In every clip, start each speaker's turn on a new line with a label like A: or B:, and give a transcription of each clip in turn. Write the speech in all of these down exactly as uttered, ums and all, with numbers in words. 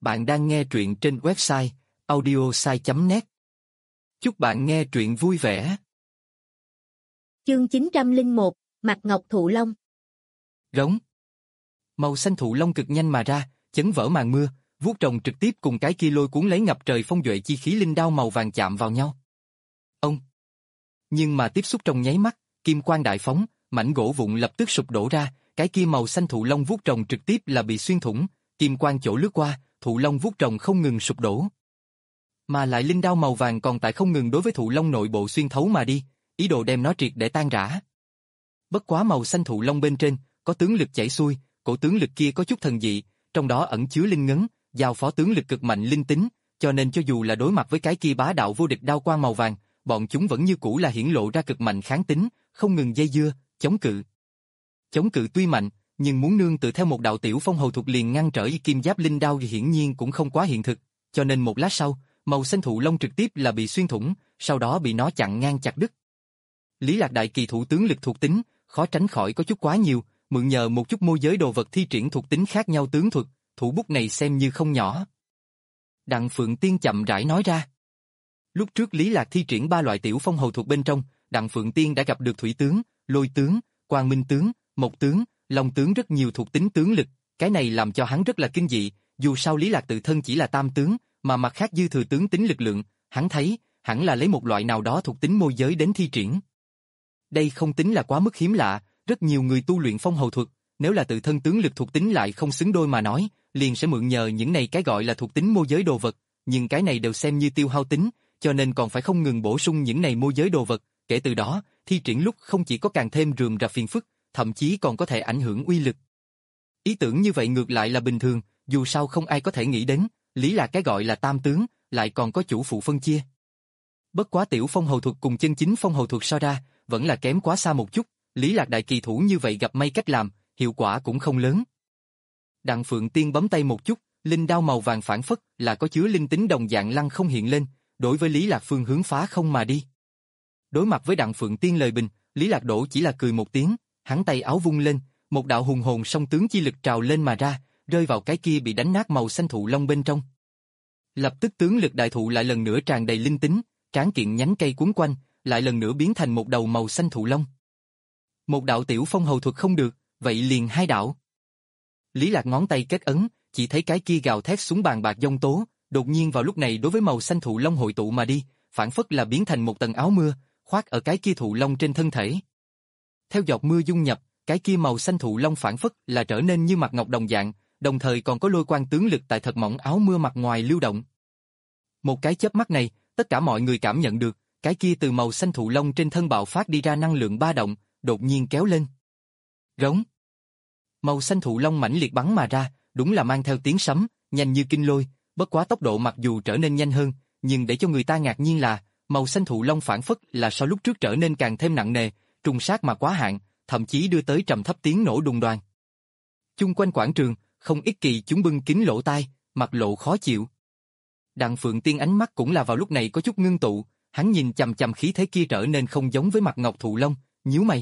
A: Bạn đang nghe truyện trên website audiosai chấm net. Chúc bạn nghe truyện vui vẻ.
B: Chương chín trăm lẻ một, Mặt Ngọc Thụ Long.
A: Rống. Màu xanh thụ long cực nhanh mà ra, chấn vỡ màn mưa, vuốt rồng trực tiếp cùng cái kia lôi cuốn lấy ngập trời phong duệ chi khí linh đao màu vàng chạm vào nhau. Ông. Nhưng mà tiếp xúc trong nháy mắt, kim quang đại phóng, mảnh gỗ vụn lập tức sụp đổ ra, cái kia màu xanh thụ long vuốt rồng trực tiếp là bị xuyên thủng, kim quang chỗ lướt qua, thụ long vuốt rồng không ngừng sụp đổ. Mà lại linh đao màu vàng còn tại không ngừng đối với thụ long nội bộ xuyên thấu mà đi, ý đồ đem nó triệt để tan rã. Bất quá màu xanh thụ long bên trên, có tướng lực chảy xuôi, cổ tướng lực kia có chút thần dị, trong đó ẩn chứa linh ngấn, giao phó tướng lực cực mạnh linh tính, cho nên cho dù là đối mặt với cái kia bá đạo vô địch đao quang màu vàng, bọn chúng vẫn như cũ là hiển lộ ra cực mạnh kháng tính, không ngừng dây dưa, chống cự. Chống cự tuy mạnh, nhưng muốn nương tự theo một đạo tiểu phong hầu thuật liền ngăn trở kim giáp linh đao thì hiển nhiên cũng không quá hiện thực, cho nên một lát sau, màu xanh thụ long trực tiếp là bị xuyên thủng, sau đó bị nó chặn ngang chặt đứt. Lý Lạc đại kỳ thủ tướng lực thuộc tính, khó tránh khỏi có chút quá nhiều, mượn nhờ một chút môi giới đồ vật thi triển thuộc tính khác nhau tướng thuật, thủ bút này xem như không nhỏ. Đặng Phượng Tiên chậm rãi nói ra. Lúc trước Lý Lạc thi triển ba loại tiểu phong hầu thuật bên trong, Đặng Phượng Tiên đã gặp được thủy tướng, lôi tướng, quang minh tướng, mộc tướng, long tướng rất nhiều thuộc tính tướng lực, cái này làm cho hắn rất là kinh dị, dù sao Lý Lạc tự thân chỉ là tam tướng, mà mặt khác dư thừa tướng tính lực lượng, hắn thấy, hẳn là lấy một loại nào đó thuộc tính môi giới đến thi triển. Đây không tính là quá mức hiếm lạ, rất nhiều người tu luyện phong hầu thuật, nếu là tự thân tướng lực thuộc tính lại không xứng đôi mà nói, liền sẽ mượn nhờ những này cái gọi là thuộc tính môi giới đồ vật, nhưng cái này đều xem như tiêu hao tính, cho nên còn phải không ngừng bổ sung những này môi giới đồ vật, kể từ đó, thi triển lúc không chỉ có càng thêm rườm rà phiền phức, thậm chí còn có thể ảnh hưởng uy lực. Ý tưởng như vậy ngược lại là bình thường, dù sao không ai có thể nghĩ đến, Lý Lạc cái gọi là tam tướng, lại còn có chủ phụ phân chia. Bất quá tiểu phong hầu thuật cùng chân chính phong hầu thuật so ra, vẫn là kém quá xa một chút, Lý Lạc đại kỳ thủ như vậy gặp may cách làm, hiệu quả cũng không lớn. Đặng Phượng Tiên bấm tay một chút, linh đao màu vàng phản phất là có chứa linh tính đồng dạng lăng không hiện lên, đối với Lý Lạc phương hướng phá không mà đi. Đối mặt với Đặng Phượng Tiên lời bình, Lý Lạc Đỗ chỉ là cười một tiếng, hắn tay áo vung lên, một đạo hùng hồn song tướng chi lực trào lên mà ra, rơi vào cái kia bị đánh nát màu xanh thụ long bên trong. Lập tức tướng lực đại thụ lại lần nữa tràn đầy linh tính, tráng kiện nhánh cây cuốn quanh, lại lần nữa biến thành một đầu màu xanh thụ long. Một đạo tiểu phong hầu thuật không được, vậy liền hai đạo. Lý Lạc ngón tay kết ấn, chỉ thấy cái kia gào thét xuống bàn bạc giông tố, đột nhiên vào lúc này đối với màu xanh thụ long hội tụ mà đi, phản phất là biến thành một tầng áo mưa, khoác ở cái kia thụ long trên thân thể. Theo giọt mưa dung nhập, cái kia màu xanh thụ long phản phất là trở nên như mặt ngọc đồng dạng, đồng thời còn có lôi quang tướng lực tại thật mỏng áo mưa mặt ngoài lưu động. Một cái chớp mắt này, tất cả mọi người cảm nhận được, cái kia từ màu xanh thụ long trên thân bạo phát đi ra năng lượng ba động, đột nhiên kéo lên. Rống. Màu xanh thụ long mãnh liệt bắn mà ra, đúng là mang theo tiếng sấm, nhanh như kinh lôi, bất quá tốc độ mặc dù trở nên nhanh hơn, nhưng để cho người ta ngạc nhiên là, màu xanh thụ long phản phất là so lúc trước trở nên càng thêm nặng nề, trùng sát mà quá hạn, thậm chí đưa tới trầm thấp tiếng nổ đùng đoàng. Chung quanh quảng trường, không ít kỳ chúng bưng kín lỗ tai, mặt lộ khó chịu. Đặng Phượng Tiên ánh mắt cũng là vào lúc này có chút ngưng tụ, hắn nhìn chằm chằm khí thế kia trở nên không giống với mặt ngọc thụ long, nhíu mày.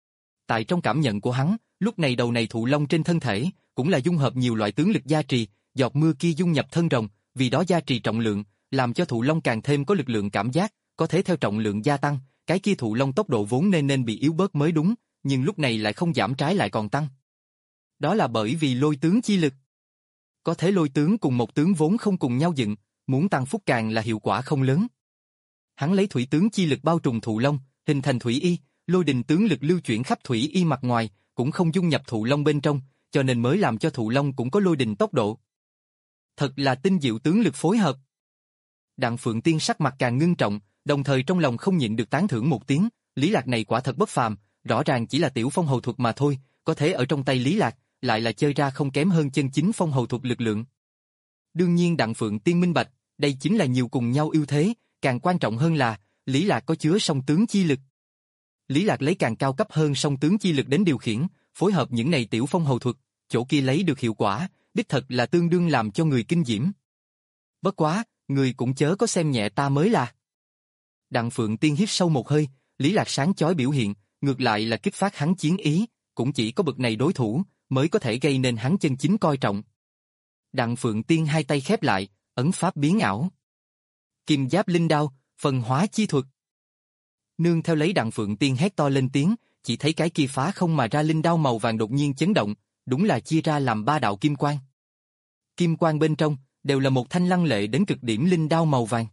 A: Tại trong cảm nhận của hắn, lúc này đầu này thụ long trên thân thể, cũng là dung hợp nhiều loại tướng lực gia trì, giọt mưa kia dung nhập thân rồng, vì đó gia trì trọng lượng, làm cho thụ long càng thêm có lực lượng cảm giác, có thể theo trọng lượng gia tăng, cái kia thụ long tốc độ vốn nên nên bị yếu bớt mới đúng, nhưng lúc này lại không giảm trái lại còn tăng. Đó là bởi vì lôi tướng chi lực. Có thể lôi tướng cùng một tướng vốn không cùng nhau dựng, muốn tăng phúc càng là hiệu quả không lớn. Hắn lấy thủy tướng chi lực bao trùm thụ long, hình thành thủy y, lôi đình tướng lực lưu chuyển khắp thủy y mặt ngoài, cũng không dung nhập thụ long bên trong, cho nên mới làm cho thụ long cũng có lôi đình tốc độ. Thật là tinh diệu tướng lực phối hợp. Đặng Phượng Tiên sắc mặt càng ngưng trọng, đồng thời trong lòng không nhịn được tán thưởng một tiếng, Lý Lạc này quả thật bất phàm, rõ ràng chỉ là tiểu phong hầu thuật mà thôi, có thể ở trong tay Lý Lạc, lại là chơi ra không kém hơn chân chính phong hầu thuật lực lượng. Đương nhiên Đặng Phượng Tiên minh bạch, đây chính là nhiều cùng nhau ưu thế, càng quan trọng hơn là, Lý Lạc có chứa song tướng chi lực. Lý Lạc lấy càng cao cấp hơn song tướng chi lực đến điều khiển, phối hợp những này tiểu phong hầu thuật, chỗ kia lấy được hiệu quả, đích thật là tương đương làm cho người kinh diễm. Bất quá, người cũng chớ có xem nhẹ ta mới là. Đặng Phượng Tiên hít sâu một hơi, Lý Lạc sáng chói biểu hiện, ngược lại là kích phát hắn chiến ý, cũng chỉ có bậc này đối thủ, mới có thể gây nên hắn chân chính coi trọng. Đặng Phượng Tiên hai tay khép lại, ấn pháp biến ảo. Kim Giáp Linh Đao, phân hóa chi thuật. Nương theo lấy Đặng Phượng Tiên hét to lên tiếng, chỉ thấy cái kia phá không mà ra linh đao màu vàng đột nhiên chấn động, đúng là chia ra làm ba đạo kim quang. Kim quang bên trong đều là một thanh lăng lệ đến cực điểm linh đao màu vàng.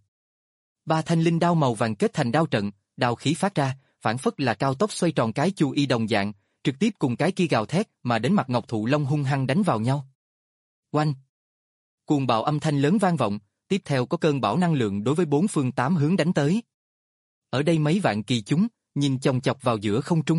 A: Ba thanh linh đao màu vàng kết thành đao trận, đao khí phát ra, phản phất là cao tốc xoay tròn cái chu y đồng dạng, trực tiếp cùng cái kia gào thét mà đến mặt Ngọc Thụ Long hung hăng đánh vào nhau. Oanh! Cuồng bạo âm thanh lớn vang vọng, tiếp theo có cơn bão năng lượng đối với bốn phương tám hướng đánh tới. Ở đây mấy vạn kỳ chúng, nhìn chồng chọc vào giữa không trung.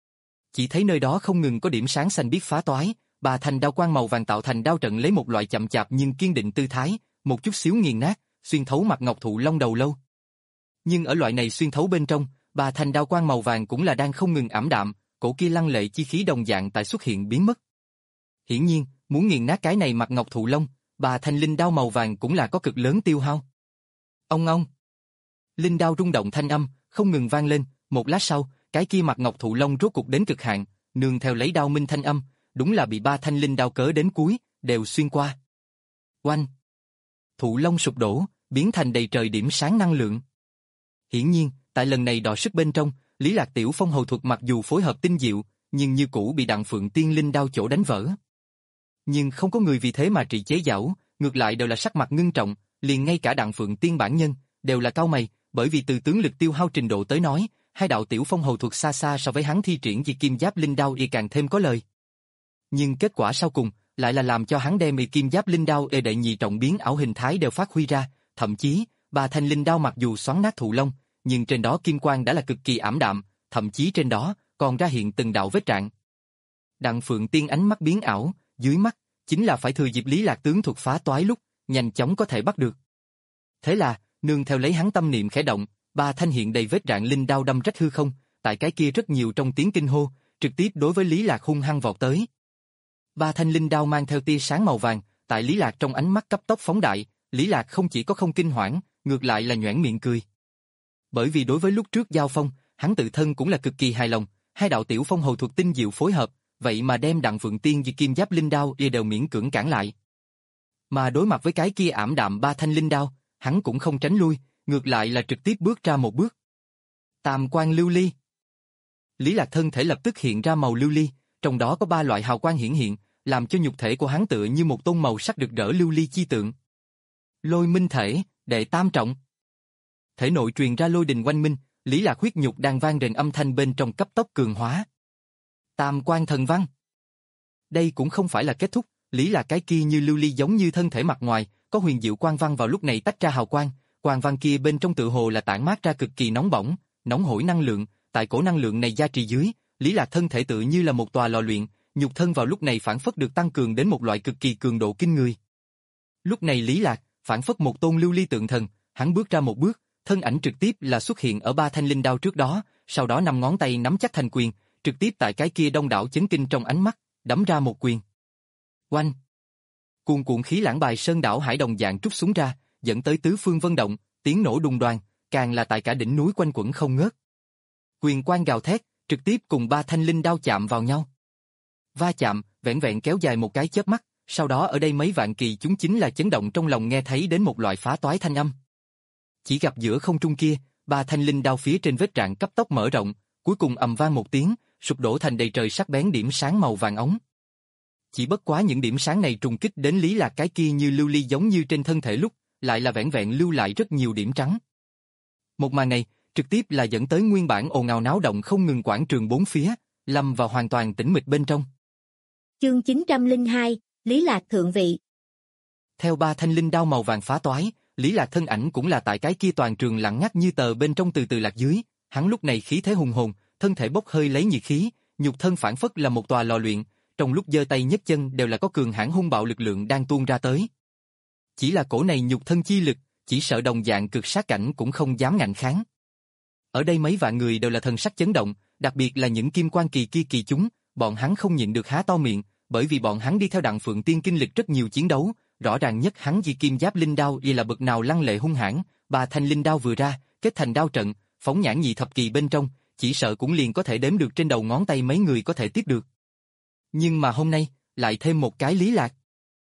A: Chỉ thấy nơi đó không ngừng có điểm sáng xanh biếc phá toái, ba thanh đao quang màu vàng tạo thành đao trận lấy một loại chậm chạp nhưng kiên định tư thái, một chút xíu nghiền nát, xuyên thấu mặt Ngọc Thụ Long đầu lâu. Nhưng ở loại này xuyên thấu bên trong, ba thanh đao quang màu vàng cũng là đang không ngừng ảm đạm, cổ kia lăng lệ chi khí đồng dạng tại xuất hiện biến mất. Hiển nhiên, muốn nghiền nát cái này mặt Ngọc Thụ Long, ba thanh linh đao màu vàng cũng là có cực lớn tiêu hao. Ông ông! Linh đao rung động thanh âm, không ngừng vang lên, một lát sau, cái kia mặt Ngọc Thụ Long rốt cục đến cực hạn, nương theo lấy đao minh thanh âm, đúng là bị ba thanh linh đao cớ đến cuối, đều xuyên qua. Oanh! Thụ Long sụp đổ, biến thành đầy trời điểm sáng năng lượng. Hiển nhiên, tại lần này đọ sức bên trong, Lý Lạc Tiểu Phong hầu thuật mặc dù phối hợp tinh diệu, nhưng như cũ bị Đặng Phượng Tiên linh đao chỗ đánh vỡ. Nhưng không có người vì thế mà trị chế giảo, ngược lại đều là sắc mặt ngưng trọng, liền ngay cả Đặng Phượng Tiên bản nhân, đều là cau mày, bởi vì từ tướng lực tiêu hao trình độ tới nói, hai đạo Tiểu Phong hầu thuật xa xa so với hắn thi triển vì Kim Giáp Linh Đao y càng thêm có lời. Nhưng kết quả sau cùng, lại là làm cho hắn đem y Kim Giáp Linh Đao y đệ nhị trọng biến ảo hình thái đều phát huy ra, thậm chí, ba thanh linh đao mặc dù xoắn nát Thụ Long, nhưng trên đó kim quang đã là cực kỳ ảm đạm, thậm chí trên đó còn ra hiện từng đạo vết rạn. Đặng Phượng Tiên ánh mắt biến ảo, dưới mắt chính là phải thừa dịp Lý Lạc tướng thuật phá toái lúc, nhanh chóng có thể bắt được. Thế là, nương theo lấy hắn tâm niệm khẽ động, ba thanh hiện đầy vết rạn linh đao đâm rách hư không, tại cái kia rất nhiều trong tiếng kinh hô, trực tiếp đối với Lý Lạc hung hăng vọt tới. Ba thanh linh đao mang theo tia sáng màu vàng, tại Lý Lạc trong ánh mắt cấp tốc phóng đại, Lý Lạc không chỉ có không kinh hoảng, ngược lại là nhoẻn miệng cười. Bởi vì đối với lúc trước giao phong, hắn tự thân cũng là cực kỳ hài lòng, hai đạo Tiểu Phong hầu thuật tinh diệu phối hợp, vậy mà đem Đặng Phượng Tiên và Kim Giáp Linh Đao y đều miễn cưỡng cản lại. Mà đối mặt với cái kia ảm đạm ba thanh linh đao, hắn cũng không tránh lui, ngược lại là trực tiếp bước ra một bước. Tam quang lưu ly. Lý Lạc thân thể lập tức hiện ra màu lưu ly, trong đó có ba loại hào quang hiển hiện, làm cho nhục thể của hắn tựa như một tôn màu sắc rực rỡ lưu ly chi tượng. Lôi minh thể, đệ tam trọng. Thể nội truyền ra lôi đình oanh minh, Lý Lạc huyết nhục đang vang rền âm thanh bên trong cấp tốc cường hóa. Tam quang thần văn. Đây cũng không phải là kết thúc, Lý Lạc cái kia như lưu ly giống như thân thể mặt ngoài, có huyền diệu quang văn vào lúc này tách ra hào quang, quang văn kia bên trong tự hồ là tản mát ra cực kỳ nóng bỏng, nóng hổi năng lượng, tại cổ năng lượng này gia trì dưới, Lý Lạc thân thể tự như là một tòa lò luyện, nhục thân vào lúc này phản phất được tăng cường đến một loại cực kỳ cường độ kinh người. Lúc này Lý Lạc, phản phất một tôn lưu ly tượng thần, hắn bước ra một bước, thân ảnh trực tiếp là xuất hiện ở ba thanh linh đao trước đó, sau đó năm ngón tay nắm chắc thành quyền, trực tiếp tại cái kia đông đảo chấn kinh trong ánh mắt, đấm ra một quyền. Oanh! Cuồn cuộn khí lãng bài sơn đảo hải đồng dạng trút xuống ra, dẫn tới tứ phương vân động, tiếng nổ đùng đoàng, càng là tại cả đỉnh núi quanh quẩn không ngớt. Quyền quang gào thét, trực tiếp cùng ba thanh linh đao chạm vào nhau. Va chạm, vẹn vẹn kéo dài một cái chớp mắt, sau đó ở đây mấy vạn kỳ chúng chính là chấn động trong lòng nghe thấy đến một loại phá toái thanh âm. Chỉ gặp giữa không trung kia, ba thanh linh đao phía trên vết rạn cấp tốc mở rộng, cuối cùng ầm vang một tiếng, sụp đổ thành đầy trời sắc bén điểm sáng màu vàng ống. Chỉ bất quá những điểm sáng này trùng kích đến Lý Lạc cái kia như lưu ly giống như trên thân thể lúc, lại là vẻn vẹn lưu lại rất nhiều điểm trắng. Một màn này, trực tiếp là dẫn tới nguyên bản ồn ào náo động không ngừng quảng trường bốn phía, lâm vào hoàn toàn tĩnh mịch bên trong.
B: Chương chín trăm lẻ hai, Lý Lạc thượng vị.
A: Theo ba thanh linh đao màu vàng phá toái, Lý Lạc thân ảnh cũng là tại cái kia toàn trường lặng ngắt như tờ bên trong từ từ lạc dưới, hắn lúc này khí thế hùng hồn, thân thể bốc hơi lấy nhiệt khí, nhục thân phản phất là một tòa lò luyện, trong lúc giơ tay nhấc chân đều là có cường hãn hung bạo lực lượng đang tuôn ra tới. Chỉ là cổ này nhục thân chi lực, chỉ sợ đồng dạng cực sát cảnh cũng không dám ngạnh kháng. Ở đây mấy vạn người đều là thần sắc chấn động, đặc biệt là những kim quan kỳ kia kỳ chúng, bọn hắn không nhịn được há to miệng, bởi vì bọn hắn đi theo Đặng Phượng Tiên kinh lịch rất nhiều chiến đấu, rõ ràng nhất hắn vì Kim Giáp Linh Đao y là bậc nào lăng lệ hung hãn, ba thanh linh đao vừa ra, kết thành đao trận, phóng nhãn nhị thập kỳ bên trong, chỉ sợ cũng liền có thể đếm được trên đầu ngón tay mấy người có thể tiếp được. Nhưng mà hôm nay, lại thêm một cái Lý Lạc.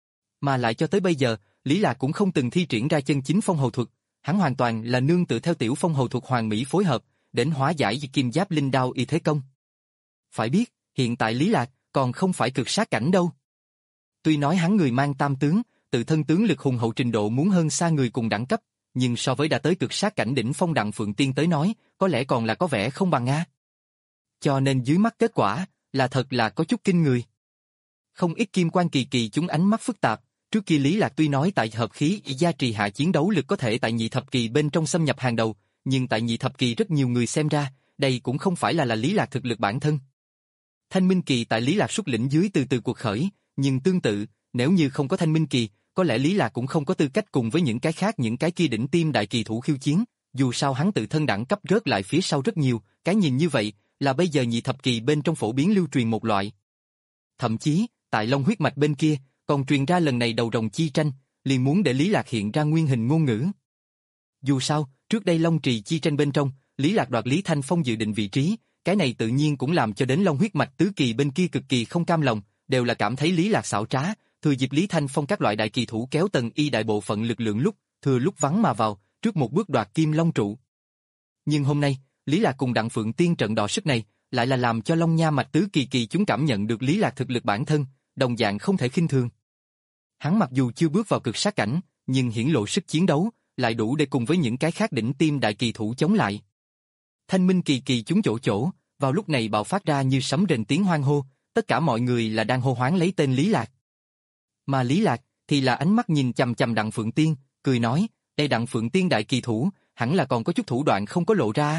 A: Mà lại cho tới bây giờ, Lý Lạc cũng không từng thi triển ra chân chính phong hầu thuật, hắn hoàn toàn là nương tựa theo tiểu phong hầu thuật hoàn mỹ phối hợp, đến hóa giải kim giáp linh đao y thế công. Phải biết, hiện tại Lý Lạc còn không phải cực sát cảnh đâu. Tuy nói hắn người mang tam tướng, tự thân tướng lực hùng hậu trình độ muốn hơn xa người cùng đẳng cấp, nhưng so với đã tới cực sát cảnh đỉnh phong Đặng Phượng Tiên tới nói, có lẽ còn là có vẻ không bằng a. Cho nên dưới mắt kết quả, là thật là có chút kinh người. Không ít kim quan kỳ kỳ chúng ánh mắt phức tạp, trước kia Lý Lạc tuy nói tại hợp khí gia trì hạ chiến đấu lực có thể tại nhị thập kỳ bên trong xâm nhập hàng đầu, nhưng tại nhị thập kỳ rất nhiều người xem ra, đây cũng không phải là là Lý Lạc thực lực bản thân. Thanh Minh Kỳ tại Lý Lạc xuất lĩnh dưới từ từ cuộc khởi, nhưng tương tự, nếu như không có Thanh Minh Kỳ, có lẽ Lý Lạc cũng không có tư cách cùng với những cái khác những cái kia đỉnh tiêm đại kỳ thủ khiêu chiến, dù sao hắn tự thân đẳng cấp rớt lại phía sau rất nhiều, cái nhìn như vậy, là bây giờ nhị thập kỳ bên trong phổ biến lưu truyền một loại. Thậm chí, tại Long huyết mạch bên kia, còn truyền ra lần này đầu rồng chi tranh, liền muốn để Lý Lạc hiện ra nguyên hình ngôn ngữ. Dù sao, trước đây Long trì chi tranh bên trong, Lý Lạc đoạt Lý Thanh Phong dự định vị trí, cái này tự nhiên cũng làm cho đến Long huyết mạch tứ kỳ bên kia cực kỳ không cam lòng, đều là cảm thấy Lý Lạc xảo trá, thừa dịp Lý Thanh Phong các loại đại kỳ thủ kéo tần y đại bộ phận lực lượng lúc, thừa lúc vắng mà vào, trước một bước đoạt Kim Long trụ. Nhưng hôm nay, Lý Lạc cùng Đặng Phượng Tiên trận đọ sức này, lại là làm cho Long Nha mạch tứ kỳ kỳ chúng cảm nhận được Lý Lạc thực lực bản thân, đồng dạng không thể khinh thường. Hắn mặc dù chưa bước vào cực sát cảnh, nhưng hiển lộ sức chiến đấu, lại đủ để cùng với những cái khác đỉnh tiêm đại kỳ thủ chống lại. Thanh Minh kỳ kỳ chúng chỗ chỗ, vào lúc này bạo phát ra như sấm rền tiếng hoan hô, tất cả mọi người là đang hô hoáng lấy tên Lý Lạc. Mà Lý Lạc thì là ánh mắt nhìn chằm chằm Đặng Phượng Tiên, cười nói, đây Đặng Phượng Tiên đại kỳ thủ, hẳn là còn có chút thủ đoạn không có lộ ra.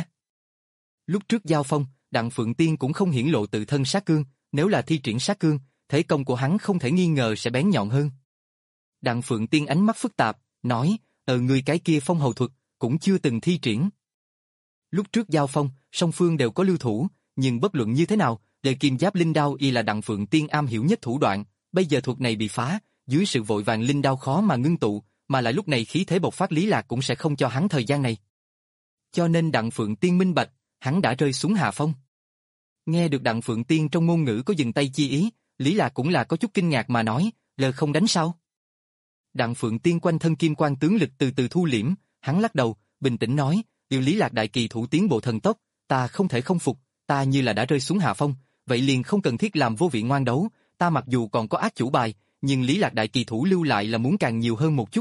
A: Lúc trước giao phong, Đặng Phượng Tiên cũng không hiển lộ tự thân sát cương, nếu là thi triển sát cương, thế công của hắn không thể nghi ngờ sẽ bén nhọn hơn. Đặng Phượng Tiên ánh mắt phức tạp, nói, ờ người cái kia phong hầu thuật, cũng chưa từng thi triển. Lúc trước giao phong, song phương đều có lưu thủ, nhưng bất luận như thế nào, đề kim giáp linh đao y là Đặng Phượng Tiên am hiểu nhất thủ đoạn, bây giờ thuật này bị phá, dưới sự vội vàng linh đao khó mà ngưng tụ, mà lại lúc này khí thế bộc phát Lý Lạc cũng sẽ không cho hắn thời gian này. Cho nên Đặng Phượng Tiên minh bạch, hắn đã rơi xuống hạ phong. Nghe được Đặng Phượng Tiên trong ngôn ngữ có dừng tay chi ý, Lý Lạc cũng là có chút kinh ngạc mà nói, lờ không đánh sao? Đặng Phượng Tiên quanh thân kim quan tướng lực từ từ thu liễm, hắn lắc đầu, bình tĩnh nói, điều Lý Lạc đại kỳ thủ tiến bộ thần tốc, ta không thể không phục, ta như là đã rơi xuống hạ phong, vậy liền không cần thiết làm vô vị ngoan đấu, ta mặc dù còn có ác chủ bài, nhưng Lý Lạc đại kỳ thủ lưu lại là muốn càng nhiều hơn một chút.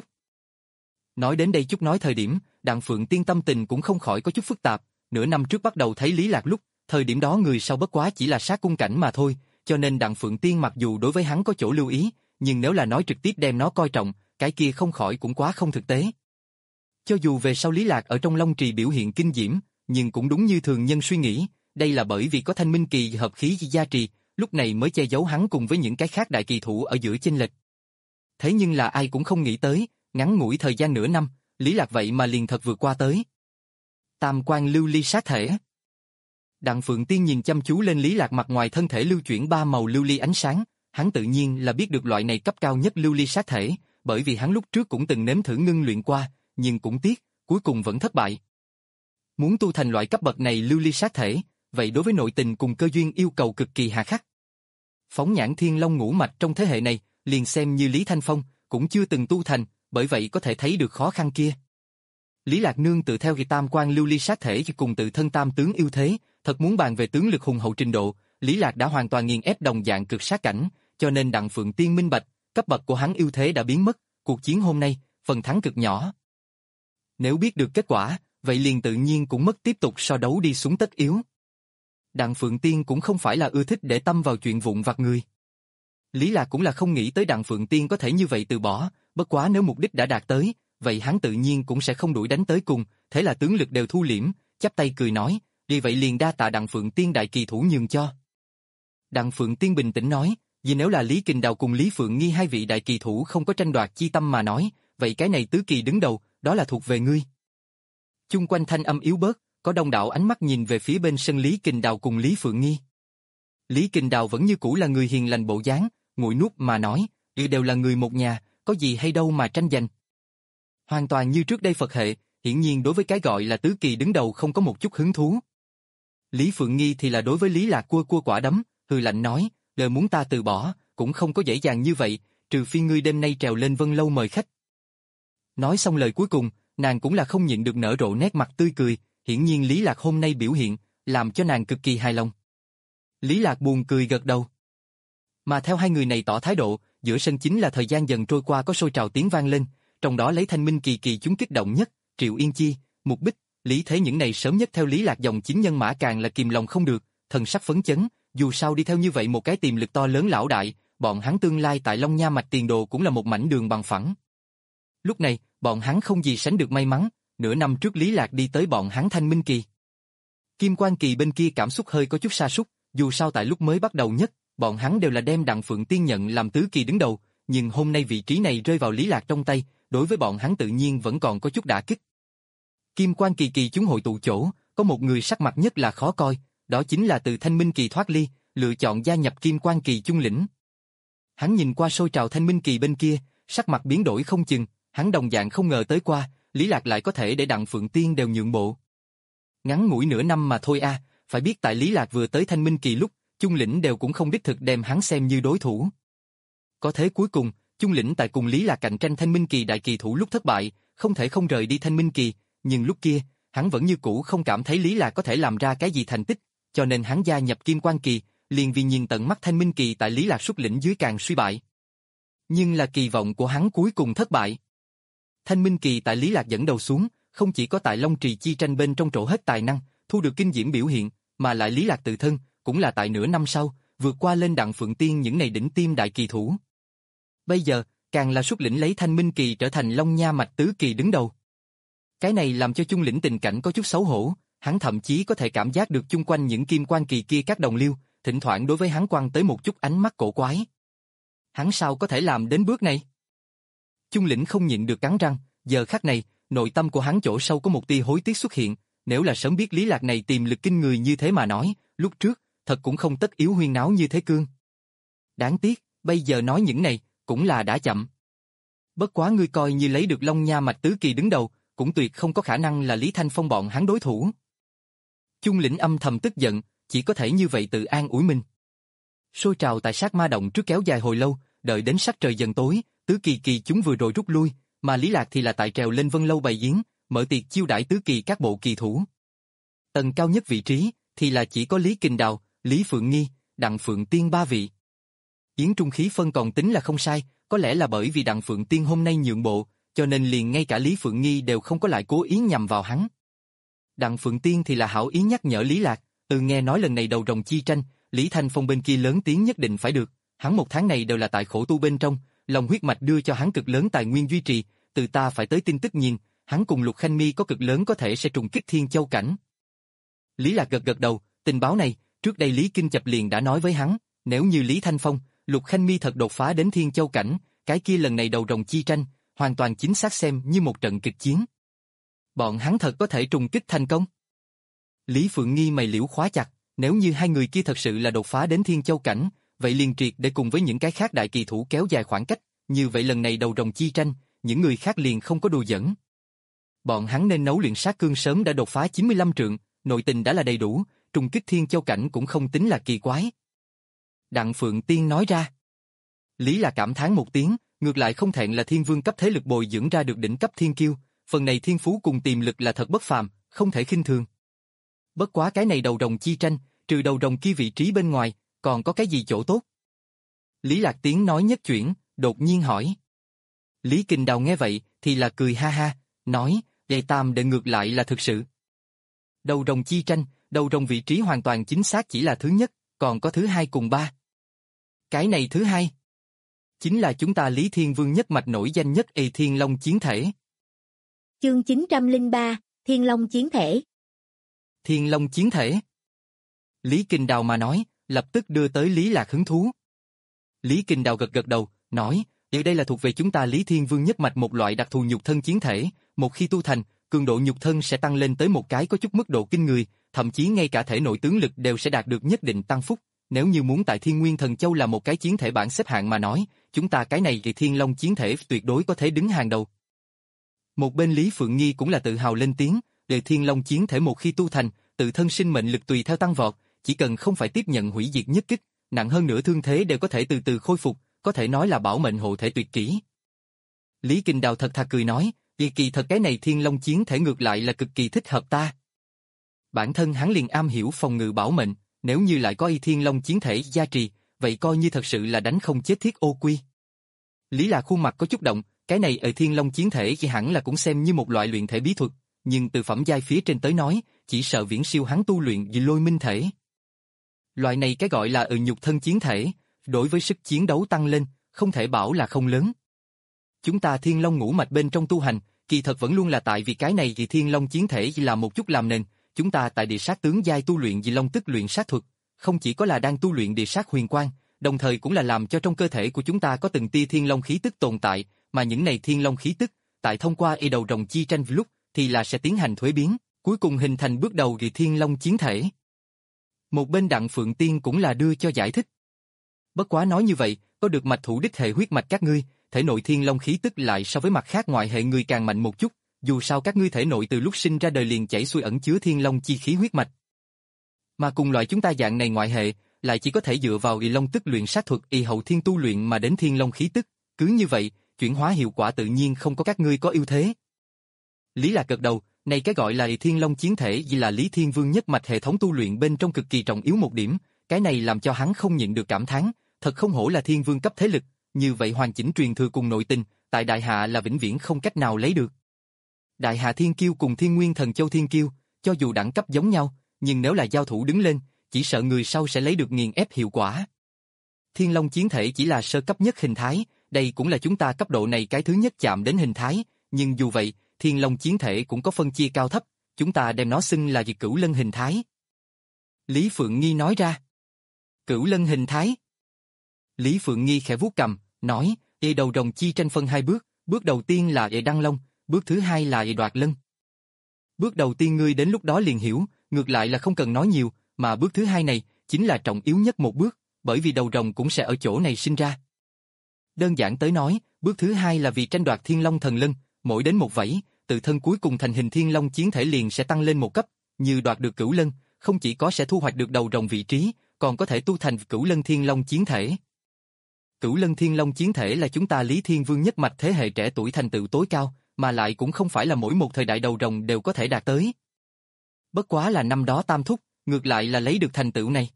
A: Nói đến đây chút nói thời điểm, Đặng Phượng Tiên tâm tình cũng không khỏi có chút phức tạp, nửa năm trước bắt đầu thấy Lý Lạc lúc, thời điểm đó người sau bất quá chỉ là sát cung cảnh mà thôi, cho nên Đặng Phượng Tiên mặc dù đối với hắn có chỗ lưu ý, nhưng nếu là nói trực tiếp đem nó coi trọng, cái kia không khỏi cũng quá không thực tế. Cho dù về sau Lý Lạc ở trong Long Trì biểu hiện kinh diễm, nhưng cũng đúng như thường nhân suy nghĩ, đây là bởi vì có Thanh Minh Kỳ hợp khí gia trì, lúc này mới che giấu hắn cùng với những cái khác đại kỳ thủ ở giữa chênh lệch. Thế nhưng là ai cũng không nghĩ tới, ngắn ngủi thời gian nửa năm, Lý Lạc vậy mà liền thật vượt qua tới. Tam quan lưu ly sát thể. Đặng Phượng Tiên nhìn chăm chú lên Lý Lạc mặt ngoài thân thể lưu chuyển ba màu lưu ly ánh sáng, hắn tự nhiên là biết được loại này cấp cao nhất lưu ly sát thể, bởi vì hắn lúc trước cũng từng nếm thử ngưng luyện qua, nhưng cũng tiếc, cuối cùng vẫn thất bại. Muốn tu thành loại cấp bậc này lưu ly sát thể, vậy đối với nội tình cùng cơ duyên yêu cầu cực kỳ hà khắc. Phóng nhãn thiên long ngũ mạch trong thế hệ này, liền xem như Lý Thanh Phong, cũng chưa từng tu thành, bởi vậy có thể thấy được khó khăn kia. Lý Lạc Nương tự theo cái tam quan lưu ly sát thể cùng tự thân tam tướng yêu thế, thật muốn bàn về tướng lực hùng hậu trình độ, Lý Lạc đã hoàn toàn nghiền ép đồng dạng cực sát cảnh, cho nên Đặng Phượng Tiên minh bạch, cấp bậc của hắn yêu thế đã biến mất, cuộc chiến hôm nay, phần thắng cực nhỏ. Nếu biết được kết quả, vậy liền tự nhiên cũng mất tiếp tục so đấu đi xuống tất yếu. Đặng Phượng Tiên cũng không phải là ưa thích để tâm vào chuyện vụn vặt người. Lý Lạc cũng là không nghĩ tới Đặng Phượng Tiên có thể như vậy từ bỏ, bất quá nếu mục đích đã đạt tới, vậy hắn tự nhiên cũng sẽ không đuổi đánh tới cùng, thế là tướng lực đều thu liễm, chắp tay cười nói, vì vậy liền đa tạ Đặng Phượng Tiên đại kỳ thủ nhường cho. Đặng Phượng Tiên bình tĩnh nói, vì nếu là Lý Kình Đào cùng Lý Phượng Nghi hai vị đại kỳ thủ không có tranh đoạt chi tâm mà nói, vậy cái này tứ kỳ đứng đầu, đó là thuộc về ngươi. Chung quanh thanh âm yếu bớt, có đông đảo ánh mắt nhìn về phía bên sân Lý Kình Đào cùng Lý Phượng Nghi. Lý Kình Đào vẫn như cũ là người hiền lành bộ dáng, nguội nuốt mà nói, đều đều là người một nhà, có gì hay đâu mà tranh giành. Hoàn toàn như trước đây Phật hệ, hiển nhiên đối với cái gọi là tứ kỳ đứng đầu không có một chút hứng thú. Lý Phượng Nghi thì là đối với Lý Lạc cua cua quả đấm, hừ lạnh nói, lời muốn ta từ bỏ, cũng không có dễ dàng như vậy, trừ phi ngươi đêm nay trèo lên Vân Lâu mời khách. Nói xong lời cuối cùng, nàng cũng là không nhịn được nở rộ nét mặt tươi cười, hiển nhiên Lý Lạc hôm nay biểu hiện, làm cho nàng cực kỳ hài lòng. Lý Lạc buồn cười gật đầu. Mà theo hai người này tỏ thái độ, giữa sân chính là thời gian dần trôi qua có sôi trào tiếng vang lên, trong đó lấy Thanh Minh Kỳ Kỳ chúng kích động nhất, Triệu Yên Chi, Mục Bích, Lý Thế những này sớm nhất theo Lý Lạc dòng chính nhân mã càng là kìm lòng không được, thần sắc phấn chấn, dù sao đi theo như vậy một cái tiềm lực to lớn lão đại, bọn hắn tương lai tại Long Nha mạch tiền đồ cũng là một mảnh đường bằng phẳng. Lúc này, bọn hắn không gì sánh được may mắn, nửa năm trước Lý Lạc đi tới bọn hắn Thanh Minh Kỳ. Kim Quan Kỳ bên kia cảm xúc hơi có chút sa sút, dù sao tại lúc mới bắt đầu nhất, bọn hắn đều là đem Đặng Phượng Tiên nhận làm tứ kỳ đứng đầu, nhưng hôm nay vị trí này rơi vào Lý Lạc trong tay, đối với bọn hắn tự nhiên vẫn còn có chút đả kích. Kim Quan Kỳ Kỳ chúng hội tụ chỗ, có một người sắc mặt nhất là khó coi, đó chính là từ Thanh Minh Kỳ thoát ly, lựa chọn gia nhập Kim Quan Kỳ chung lĩnh. Hắn nhìn qua sôi trào Thanh Minh Kỳ bên kia, sắc mặt biến đổi không chừng, hắn đồng dạng không ngờ tới qua, Lý Lạc lại có thể để Đặng Phượng Tiên đều nhượng bộ. Ngắn ngủi nửa năm mà thôi a, phải biết tại Lý Lạc vừa tới Thanh Minh Kỳ lúc, chung lĩnh đều cũng không đích thực đem hắn xem như đối thủ. Có thế cuối cùng, chung lĩnh tại cùng Lý Lạc cạnh tranh Thanh Minh Kỳ đại kỳ thủ lúc thất bại, không thể không rời đi Thanh Minh Kỳ, nhưng lúc kia, hắn vẫn như cũ không cảm thấy Lý Lạc có thể làm ra cái gì thành tích, cho nên hắn gia nhập Kim Quan Kỳ, liền vì nhìn tận mắt Thanh Minh Kỳ tại Lý Lạc xuất lĩnh dưới càng suy bại. Nhưng là kỳ vọng của hắn cuối cùng thất bại. Thanh Minh Kỳ tại Lý Lạc dẫn đầu xuống, không chỉ có tại Long Trì chi tranh bên trong trổ hết tài năng, thu được kinh diễm biểu hiện, mà lại Lý Lạc tự thân, cũng là tại nửa năm sau, vượt qua lên Đặng Phượng Tiên những này đỉnh tiêm đại kỳ thủ. Bây giờ, càng là xuất lĩnh lấy Thanh Minh Kỳ trở thành Long Nha mạch tứ kỳ đứng đầu. Cái này làm cho chung lĩnh tình cảnh có chút xấu hổ, hắn thậm chí có thể cảm giác được chung quanh những Kim Quan Kỳ kia các đồng liêu, thỉnh thoảng đối với hắn quăng tới một chút ánh mắt cổ quái. Hắn sao có thể làm đến bước này? Chung lĩnh không nhịn được cắn răng, giờ khắc này, nội tâm của hắn chỗ sâu có một tia hối tiếc xuất hiện, nếu là sớm biết Lý Lạc này tiềm lực kinh người như thế mà nói, lúc trước, thật cũng không tất yếu huyên náo như thế cương. Đáng tiếc, bây giờ nói những này, cũng là đã chậm. Bất quá ngươi coi như lấy được Long Nha mạch tứ kỳ đứng đầu, cũng tuyệt không có khả năng là Lý Thanh Phong bọn hắn đối thủ. Chung lĩnh âm thầm tức giận, chỉ có thể như vậy tự an ủi mình. Sôi trào tại sát ma động trước kéo dài hồi lâu, đợi đến sắc trời dần tối, tứ kỳ kỳ chúng vừa rồi rút lui, mà Lý Lạc thì là tại trèo lên Vân Lâu bày yến, mở tiệc chiêu đãi tứ kỳ các bộ kỳ thủ. Tầng cao nhất vị trí thì là chỉ có Lý Kình Đào, Lý Phượng Nghi, Đặng Phượng Tiên ba vị. Yến trung khí phân còn tính là không sai, có lẽ là bởi vì Đặng Phượng Tiên hôm nay nhượng bộ, cho nên liền ngay cả Lý Phượng Nghi đều không có lại cố ý nhằm vào hắn. Đặng Phượng Tiên thì là hảo ý nhắc nhở Lý Lạc, từ nghe nói lần này đầu rồng chi tranh, Lý Thanh Phong bên kia lớn tiếng nhất định phải được, hắn một tháng này đều là tại khổ tu bên trong, lòng huyết mạch đưa cho hắn cực lớn tài nguyên duy trì, từ ta phải tới tin tức nhìn, hắn cùng Lục Khanh Mi có cực lớn có thể sẽ trùng kích Thiên Châu cảnh. Lý Lạc gật gật đầu, tình báo này, trước đây Lý Kinh Chập liền đã nói với hắn, nếu như Lý Thanh Phong, Lục Khanh Mi thật đột phá đến Thiên Châu cảnh, cái kia lần này đầu rồng chi tranh, hoàn toàn chính xác xem như một trận kịch chiến. Bọn hắn thật có thể trùng kích thành công. Lý Phượng Nghi mày liễu khóa chặt, nếu như hai người kia thật sự là đột phá đến Thiên Châu cảnh, vậy liền triệt để cùng với những cái khác đại kỳ thủ kéo dài khoảng cách, như vậy lần này đầu rồng chi tranh, những người khác liền không có đùa giỡn. Bọn hắn nên nấu luyện sát cương sớm đã đột phá chín mươi lăm trượng, nội tình đã là đầy đủ, trùng kích Thiên Châu cảnh cũng không tính là kỳ quái. Đặng Phượng Tiên nói ra. Lý là cảm thán một tiếng, ngược lại không thẹn là thiên vương cấp thế lực bồi dưỡng ra được đỉnh cấp thiên kiêu, phần này thiên phú cùng tiềm lực là thật bất phàm, không thể khinh thường. Bất quá cái này đầu rồng chi tranh, trừ đầu rồng kia vị trí bên ngoài, còn có cái gì chỗ tốt? Lý Lạc Tiến nói nhất chuyển, đột nhiên hỏi. Lý Kình Đào nghe vậy, thì là cười ha ha, nói, vậy tam đệ ngược lại là thực sự. Đầu rồng chi tranh, đầu rồng vị trí hoàn toàn chính xác chỉ là thứ nhất, còn có thứ hai cùng ba. Cái này thứ hai, chính là chúng ta Lý Thiên Vương nhất mạch nổi danh nhất Ê Thiên Long chiến thể.
B: Chương chín trăm lẻ ba, Thiên Long chiến thể.
A: Thiên Long chiến thể. Lý Kình Đào mà nói, lập tức đưa tới Lý Lạc hứng thú. Lý Kình Đào gật gật đầu, nói, ở đây là thuộc về chúng ta Lý Thiên Vương nhất mạch một loại đặc thù nhục thân chiến thể, một khi tu thành, cường độ nhục thân sẽ tăng lên tới một cái có chút mức độ kinh người, thậm chí ngay cả thể nội tướng lực đều sẽ đạt được nhất định tăng phúc. Nếu như muốn tại Thiên Nguyên Thần Châu là một cái chiến thể bảng xếp hạng mà nói, chúng ta cái này thì Thiên Long chiến thể tuyệt đối có thể đứng hàng đầu. Một bên Lý Phượng Nghi cũng là tự hào lên tiếng, để Thiên Long chiến thể một khi tu thành, tự thân sinh mệnh lực tùy theo tăng vọt, chỉ cần không phải tiếp nhận hủy diệt nhất kích, nặng hơn nữa thương thế đều có thể từ từ khôi phục, có thể nói là bảo mệnh hộ thể tuyệt kỹ. Lý Kinh Đào thật thà cười nói, vì kỳ thật cái này Thiên Long chiến thể ngược lại là cực kỳ thích hợp ta. Bản thân hắn liền am hiểu phòng ngự bảo mệnh, nếu như lại có y Thiên Long chiến thể gia trì, vậy coi như thật sự là đánh không chết thiết ô quy. Lý Lạc khuôn mặt có chút động, cái này ở Thiên Long chiến thể chỉ hẳn là cũng xem như một loại luyện thể bí thuật, nhưng từ phẩm giai phía trên tới nói, chỉ sợ viễn siêu hắn tu luyện vì lôi minh thể. Loại này cái gọi là ở nhục thân chiến thể, đối với sức chiến đấu tăng lên, không thể bảo là không lớn. Chúng ta Thiên Long ngũ mạch bên trong tu hành, kỳ thật vẫn luôn là tại vì cái này thì Thiên Long chiến thể là một chút làm nền, chúng ta tại địa sát tướng giai tu luyện vì long tức luyện sát thuật, không chỉ có là đang tu luyện địa sát huyền quang, đồng thời cũng là làm cho trong cơ thể của chúng ta có từng tia Thiên Long khí tức tồn tại, mà những này Thiên Long khí tức, tại thông qua y đầu rồng chi tranh lúc thì là sẽ tiến hành thuế biến, cuối cùng hình thành bước đầu vì Thiên Long chiến thể. Một bên Đặng Phượng Tiên cũng là đưa cho giải thích. Bất quá nói như vậy, có được mạch thủ đích hệ huyết mạch các ngươi, thể nội Thiên Long khí tức lại so với mặt khác ngoại hệ người càng mạnh một chút, dù sao các ngươi thể nội từ lúc sinh ra đời liền chảy xuôi ẩn chứa Thiên Long chi khí huyết mạch. Mà cùng loại chúng ta dạng này ngoại hệ, lại chỉ có thể dựa vào y long tức luyện sát thuật y hậu thiên tu luyện mà đến Thiên Long khí tức, cứ như vậy, chuyển hóa hiệu quả tự nhiên không có các ngươi có ưu thế. Lý Lạc gật đầu, này cái gọi là Thiên Long chiến thể vì là Lý Thiên Vương nhất mạch hệ thống tu luyện bên trong cực kỳ trọng yếu một điểm, cái này làm cho hắn không nhịn được cảm thán, thật không hổ là Thiên Vương cấp thế lực, như vậy hoàn chỉnh truyền thừa cùng nội tình, tại Đại Hạ là vĩnh viễn không cách nào lấy được. Đại Hạ Thiên Kiêu cùng Thiên Nguyên Thần Châu Thiên Kiêu, cho dù đẳng cấp giống nhau, nhưng nếu là giao thủ đứng lên, chỉ sợ người sau sẽ lấy được nghiền ép hiệu quả. Thiên Long chiến thể chỉ là sơ cấp nhất hình thái, đây cũng là chúng ta cấp độ này cái thứ nhất chạm đến hình thái, nhưng dù vậy, Thiên Long chiến thể cũng có phân chia cao thấp, chúng ta đem nó xưng là việc cửu lân hình thái. Lý Phượng Nghi nói ra. Cửu lân hình thái. Lý Phượng Nghi khẽ vuốt cầm, nói, y đầu rồng chi tranh phân hai bước, bước đầu tiên là y đăng long, bước thứ hai là y đoạt lân. Bước đầu tiên ngươi đến lúc đó liền hiểu, ngược lại là không cần nói nhiều, mà bước thứ hai này, chính là trọng yếu nhất một bước, bởi vì đầu rồng cũng sẽ ở chỗ này sinh ra. Đơn giản tới nói, bước thứ hai là vì tranh đoạt Thiên Long thần lân, mỗi đến một vẫy, tự thân cuối cùng thành hình Thiên Long chiến thể liền sẽ tăng lên một cấp, như đoạt được cửu lân, không chỉ có sẽ thu hoạch được đầu rồng vị trí, còn có thể tu thành cửu lân Thiên Long chiến thể. Cửu lân Thiên Long chiến thể là chúng ta Lý Thiên Vương nhất mạch thế hệ trẻ tuổi thành tựu tối cao, mà lại cũng không phải là mỗi một thời đại đầu rồng đều có thể đạt tới. Bất quá là năm đó Tam Thúc, ngược lại là lấy được thành tựu này.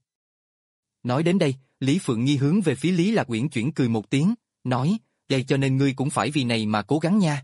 A: Nói đến đây, Lý Phượng Nghi hướng về phía Lý Lạc Uyển chuyển cười một tiếng, nói, vậy cho nên ngươi cũng phải vì này mà cố gắng nha.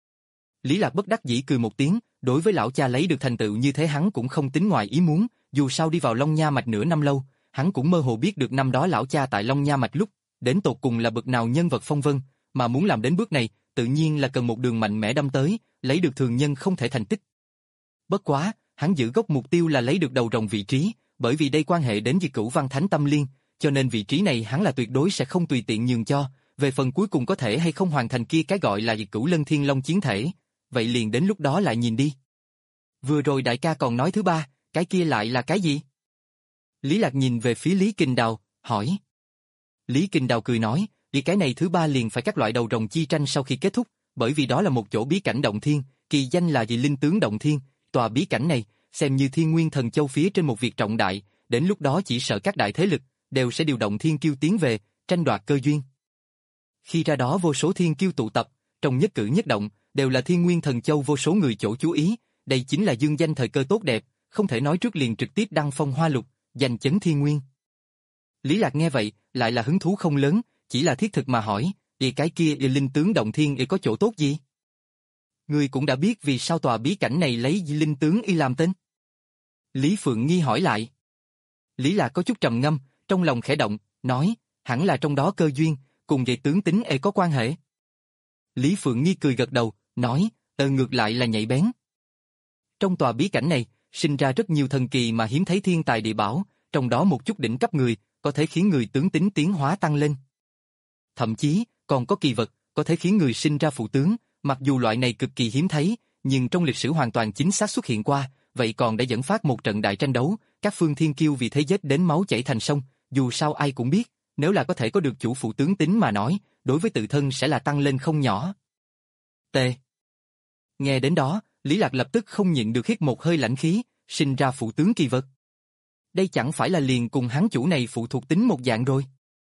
A: Lý Lạc bất đắc dĩ cười một tiếng, đối với lão cha lấy được thành tựu như thế hắn cũng không tính ngoài ý muốn, dù sao đi vào Long Nha Mạch nửa năm lâu, hắn cũng mơ hồ biết được năm đó lão cha tại Long Nha Mạch lúc, đến tột cùng là bậc nào nhân vật phong vân, mà muốn làm đến bước này, tự nhiên là cần một đường mạnh mẽ đâm tới, lấy được thường nhân không thể thành tích. Bất quá, hắn giữ gốc mục tiêu là lấy được đầu rồng vị trí, bởi vì đây quan hệ đến việc Cửu Văn Thánh Tâm Liên, cho nên vị trí này hắn là tuyệt đối sẽ không tùy tiện nhường cho, về phần cuối cùng có thể hay không hoàn thành kia cái gọi là việc Cửu Lân Thiên Long chiến thể, vậy liền đến lúc đó lại nhìn đi. Vừa rồi đại ca còn nói thứ ba, cái kia lại là cái gì? Lý Lạc nhìn về phía Lý Kinh Đào, hỏi. Lý Kinh Đào cười nói, vì cái này thứ ba liền phải các loại đầu rồng chi tranh sau khi kết thúc, bởi vì đó là một chỗ bí cảnh động thiên, kỳ danh là vì linh tướng động thiên, tòa bí cảnh này, xem như Thiên Nguyên Thần Châu phía trên một việc trọng đại, đến lúc đó chỉ sợ các đại thế lực, đều sẽ điều động thiên kiêu tiến về, tranh đoạt cơ duyên. Khi ra đó vô số thiên kiêu tụ tập, trong nhất cử nhất động, đều là Thiên Nguyên Thần Châu vô số người chỗ chú ý, đây chính là dương danh thời cơ tốt đẹp, không thể nói trước liền trực tiếp đăng phong hoa lục, giành chấn thiên nguyên. Lý Lạc nghe vậy, lại là hứng thú không lớn, chỉ là thiết thực mà hỏi, vì cái kia y linh tướng động thiên y có chỗ tốt gì? Ngươi cũng đã biết vì sao tòa bí cảnh này lấy y linh tướng y làm tên. Lý Phượng Nghi hỏi lại. Lý Lạc có chút trầm ngâm, trong lòng khẽ động, nói, hẳn là trong đó cơ duyên, cùng vậy tướng tính y có quan hệ. Lý Phượng Nghi cười gật đầu, nói, ờ ngược lại là nhạy bén. Trong tòa bí cảnh này, sinh ra rất nhiều thần kỳ mà hiếm thấy thiên tài địa bảo, trong đó một chút đỉnh cấp người, có thể khiến người tướng tính tiến hóa tăng lên. Thậm chí, còn có kỳ vật, có thể khiến người sinh ra phụ tướng, mặc dù loại này cực kỳ hiếm thấy, nhưng trong lịch sử hoàn toàn chính xác xuất hiện qua, vậy còn đã dẫn phát một trận đại tranh đấu, các phương thiên kiêu vì thế giết đến máu chảy thành sông, dù sao ai cũng biết, nếu là có thể có được chủ phụ tướng tính mà nói, đối với tự thân sẽ là tăng lên không nhỏ. T. Nghe đến đó, Lý Lạc lập tức không nhịn được hít một hơi lãnh khí, sinh ra phụ tướng kỳ vật. Đây chẳng phải là liền cùng hắn chủ này phụ thuộc tính một dạng rồi.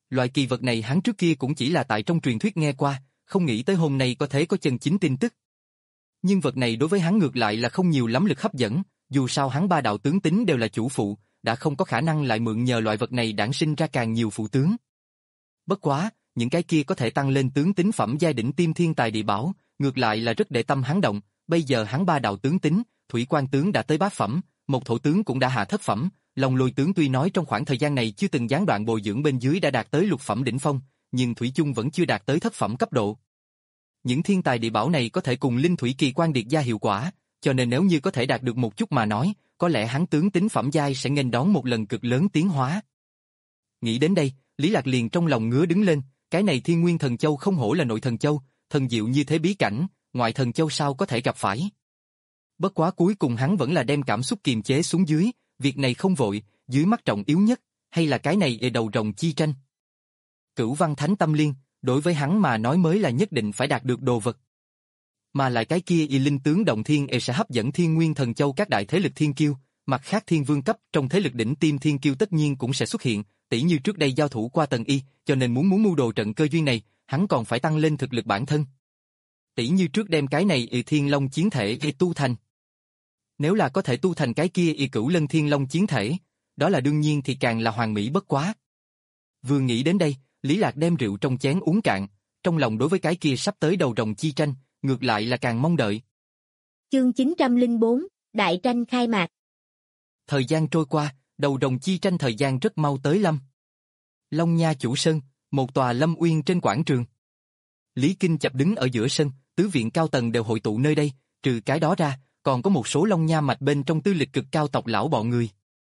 A: Loại kỳ vật này hắn trước kia cũng chỉ là tại trong truyền thuyết nghe qua, không nghĩ tới hôm nay có thể có chân chính tin tức. Nhưng vật này đối với hắn ngược lại là không nhiều lắm lực hấp dẫn, dù sao hắn ba đạo tướng tính đều là chủ phụ, đã không có khả năng lại mượn nhờ loại vật này đản sinh ra càng nhiều phụ tướng. Bất quá, những cái kia có thể tăng lên tướng tính phẩm giai đỉnh tiêm thiên tài địa bảo, ngược lại là rất để tâm hắn động, bây giờ hắn ba đạo tướng tính, thủy quan tướng đã tới bát phẩm, một thổ tướng cũng đã hạ thất phẩm, long lôi tướng tuy nói trong khoảng thời gian này chưa từng gián đoạn bồi dưỡng bên dưới đã đạt tới lục phẩm đỉnh phong, nhưng thủy chung vẫn chưa đạt tới thất phẩm cấp độ. Những thiên tài địa bảo này có thể cùng linh thủy kỳ quan điệt gia hiệu quả, cho nên nếu như có thể đạt được một chút mà nói, có lẽ hắn tướng tính phẩm giai sẽ nghênh đón một lần cực lớn tiến hóa. Nghĩ đến đây, Lý Lạc liền trong lòng ngứa đứng lên, cái này Thiên Nguyên Thần Châu không hổ là nội thần châu, thần diệu như thế bí cảnh, ngoại thần châu sao có thể gặp phải. Bất quá cuối cùng hắn vẫn là đem cảm xúc kiềm chế xuống dưới, việc này không vội, dưới mắt trọng yếu nhất, hay là cái này ở đầu rồng chi tranh. Cửu Văn Thánh Tâm Liên, đối với hắn mà nói mới là nhất định phải đạt được đồ vật. Mà lại cái kia y linh tướng động thiên e sẽ hấp dẫn Thiên Nguyên Thần Châu các đại thế lực thiên kiêu, mặt khác thiên vương cấp trong thế lực đỉnh tiêm thiên kiêu tất nhiên cũng sẽ xuất hiện, tỷ như trước đây giao thủ qua tầng y, cho nên muốn muốn mưu đồ trận cơ duyên này, hắn còn phải tăng lên thực lực bản thân. Tỷ như trước đem cái này y thiên long chiến thể y tu thành. Nếu là có thể tu thành cái kia y cửu lân thiên long chiến thể, đó là đương nhiên thì càng là hoàn mỹ bất quá. Vừa nghĩ đến đây, Lý Lạc đem rượu trong chén uống cạn, trong lòng đối với cái kia sắp tới đầu rồng chi tranh, ngược lại là càng mong đợi.
B: Chương chín trăm lẻ bốn, Đại tranh khai mạc.
A: Thời gian trôi qua, đầu rồng chi tranh thời gian rất mau tới lâm. Long Nha Chủ Sơn, một tòa lâm uyên trên quảng trường. Lý Kinh Chập đứng ở giữa sân, tứ viện cao tầng đều hội tụ nơi đây, trừ cái đó ra, còn có một số Long Nha mạch bên trong tư lịch cực cao tộc lão bọn người.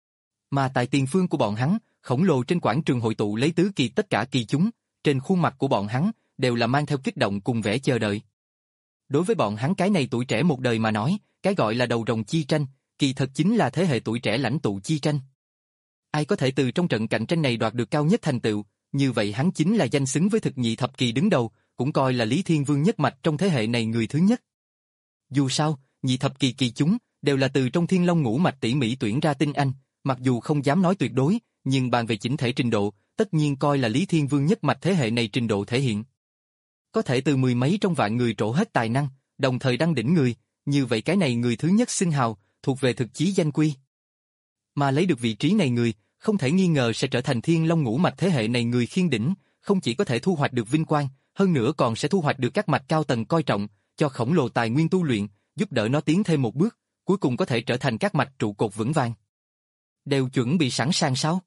A: Mà tại tiền phương của bọn hắn, khổng lồ trên quảng trường hội tụ lấy tứ kỳ tất cả kỳ chúng, trên khuôn mặt của bọn hắn đều là mang theo kích động cùng vẻ chờ đợi. Đối với bọn hắn cái này tuổi trẻ một đời mà nói, cái gọi là đầu rồng chi tranh, kỳ thật chính là thế hệ tuổi trẻ lãnh tụ chi tranh. Ai có thể từ trong trận cạnh tranh này đoạt được cao nhất thành tựu, như vậy hắn chính là danh xứng với thực nhị thập kỳ đứng đầu, cũng coi là Lý Thiên Vương nhất mạch trong thế hệ này người thứ nhất. Dù sao, nhị thập kỳ kỳ chúng đều là từ trong Thiên Long ngũ mạch tỉ mỉ tuyển ra tinh anh, mặc dù không dám nói tuyệt đối, nhưng bàn về chỉnh thể trình độ, tất nhiên coi là Lý Thiên Vương nhất mạch thế hệ này trình độ thể hiện. Có thể từ mười mấy trong vạn người trổ hết tài năng, đồng thời đăng đỉnh người, như vậy cái này người thứ nhất xưng hào, thuộc về thực chí danh quy. Mà lấy được vị trí này người, không thể nghi ngờ sẽ trở thành Thiên Long ngũ mạch thế hệ này người khiên đỉnh, không chỉ có thể thu hoạch được vinh quang, hơn nữa còn sẽ thu hoạch được các mạch cao tầng coi trọng, cho khổng lồ tài nguyên tu luyện, giúp đỡ nó tiến thêm một bước, cuối cùng có thể trở thành các mạch trụ cột vững vàng. Đều chuẩn bị sẵn sàng sao?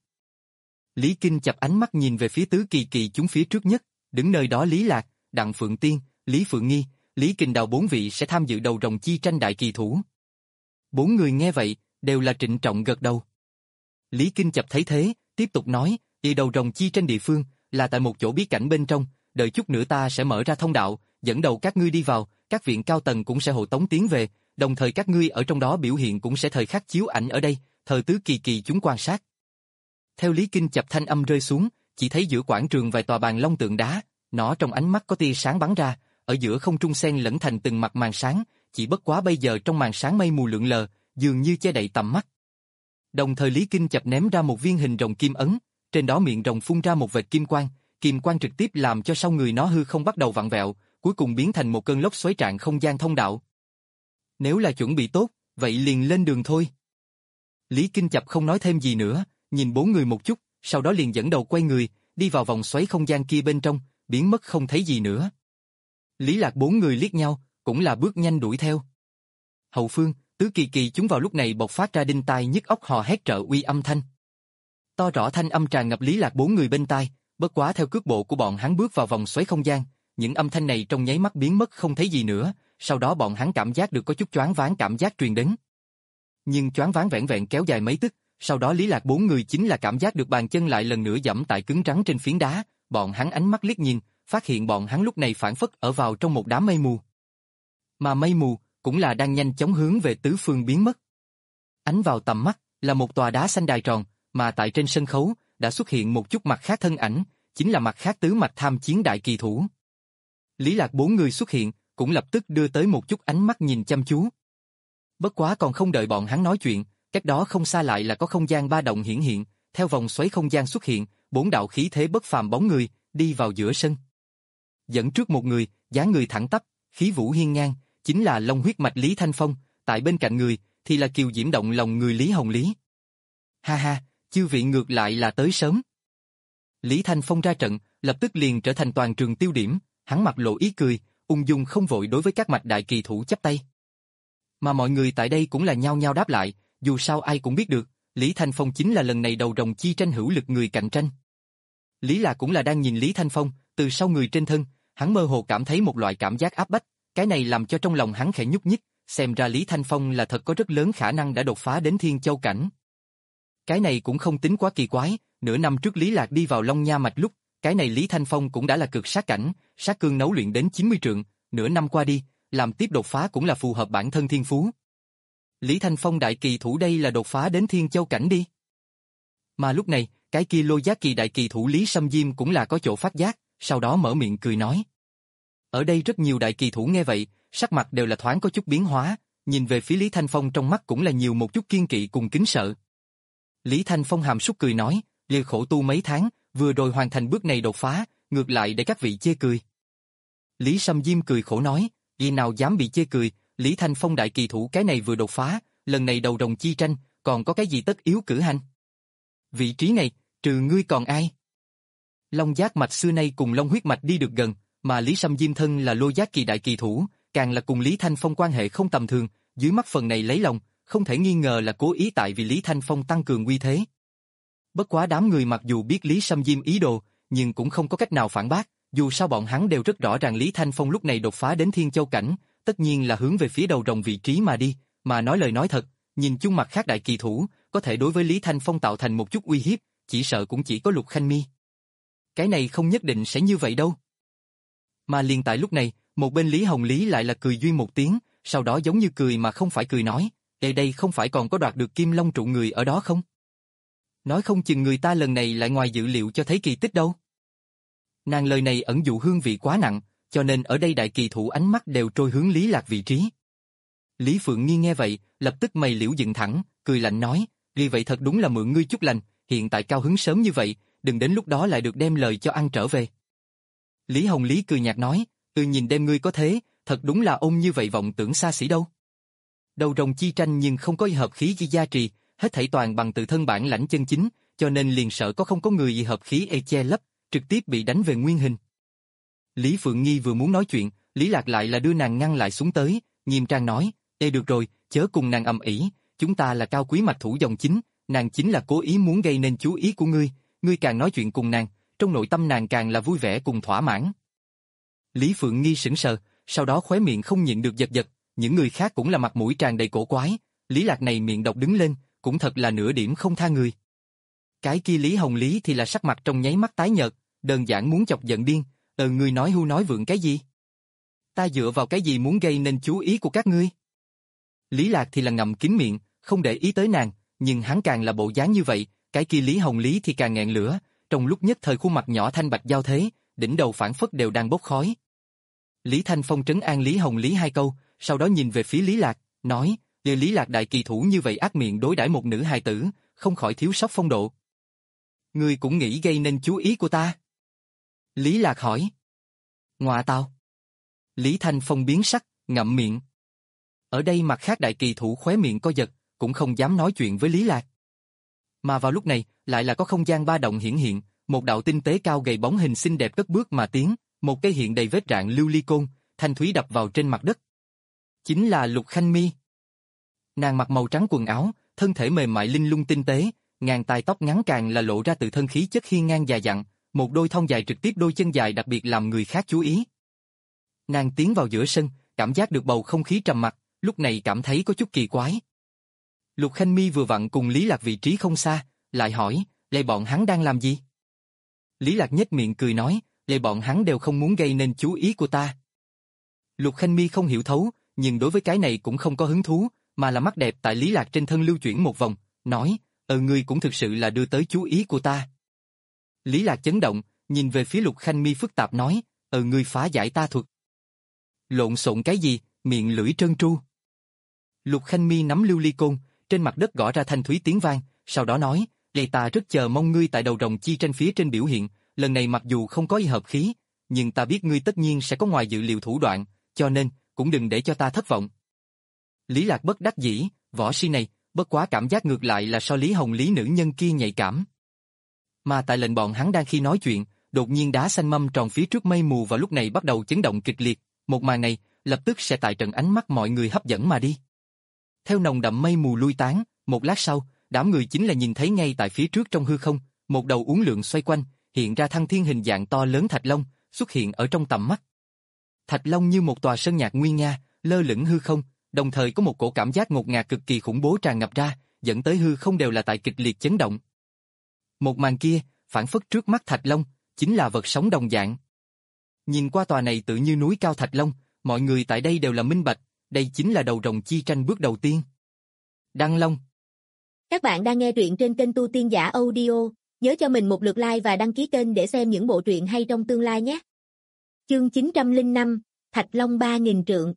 A: Lý Kinh Chập ánh mắt nhìn về phía tứ kỳ kỳ chúng phía trước nhất, đứng nơi đó Lý Lạc, Đặng Phượng Tiên, Lý Phượng Nghi, Lý Kình Đào bốn vị sẽ tham dự đầu rồng chi tranh đại kỳ thủ. Bốn người nghe vậy, đều là trịnh trọng gật đầu. Lý Kinh Chập thấy thế, tiếp tục nói, đi đầu rồng chi tranh địa phương, là tại một chỗ bí cảnh bên trong, đợi chút nữa ta sẽ mở ra thông đạo, dẫn đầu các ngươi đi vào, các viện cao tầng cũng sẽ hộ tống tiến về, đồng thời các ngươi ở trong đó biểu hiện cũng sẽ thời khắc chiếu ảnh ở đây, thời tứ kỳ kỳ chúng quan sát. Theo Lý Kinh Chập thanh âm rơi xuống, chỉ thấy giữa quảng trường vài tòa bàn long tượng đá, nó trong ánh mắt có tia sáng bắn ra, ở giữa không trung xen lẫn thành từng mặt màn sáng, chỉ bất quá bây giờ trong màn sáng mây mù lượn lờ, dường như che đậy tầm mắt. Đồng thời Lý Kinh Chập ném ra một viên hình rồng kim ấn, trên đó miệng rồng phun ra một vệt kim quang, kim quang trực tiếp làm cho sau người nó hư không bắt đầu vặn vẹo, cuối cùng biến thành một cơn lốc xoáy trạng không gian thông đạo. Nếu là chuẩn bị tốt, vậy liền lên đường thôi. Lý Kinh Chập không nói thêm gì nữa, nhìn bốn người một chút, sau đó liền dẫn đầu quay người, đi vào vòng xoáy không gian kia bên trong, biến mất không thấy gì nữa. Lý Lạc bốn người liếc nhau, cũng là bước nhanh đuổi theo. Hậu phương, tứ kỳ kỳ chúng vào lúc này bộc phát ra đinh tai nhức óc hò hét trợ uy âm thanh. To rõ thanh âm tràn ngập Lý Lạc bốn người bên tai, bất quá theo cước bộ của bọn hắn bước vào vòng xoáy không gian, những âm thanh này trong nháy mắt biến mất không thấy gì nữa, sau đó bọn hắn cảm giác được có chút choáng váng cảm giác truyền đến. Nhưng choáng váng vẹn vẹn kéo dài mấy tức, sau đó Lý Lạc bốn người chính là cảm giác được bàn chân lại lần nữa giẫm tại cứng rắn trên phiến đá, bọn hắn ánh mắt liếc nhìn, phát hiện bọn hắn lúc này phản phất ở vào trong một đám mây mù. Mà mây mù cũng là đang nhanh chóng hướng về tứ phương biến mất. Ánh vào tầm mắt là một tòa đá xanh đài tròn, mà tại trên sân khấu đã xuất hiện một chút mặt khác thân ảnh, chính là mặt khác tứ mạch tham chiến đại kỳ thủ. Lý Lạc bốn người xuất hiện, cũng lập tức đưa tới một chút ánh mắt nhìn chăm chú. Bất quá còn không đợi bọn hắn nói chuyện, cách đó không xa lại là có không gian ba động hiển hiện, theo vòng xoáy không gian xuất hiện, bốn đạo khí thế bất phàm bóng người, đi vào giữa sân. Dẫn trước một người, dáng người thẳng tắp, khí vũ hiên ngang, chính là Long huyết mạch Lý Thanh Phong, tại bên cạnh người, thì là kiều diễm động lòng người Lý Hồng Lý. Ha ha, chư vị ngược lại là tới sớm. Lý Thanh Phong ra trận, lập tức liền trở thành toàn trường tiêu điểm, hắn mặt lộ ý cười, ung dung không vội đối với các mạch đại kỳ thủ chắp tay. Mà mọi người tại đây cũng là nhao nhao đáp lại, dù sao ai cũng biết được, Lý Thanh Phong chính là lần này đầu rồng chi tranh hữu lực người cạnh tranh. Lý Lạc cũng là đang nhìn Lý Thanh Phong, từ sau người trên thân, hắn mơ hồ cảm thấy một loại cảm giác áp bách, cái này làm cho trong lòng hắn khẽ nhúc nhích, xem ra Lý Thanh Phong là thật có rất lớn khả năng đã đột phá đến Thiên Châu cảnh. Cái này cũng không tính quá kỳ quái, nửa năm trước Lý Lạc đi vào Long Nha mạch lúc, cái này Lý Thanh Phong cũng đã là cực sát cảnh, sát cương nấu luyện đến chín mươi trượng, nửa năm qua đi, làm tiếp đột phá cũng là phù hợp bản thân thiên phú. Lý Thanh Phong đại kỳ thủ đây là đột phá đến Thiên Châu cảnh đi. Mà lúc này, cái kia Lôi Giác kỳ đại kỳ thủ Lý Sâm Diêm cũng là có chỗ phát giác, sau đó mở miệng cười nói. Ở đây rất nhiều đại kỳ thủ nghe vậy, sắc mặt đều là thoáng có chút biến hóa, nhìn về phía Lý Thanh Phong trong mắt cũng là nhiều một chút kiên kỵ cùng kính sợ. Lý Thanh Phong hàm súc cười nói, liều khổ tu mấy tháng, vừa rồi hoàn thành bước này đột phá, ngược lại để các vị chê cười. Lý Sâm Diêm cười khổ nói, vì nào dám bị chê cười, Lý Thanh Phong đại kỳ thủ cái này vừa đột phá, lần này đầu rồng chi tranh, còn có cái gì tất yếu cử hành. Vị trí này, trừ ngươi còn ai? Long Giác mạch xưa nay cùng Long huyết mạch đi được gần, mà Lý Sâm Diêm thân là Lôi Giác kỳ đại kỳ thủ, càng là cùng Lý Thanh Phong quan hệ không tầm thường, dưới mắt phần này lấy lòng, không thể nghi ngờ là cố ý tại vì Lý Thanh Phong tăng cường uy thế. Bất quá đám người mặc dù biết Lý Sâm Diêm ý đồ, nhưng cũng không có cách nào phản bác, dù sao bọn hắn đều rất rõ ràng Lý Thanh Phong lúc này đột phá đến Thiên Châu cảnh, tất nhiên là hướng về phía đầu rồng vị trí mà đi, mà nói lời nói thật, nhìn chung mặt khác đại kỳ thủ, có thể đối với Lý Thanh Phong tạo thành một chút uy hiếp, chỉ sợ cũng chỉ có Lục Khanh Mi. Cái này không nhất định sẽ như vậy đâu. Mà liền tại lúc này, một bên Lý Hồng Lý lại là cười duyên một tiếng, sau đó giống như cười mà không phải cười nói, đây đây không phải còn có đoạt được Kim Long trụ người ở đó không? Nói không chừng người ta lần này lại ngoài dự liệu cho thấy kỳ tích đâu. Nàng lời này ẩn dụ hương vị quá nặng, cho nên ở đây đại kỳ thủ ánh mắt đều trôi hướng Lý Lạc vị trí. Lý Phượng Nghi nghe vậy, lập tức mày liễu dựng thẳng, cười lạnh nói, vì vậy thật đúng là mượn ngươi chút lành, hiện tại cao hứng sớm như vậy, đừng đến lúc đó lại được đem lời cho ăn trở về. Lý Hồng Lý cười nhạt nói, từ nhìn đem ngươi có thế, thật đúng là ôm như vậy vọng tưởng xa xỉ đâu. Đầu rồng chi tranh nhưng không có hợp khí chi gia trì, hết thảy toàn bằng tự thân bản lãnh chân chính, cho nên liền sợ có không có người gì hợp khí e che lấp, trực tiếp bị đánh về nguyên hình. Lý Phượng Nghi vừa muốn nói chuyện, Lý Lạc lại là đưa nàng ngăn lại xuống tới, nghiêm trang nói, ê được rồi, chớ cùng nàng ầm ĩ, chúng ta là cao quý mạch thủ dòng chính, nàng chính là cố ý muốn gây nên chú ý của ngươi, ngươi càng nói chuyện cùng nàng, trong nội tâm nàng càng là vui vẻ cùng thỏa mãn. Lý Phượng Nghi sững sờ, sau đó khóe miệng không nhịn được giật giật, những người khác cũng là mặt mũi tràn đầy cổ quái, Lý Lạc này miệng độc đứng lên, cũng thật là nửa điểm không tha người. Cái kia Lý Hồng Lý thì là sắc mặt trong nháy mắt tái nhợt, đơn giản muốn chọc giận điên, ờ ngươi nói hưu nói vượng cái gì? Ta dựa vào cái gì muốn gây nên chú ý của các ngươi? Lý Lạc thì là ngậm kín miệng, không để ý tới nàng, nhưng hắn càng là bộ dáng như vậy, cái kia Lý Hồng Lý thì càng nghẹn lửa, trong lúc nhất thời khuôn mặt nhỏ thanh bạch giao thế, đỉnh đầu phảng phất đều đang bốc khói. Lý Thanh Phong trấn an Lý Hồng Lý hai câu, sau đó nhìn về phía Lý Lạc, nói, "Nếu Lý Lạc đại kỳ thủ như vậy ác miệng đối đãi một nữ hài tử, không khỏi thiếu sót phong độ. Ngươi cũng nghĩ gây nên chú ý của ta?" Lý Lạc hỏi. "Ngọa tao." Lý Thanh Phong biến sắc, ngậm miệng. Ở đây mặt khác đại kỳ thủ khóe miệng co giật, cũng không dám nói chuyện với Lý Lạc. Mà vào lúc này, lại là có không gian ba động hiển hiện, một đạo tinh tế cao gầy bóng hình xinh đẹp cất bước mà tiến, một cây hiện đầy vết rạn lưu ly côn, thanh thúy đập vào trên mặt đất. Chính là Lục Khanh Mi. Nàng mặc màu trắng quần áo, thân thể mềm mại linh lung tinh tế, ngàn tài tóc ngắn càng là lộ ra từ thân khí chất hiên ngang dài dặn, một đôi thon dài trực tiếp đôi chân dài đặc biệt làm người khác chú ý. Nàng tiến vào giữa sân, cảm giác được bầu không khí trầm mặc, lúc này cảm thấy có chút kỳ quái. Lục Khanh Mi vừa vặn cùng Lý Lạc vị trí không xa, lại hỏi, "Lệ bọn hắn đang làm gì?" Lý Lạc nhếch miệng cười nói, "Lệ bọn hắn đều không muốn gây nên chú ý của ta." Lục Khanh Mi không hiểu thấu, nhưng đối với cái này cũng không có hứng thú, mà là mắt đẹp tại Lý Lạc trên thân lưu chuyển một vòng, nói, "Ờ ngươi cũng thực sự là đưa tới chú ý của ta." Lý Lạc chấn động, nhìn về phía Lục Khanh Mi phức tạp nói, "Ờ ngươi phá giải ta thuật." "Lộn xộn cái gì, miệng lưỡi trơn tru." Lục Khanh Mi nắm lưu ly côn, trên mặt đất gõ ra thanh thúy tiếng vang, sau đó nói, Lê ta rất chờ mong ngươi tại đầu rồng chi tranh phía trên biểu hiện, lần này mặc dù không có y hợp khí, nhưng ta biết ngươi tất nhiên sẽ có ngoài dự liệu thủ đoạn, cho nên, cũng đừng để cho ta thất vọng. Lý Lạc bất đắc dĩ, võ si này, bất quá cảm giác ngược lại là so Lý Hồng Lý nữ nhân kia nhạy cảm. Mà tại lệnh bọn hắn đang khi nói chuyện, đột nhiên đá xanh mâm tròn phía trước mây mù vào lúc này bắt đầu chấn động kịch liệt, một màn này, lập tức sẽ tại trận ánh mắt mọi người hấp dẫn mà đi. Theo nồng đậm mây mù lui tán, một lát sau, đám người chính là nhìn thấy ngay tại phía trước trong hư không, một đầu uốn lượn xoay quanh, hiện ra thăng thiên hình dạng to lớn thạch long, xuất hiện ở trong tầm mắt. Thạch long như một tòa sơn nhạc nguy nga, lơ lửng hư không, đồng thời có một cổ cảm giác ngột ngạt cực kỳ khủng bố tràn ngập ra, dẫn tới hư không đều là tại kịch liệt chấn động. Một màn kia, phản phất trước mắt thạch long, chính là vật sống đồng dạng. Nhìn qua tòa này tự như núi cao thạch long, mọi người tại đây đều là minh bạch, đây chính là đầu rồng chi tranh bước đầu tiên. Đăng Long.
B: Các bạn đang nghe truyện trên kênh Tu Tiên Giả Audio, nhớ cho mình một lượt like và đăng ký kênh để xem những bộ truyện hay trong tương lai nhé. Chương chín trăm lẻ năm, Thạch Long ba nghìn trượng.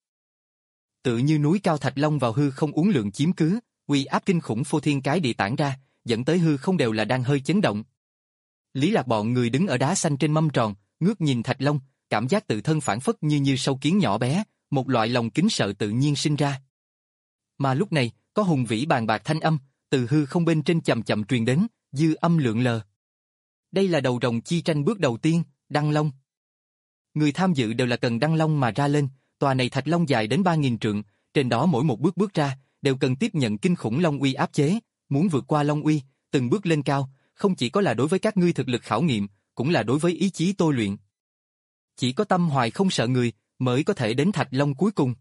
A: Tự như núi cao thạch long vào hư không uốn lượn chiếm cứ, uy áp kinh khủng phô thiên cái địa tản ra, dẫn tới hư không đều là đang hơi chấn động. Lý Lạc bọn người đứng ở đá xanh trên mâm tròn, ngước nhìn thạch long, cảm giác tự thân phản phất như như sâu kiến nhỏ bé, một loại lòng kính sợ tự nhiên sinh ra. Mà lúc này, có hùng vĩ bàn bạc thanh âm, từ hư không bên trên chậm chậm truyền đến, dư âm lượn lờ. Đây là đầu rồng chi tranh bước đầu tiên, Đăng Long. Người tham dự đều là cần Đăng Long mà ra lên, tòa này thạch long dài đến ba nghìn trượng, trên đó mỗi một bước bước ra, đều cần tiếp nhận kinh khủng long uy áp chế, muốn vượt qua long uy, từng bước lên cao, không chỉ có là đối với các ngươi thực lực khảo nghiệm, cũng là đối với ý chí tôi luyện. Chỉ có tâm hoài không sợ người, mới có thể đến thạch long cuối cùng.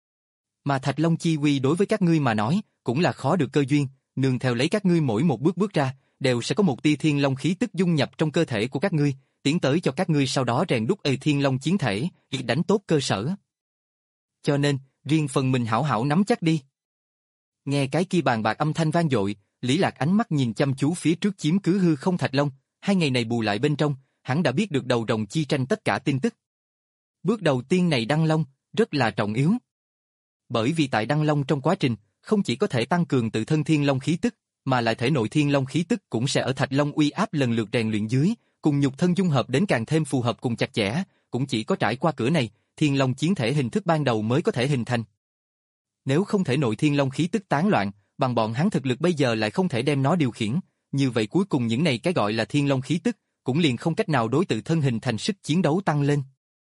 A: Mà thạch long chi uy đối với các ngươi mà nói, cũng là khó được cơ duyên, nương theo lấy các ngươi mỗi một bước bước ra, đều sẽ có một tia thiên long khí tức dung nhập trong cơ thể của các ngươi, tiến tới cho các ngươi sau đó rèn đúc ê thiên long chiến thể, đánh tốt cơ sở. Cho nên, riêng phần mình hảo hảo nắm chắc đi. Nghe cái kia bàn bạc âm thanh vang dội, Lý Lạc ánh mắt nhìn chăm chú phía trước chiếm cứ hư không thạch long, hai ngày này bù lại bên trong, hắn đã biết được đầu rồng chi tranh tất cả tin tức. Bước đầu tiên này Đăng Long, rất là trọng yếu. Bởi vì tại Đăng Long trong quá trình, không chỉ có thể tăng cường tự thân thiên long khí tức, mà lại thể nội thiên long khí tức cũng sẽ ở thạch long uy áp lần lượt rèn luyện dưới, cùng nhục thân dung hợp đến càng thêm phù hợp cùng chặt chẽ, cũng chỉ có trải qua cửa này, thiên long chiến thể hình thức ban đầu mới có thể hình thành. Nếu không thể nội thiên long khí tức tán loạn, bằng bọn hắn thực lực bây giờ lại không thể đem nó điều khiển, như vậy cuối cùng những này cái gọi là thiên long khí tức, cũng liền không cách nào đối tự thân hình thành sức chiến đấu tăng lên.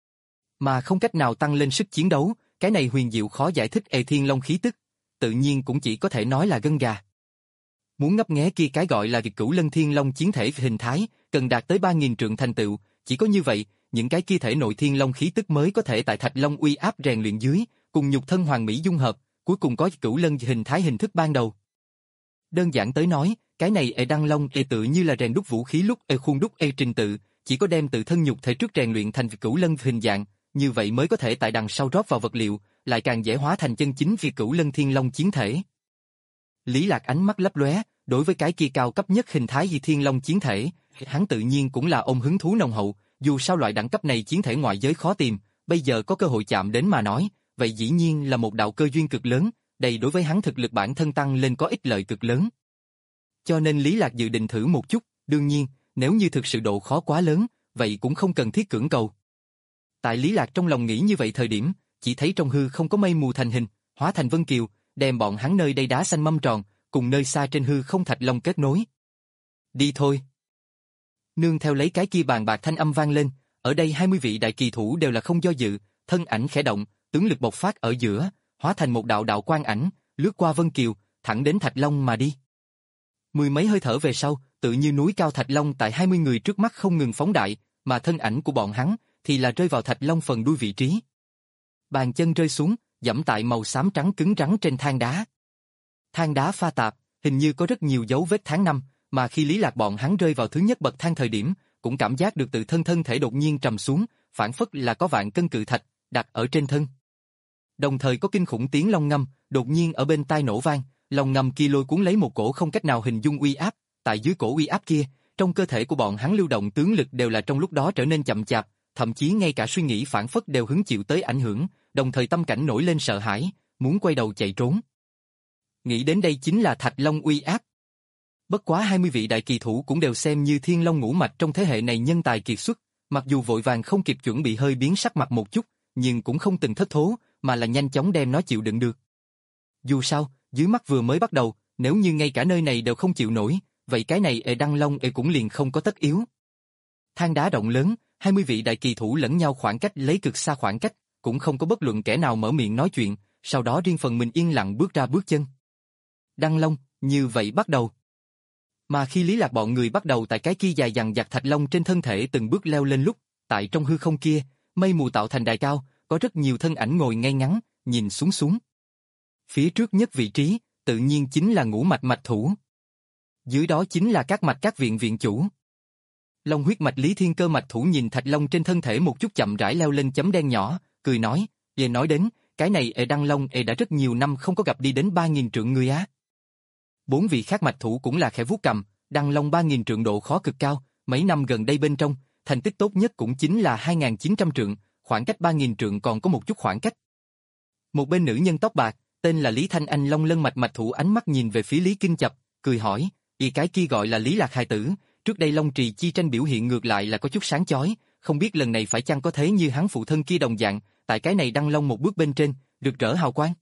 A: Mà không cách nào tăng lên sức chiến đấu, cái này huyền diệu khó giải thích ê thiên long khí tức, tự nhiên cũng chỉ có thể nói là gân gà. Muốn ngấp nghé kia cái gọi là cửu lân thiên long chiến thể hình thái, cần đạt tới ba nghìn trượng thành tựu, chỉ có như vậy, những cái kia thể nội thiên long khí tức mới có thể tại thạch long uy áp rèn luyện dưới, cùng nhục thân hoàn mỹ dung hợp, cuối cùng có cửu lân hình thái hình thức ban đầu. Đơn giản tới nói, cái này ê Đăng Long ê tự như là rèn đúc vũ khí lúc ê khuôn đúc ê trình tự, chỉ có đem tự thân nhục thể trước rèn luyện thành cửu lân hình dạng, như vậy mới có thể tại đằng sau rót vào vật liệu, lại càng dễ hóa thành chân chính vì cửu lân thiên long chiến thể. Lý Lạc ánh mắt lấp lóe, đối với cái kia cao cấp nhất hình thái vì thiên long chiến thể, hắn tự nhiên cũng là ôm hứng thú nồng hậu, dù sao loại đẳng cấp này chiến thể ngoại giới khó tìm, bây giờ có cơ hội chạm đến mà nói, vậy dĩ nhiên là một đạo cơ duyên cực lớn, đây đối với hắn thực lực bản thân tăng lên có ích lợi cực lớn. Cho nên Lý Lạc dự định thử một chút, đương nhiên, nếu như thực sự độ khó quá lớn, vậy cũng không cần thiết cưỡng cầu. Tại Lý Lạc trong lòng nghĩ như vậy thời điểm, chỉ thấy trong hư không có mây mù thành hình, hóa thành vân kiều, đem bọn hắn nơi đây đá xanh mâm tròn, cùng nơi xa trên hư không thạch long kết nối. Đi thôi. Nương theo lấy cái kia bàn bạc thanh âm vang lên, ở đây hai mươi vị đại kỳ thủ đều là không do dự, thân ảnh khẽ động, tướng lực bộc phát ở giữa, hóa thành một đạo đạo quang ảnh, lướt qua vân kiều, thẳng đến thạch long mà đi. Mười mấy hơi thở về sau, tự như núi cao thạch long tại hai mươi người trước mắt không ngừng phóng đại, mà thân ảnh của bọn hắn thì là rơi vào thạch long phần đuôi vị trí. Bàn chân rơi xuống, dẫm tại màu xám trắng cứng rắn trên than đá. Than đá pha tạp, hình như có rất nhiều dấu vết tháng năm, mà khi Lý Lạc bọn hắn rơi vào thứ nhất bậc thang thời điểm, cũng cảm giác được tự thân thân thể đột nhiên trầm xuống, phản phất là có vạn cân cự thạch đặt ở trên thân. Đồng thời có kinh khủng tiếng long ngâm, đột nhiên ở bên tai nổ vang, long ngâm kia lôi cuốn lấy một cổ không cách nào hình dung uy áp, tại dưới cổ uy áp kia, trong cơ thể của bọn hắn lưu động tướng lực đều là trong lúc đó trở nên chậm chạp, thậm chí ngay cả suy nghĩ phản phất đều hứng chịu tới ảnh hưởng, đồng thời tâm cảnh nổi lên sợ hãi, muốn quay đầu chạy trốn. Nghĩ đến đây chính là thạch long uy áp. Bất quá hai mươi vị đại kỳ thủ cũng đều xem như thiên long ngũ mạch trong thế hệ này nhân tài kiệt xuất, mặc dù vội vàng không kịp chuẩn bị hơi biến sắc mặt một chút, nhưng cũng không từng thất thố, mà là nhanh chóng đem nó chịu đựng được. Dù sao, dưới mắt vừa mới bắt đầu, nếu như ngay cả nơi này đều không chịu nổi, vậy cái này ê Đăng Long ê cũng liền không có tất yếu. Than đá rộng lớn, hai mươi vị đại kỳ thủ lẫn nhau khoảng cách lấy cực xa khoảng cách, cũng không có bất luận kẻ nào mở miệng nói chuyện, sau đó riêng phần mình yên lặng bước ra bước chân. Đăng Long, như vậy bắt đầu. Mà khi Lý Lạc bọn người bắt đầu tại cái kia dài dằng dặc thạch long trên thân thể từng bước leo lên lúc, tại trong hư không kia, mây mù tạo thành đài cao, có rất nhiều thân ảnh ngồi ngay ngắn, nhìn xuống xuống. Phía trước nhất vị trí, tự nhiên chính là ngũ mạch mạch thủ. Dưới đó chính là các mạch các viện viện chủ. Long huyết mạch Lý Thiên Cơ mạch thủ nhìn thạch long trên thân thể một chút chậm rãi leo lên chấm đen nhỏ, cười nói, về nói đến, cái này ê Đăng Long ê đã rất nhiều năm không có gặp đi đến ba nghìn trượng người á. Bốn vị khác mạch thủ cũng là khẽ vuốt cầm, Đăng Long ba nghìn trượng độ khó cực cao, mấy năm gần đây bên trong, thành tích tốt nhất cũng chính là hai nghìn chín trăm trượng, khoảng cách ba nghìn trượng còn có một chút khoảng cách. Một bên nữ nhân tóc bạc, tên là Lý Thanh Anh Long lân mạch mạch thủ ánh mắt nhìn về phía Lý Kinh Chập, cười hỏi, y cái kia gọi là Lý Lạc hài tử, trước đây Long Trì chi tranh biểu hiện ngược lại là có chút sáng chói, không biết lần này phải chăng có thế như hắn phụ thân kia đồng dạng, tại cái này Đăng Long một bước bên trên, rực rỡ hào quang.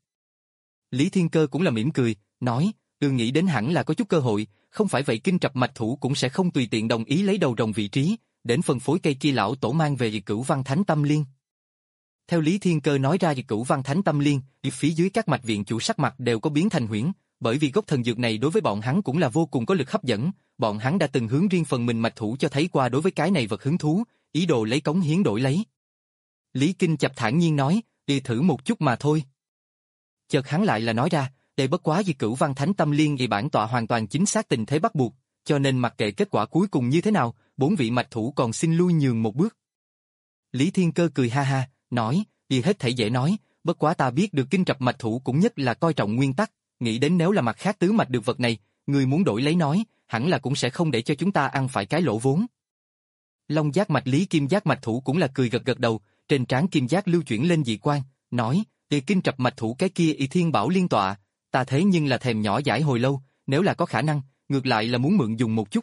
A: Lý Thiên Cơ cũng là mỉm cười, nói, tôi nghĩ đến hẳn là có chút cơ hội, không phải vậy Kinh Trập mạch thủ cũng sẽ không tùy tiện đồng ý lấy đầu rồng vị trí, đến phân phối cây kia lão tổ mang về Cửu Văn Thánh Tâm Liên. Theo Lý Thiên Cơ nói ra Cửu Văn Thánh Tâm Liên, phía dưới các mạch viện chủ sắc mặt đều có biến thành huyễn, bởi vì gốc thần dược này đối với bọn hắn cũng là vô cùng có lực hấp dẫn, bọn hắn đã từng hướng riêng phần mình mạch thủ cho thấy qua đối với cái này vật hứng thú, ý đồ lấy cống hiến đổi lấy. Lý Kinh Chập thản nhiên nói, đi thử một chút mà thôi. Chợt hắn lại là nói ra, đây bất quá vì Cửu Văn Thánh Tâm Liên vì bản tọa hoàn toàn chính xác tình thế bắt buộc, cho nên mặc kệ kết quả cuối cùng như thế nào, bốn vị mạch thủ còn xin lui nhường một bước. Lý Thiên Cơ cười ha ha, nói, vì hết thảy dễ nói, bất quá ta biết được Kinh Trập mạch thủ cũng nhất là coi trọng nguyên tắc, nghĩ đến nếu là mặt khác tứ mạch được vật này, người muốn đổi lấy nói, hẳn là cũng sẽ không để cho chúng ta ăn phải cái lỗ vốn. Long giác mạch Lý Kim Giác mạch thủ cũng là cười gật gật đầu, trên trán Kim Giác lưu chuyển lên dị quang, nói, để Kinh Trập mạch thủ cái kia y thiên bảo liên tọa, ta thế nhưng là thèm nhỏ giải hồi lâu, nếu là có khả năng, ngược lại là muốn mượn dùng một chút.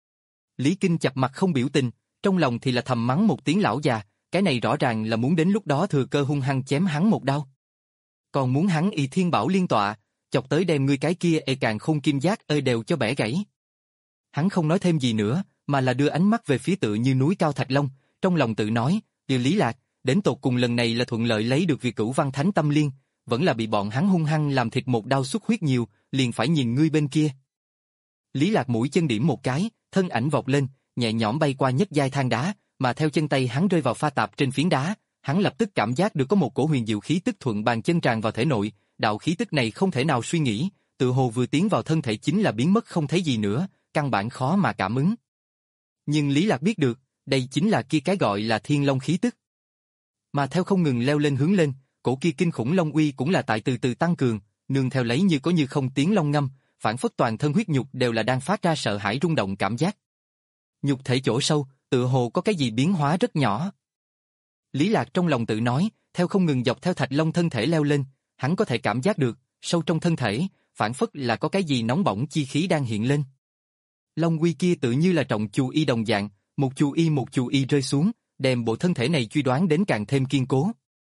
A: Lý Kinh Chập mặt không biểu tình, trong lòng thì là thầm mắng một tiếng lão già, cái này rõ ràng là muốn đến lúc đó thừa cơ hung hăng chém hắn một đao. Còn muốn hắn y thiên bảo liên tọa, chọc tới đem ngươi cái kia ê càng khôn kim giác ơi đều cho bẻ gãy. Hắn không nói thêm gì nữa, mà là đưa ánh mắt về phía tự như núi cao Thạch Long, trong lòng tự nói, điều Lý Lạc, đến tột cùng lần này là thuận lợi lấy được việc Cửu Văn Thánh Tâm Liên, vẫn là bị bọn hắn hung hăng làm thịt một đau xuất huyết nhiều, liền phải nhìn ngươi bên kia. Lý Lạc mũi chân điểm một cái, thân ảnh vọt lên, nhẹ nhõm bay qua nhất giai than đá, mà theo chân tay hắn rơi vào pha tạp trên phiến đá, hắn lập tức cảm giác được có một cổ huyền diệu khí tức thuận bàn chân tràn vào thể nội, đạo khí tức này không thể nào suy nghĩ, tự hồ vừa tiến vào thân thể chính là biến mất không thấy gì nữa, căn bản khó mà cảm ứng. Nhưng Lý Lạc biết được, đây chính là kia cái gọi là thiên long khí tức. Mà theo không ngừng leo lên hướng lên, cổ kia kinh khủng long uy cũng là tại từ từ tăng cường, nương theo lấy như có như không tiếng long ngâm, phản phất toàn thân huyết nhục đều là đang phát ra sợ hãi rung động cảm giác. Nhục thể chỗ sâu, tự hồ có cái gì biến hóa rất nhỏ. Lý Lạc trong lòng tự nói, theo không ngừng dọc theo Thạch Long thân thể leo lên, hắn có thể cảm giác được, sâu trong thân thể, phản phất là có cái gì nóng bỏng chi khí đang hiện lên. Long uy kia tự như là trọng chu y đồng dạng, một chu y một chu y rơi xuống, đem bộ thân thể này truy đoán đến càng thêm kiên cố.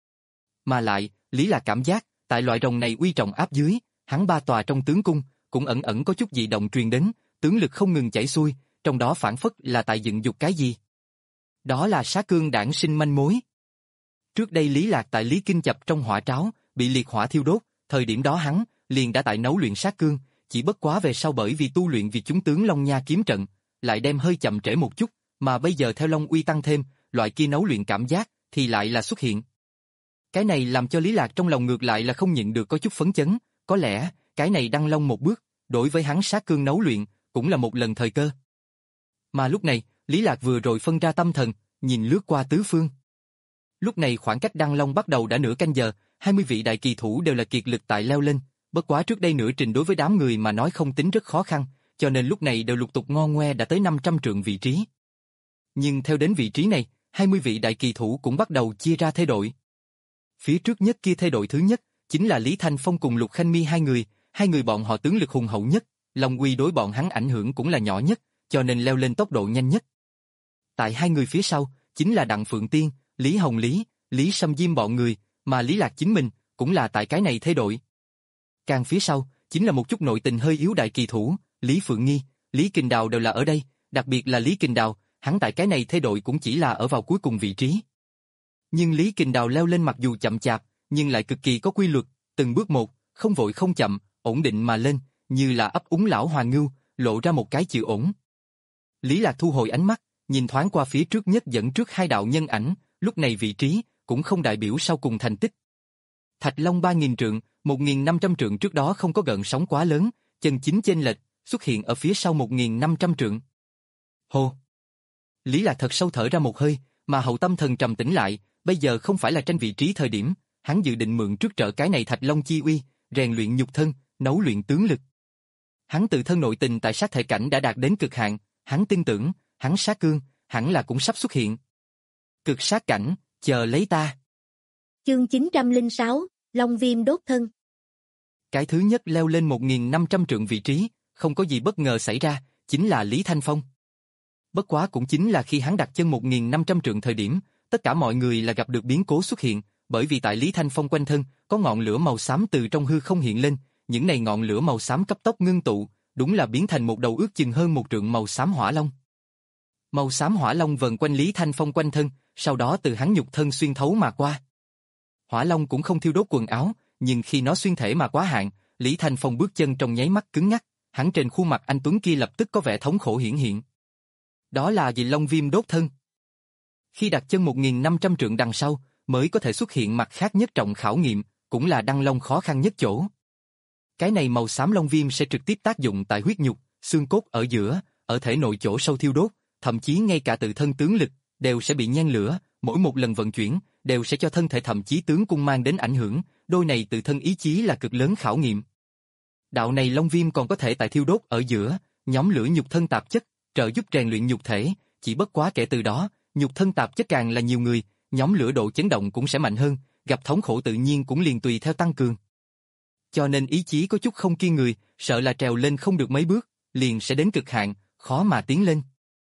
A: Mà lại, Lý Lạc cảm giác, tại loại rồng này uy trọng áp dưới, hắn ba tòa trong tướng cung, cũng ẩn ẩn có chút dị động truyền đến, tướng lực không ngừng chảy xuôi, trong đó phản phất là tại dựng dục cái gì. Đó là sát cương đản sinh manh mối. Trước đây Lý Lạc tại Lý Kinh Chập trong hỏa tráo, bị liệt hỏa thiêu đốt, thời điểm đó hắn liền đã tại nấu luyện sát cương, chỉ bất quá về sau bởi vì tu luyện vì chúng tướng Long Nha kiếm trận, lại đem hơi chậm trễ một chút, mà bây giờ theo Long uy tăng thêm, loại kia nấu luyện cảm giác thì lại là xuất hiện. Cái này làm cho Lý Lạc trong lòng ngược lại là không nhịn được có chút phấn chấn, có lẽ cái này đăng long một bước, đối với hắn sát cương nấu luyện cũng là một lần thời cơ. Mà lúc này, Lý Lạc vừa rồi phân ra tâm thần, nhìn lướt qua tứ phương. Lúc này khoảng cách đăng long bắt đầu đã nửa canh giờ, hai mươi vị đại kỳ thủ đều là kiệt lực tại leo lên, bất quá trước đây nửa trình đối với đám người mà nói không tính rất khó khăn, cho nên lúc này đều lục tục ngo ngoe đã tới năm trăm trượng vị trí. Nhưng theo đến vị trí này, hai mươi vị đại kỳ thủ cũng bắt đầu chia ra thế đội. Phía trước nhất kia thế đội thứ nhất, chính là Lý Thanh Phong cùng Lục Khanh Mi hai người, hai người bọn họ tướng lực hùng hậu nhất, Long uy đối bọn hắn ảnh hưởng cũng là nhỏ nhất, cho nên leo lên tốc độ nhanh nhất. Tại hai người phía sau, chính là Đặng Phượng Tiên, Lý Hồng Lý, Lý Sâm Diêm bọn người, mà Lý Lạc chính mình, cũng là tại cái này thay đổi. Càng phía sau, chính là một chút nội tình hơi yếu đại kỳ thủ, Lý Phượng Nghi, Lý Kình Đào đều là ở đây, đặc biệt là Lý Kình Đào, hắn tại cái này thay đổi cũng chỉ là ở vào cuối cùng vị trí. Nhưng Lý Kình Đào leo lên mặc dù chậm chạp, nhưng lại cực kỳ có quy luật, từng bước một, không vội không chậm, ổn định mà lên, như là ấp úng lão hoàng ngưu, lộ ra một cái chữ ổn. Lý Lạc thu hồi ánh mắt, nhìn thoáng qua phía trước nhất dẫn trước hai đạo nhân ảnh, lúc này vị trí, cũng không đại biểu sau cùng thành tích. Thạch Long ba nghìn trượng, một nghìn năm trăm trượng trước đó không có gợn sóng quá lớn, chân chính chênh lệch, xuất hiện ở phía sau một nghìn năm trăm trượng. Hô! Lý Lạc thật sâu thở ra một hơi, mà hậu tâm thần trầm tĩnh lại, bây giờ không phải là tranh vị trí thời điểm, hắn dự định mượn trước trợ cái này Thạch Long chi uy, rèn luyện nhục thân, nấu luyện tướng lực. Hắn tự thân nội tình tại sát thể cảnh đã đạt đến cực hạn, hắn tin tưởng, hắn sát cương, hẳn là cũng sắp xuất hiện. Cực sát cảnh, chờ lấy ta.
B: Chương chín trăm lẻ sáu, Long Viêm đốt thân.
A: Cái thứ nhất leo lên một nghìn năm trăm trượng vị trí, không có gì bất ngờ xảy ra, chính là Lý Thanh Phong. Bất quá cũng chính là khi hắn đặt chân một nghìn năm trăm trượng thời điểm, tất cả mọi người là gặp được biến cố xuất hiện, bởi vì tại Lý Thanh Phong quanh thân, có ngọn lửa màu xám từ trong hư không hiện lên, những này ngọn lửa màu xám cấp tốc ngưng tụ, đúng là biến thành một đầu ước chừng hơn một trượng màu xám hỏa long. Màu xám hỏa long vần quanh Lý Thanh Phong quanh thân, sau đó từ hắn nhục thân xuyên thấu mà qua. Hỏa long cũng không thiêu đốt quần áo, nhưng khi nó xuyên thể mà quá hạn, Lý Thanh Phong bước chân trong nháy mắt cứng ngắc, hắn trên khuôn mặt anh tuấn kia lập tức có vẻ thống khổ hiển hiện. Đó là vì Long Viêm đốt thân. Khi đặt chân một nghìn năm trăm trượng đằng sau, mới có thể xuất hiện mặt khác nhất trọng khảo nghiệm, cũng là đăng long khó khăn nhất chỗ. Cái này màu xám long viêm sẽ trực tiếp tác dụng tại huyết nhục, xương cốt ở giữa, ở thể nội chỗ sâu thiêu đốt, thậm chí ngay cả tự thân tướng lực đều sẽ bị nhen lửa, mỗi một lần vận chuyển đều sẽ cho thân thể thậm chí tướng cung mang đến ảnh hưởng, đôi này tự thân ý chí là cực lớn khảo nghiệm. Đạo này long viêm còn có thể tại thiêu đốt ở giữa, nhóm lửa nhục thân tạp chất, trợ giúp rèn luyện nhục thể, chỉ bất quá kể từ đó, nhục thân tạp chất càng là nhiều người, nhóm lửa độ chấn động cũng sẽ mạnh hơn, gặp thống khổ tự nhiên cũng liền tùy theo tăng cường. Cho nên ý chí có chút không kiên người, sợ là trèo lên không được mấy bước, liền sẽ đến cực hạn, khó mà tiến lên.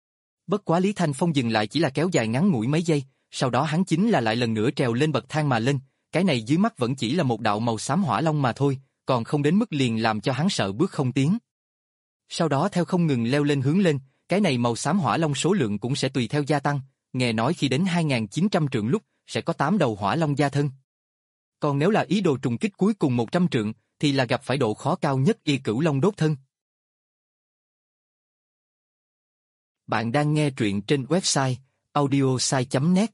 A: Bất quá Lý Thanh Phong dừng lại chỉ là kéo dài ngắn ngủi mấy giây, sau đó hắn chính là lại lần nữa trèo lên bậc thang mà lên, cái này dưới mắt vẫn chỉ là một đạo màu xám hỏa long mà thôi, còn không đến mức liền làm cho hắn sợ bước không tiến. Sau đó theo không ngừng leo lên hướng lên, cái này màu xám hỏa long số lượng cũng sẽ tùy theo gia tăng, nghe nói khi đến hai nghìn chín trăm trượng lúc, sẽ có tám đầu hỏa long gia thân. Còn nếu là ý đồ trùng kích cuối cùng một trăm trượng, thì là gặp phải độ khó cao nhất y cửu long đốt thân. Bạn đang nghe truyện trên website audiosai chấm net.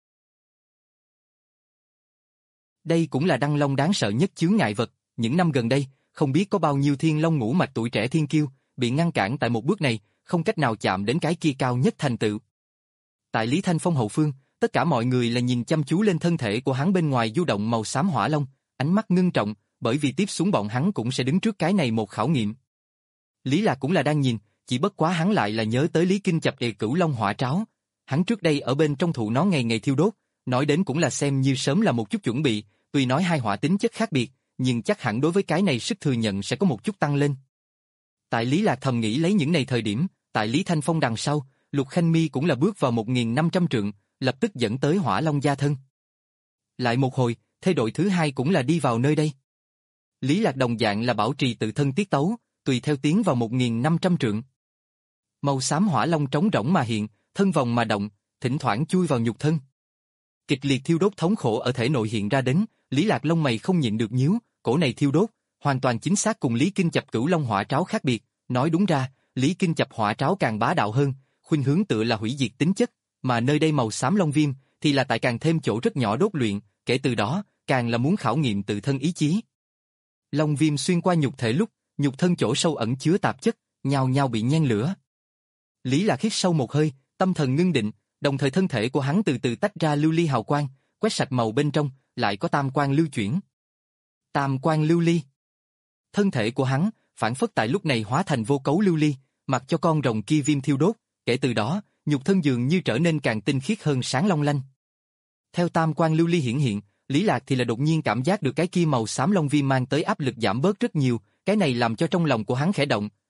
A: Đây cũng là đăng long đáng sợ nhất chướng ngại vật, những năm gần đây, không biết có bao nhiêu thiên long ngũ mạch tuổi trẻ thiên kiêu, bị ngăn cản tại một bước này, không cách nào chạm đến cái kia cao nhất thành tựu. Tại Lý Thanh Phong hậu phương, tất cả mọi người là nhìn chăm chú lên thân thể của hắn bên ngoài du động màu xám hỏa long, ánh mắt ngưng trọng, bởi vì tiếp xuống bọn hắn cũng sẽ đứng trước cái này một khảo nghiệm. Lý Lạc cũng là đang nhìn, chỉ bất quá hắn lại là nhớ tới Lý Kinh Chập ề cửu long hỏa tráo, hắn trước đây ở bên trong thụ nó ngày ngày thiêu đốt, nói đến cũng là xem như sớm là một chút chuẩn bị, tuy nói hai hỏa tính chất khác biệt, nhưng chắc hẳn đối với cái này sức thừa nhận sẽ có một chút tăng lên. Tại Lý Lạc thầm nghĩ lấy những này thời điểm, tại Lý Thanh Phong đằng sau, Lục Khanh Mi cũng là bước vào một nghìn năm trăm trượng, lập tức dẫn tới hỏa long gia thân. Lại một hồi, thế đội thứ hai cũng là đi vào nơi đây. Lý Lạc đồng dạng là bảo trì tự thân tiết tấu, tùy theo tiến vào một nghìn năm trăm trượng. Màu xám hỏa long trống rỗng mà hiện, thân vòng mà động, thỉnh thoảng chui vào nhục thân. Kịch liệt thiêu đốt thống khổ ở thể nội hiện ra đến, Lý Lạc lông mày không nhịn được nhíu, cổ này thiêu đốt, hoàn toàn chính xác cùng Lý Kinh Chập cửu long hỏa tráo khác biệt, nói đúng ra, Lý Kinh Chập hỏa tráo càng bá đạo hơn, khuynh hướng tựa là hủy diệt tính chất, mà nơi đây màu xám long viêm thì là tại càng thêm chỗ rất nhỏ đốt luyện, kể từ đó, càng là muốn khảo nghiệm tự thân ý chí. Long viêm xuyên qua nhục thể lúc, nhục thân chỗ sâu ẩn chứa tạp chất, nhao nhao bị nhen lửa. Lý Lạc hít sâu một hơi, tâm thần ngưng định, đồng thời thân thể của hắn từ từ tách ra lưu ly hào quang, quét sạch màu bên trong, lại có tam quang lưu chuyển. Tam quang lưu ly. Thân thể của hắn, phản phất tại lúc này hóa thành vô cấu lưu ly, mặc cho con rồng kia viêm thiêu đốt, kể từ đó, nhục thân dường như trở nên càng tinh khiết hơn sáng long lanh. Theo tam quang lưu ly hiển hiện, Lý Lạc thì là đột nhiên cảm giác được cái kia màu xám long viêm mang tới áp lực giảm bớt rất nhiều, cái này làm cho trong lòng của hắn khẽ động,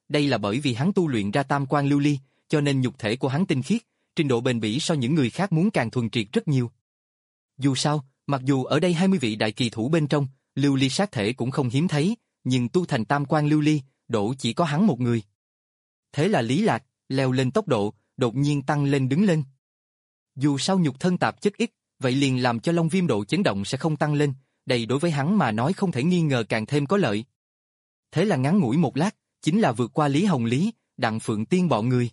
A: đây là bởi vì hắn tu luyện ra tam quan lưu ly, cho nên nhục thể của hắn tinh khiết, trình độ bền bỉ so những người khác muốn càng thuần triệt rất nhiều. Dù sao, mặc dù ở đây hai mươi vị đại kỳ thủ bên trong, lưu ly sát thể cũng không hiếm thấy, nhưng tu thành tam quan lưu ly, độ chỉ có hắn một người. Thế là Lý Lạc, leo lên tốc độ, đột nhiên tăng lên đứng lên. Dù sao nhục thân tạp chất ít, vậy liền làm cho Long Viêm độ chấn động sẽ không tăng lên, đây đối với hắn mà nói không thể nghi ngờ càng thêm có lợi. Thế là ngắn ngủi một lát, chính là vượt qua Lý Hồng Lý, Đặng Phượng Tiên bọn người.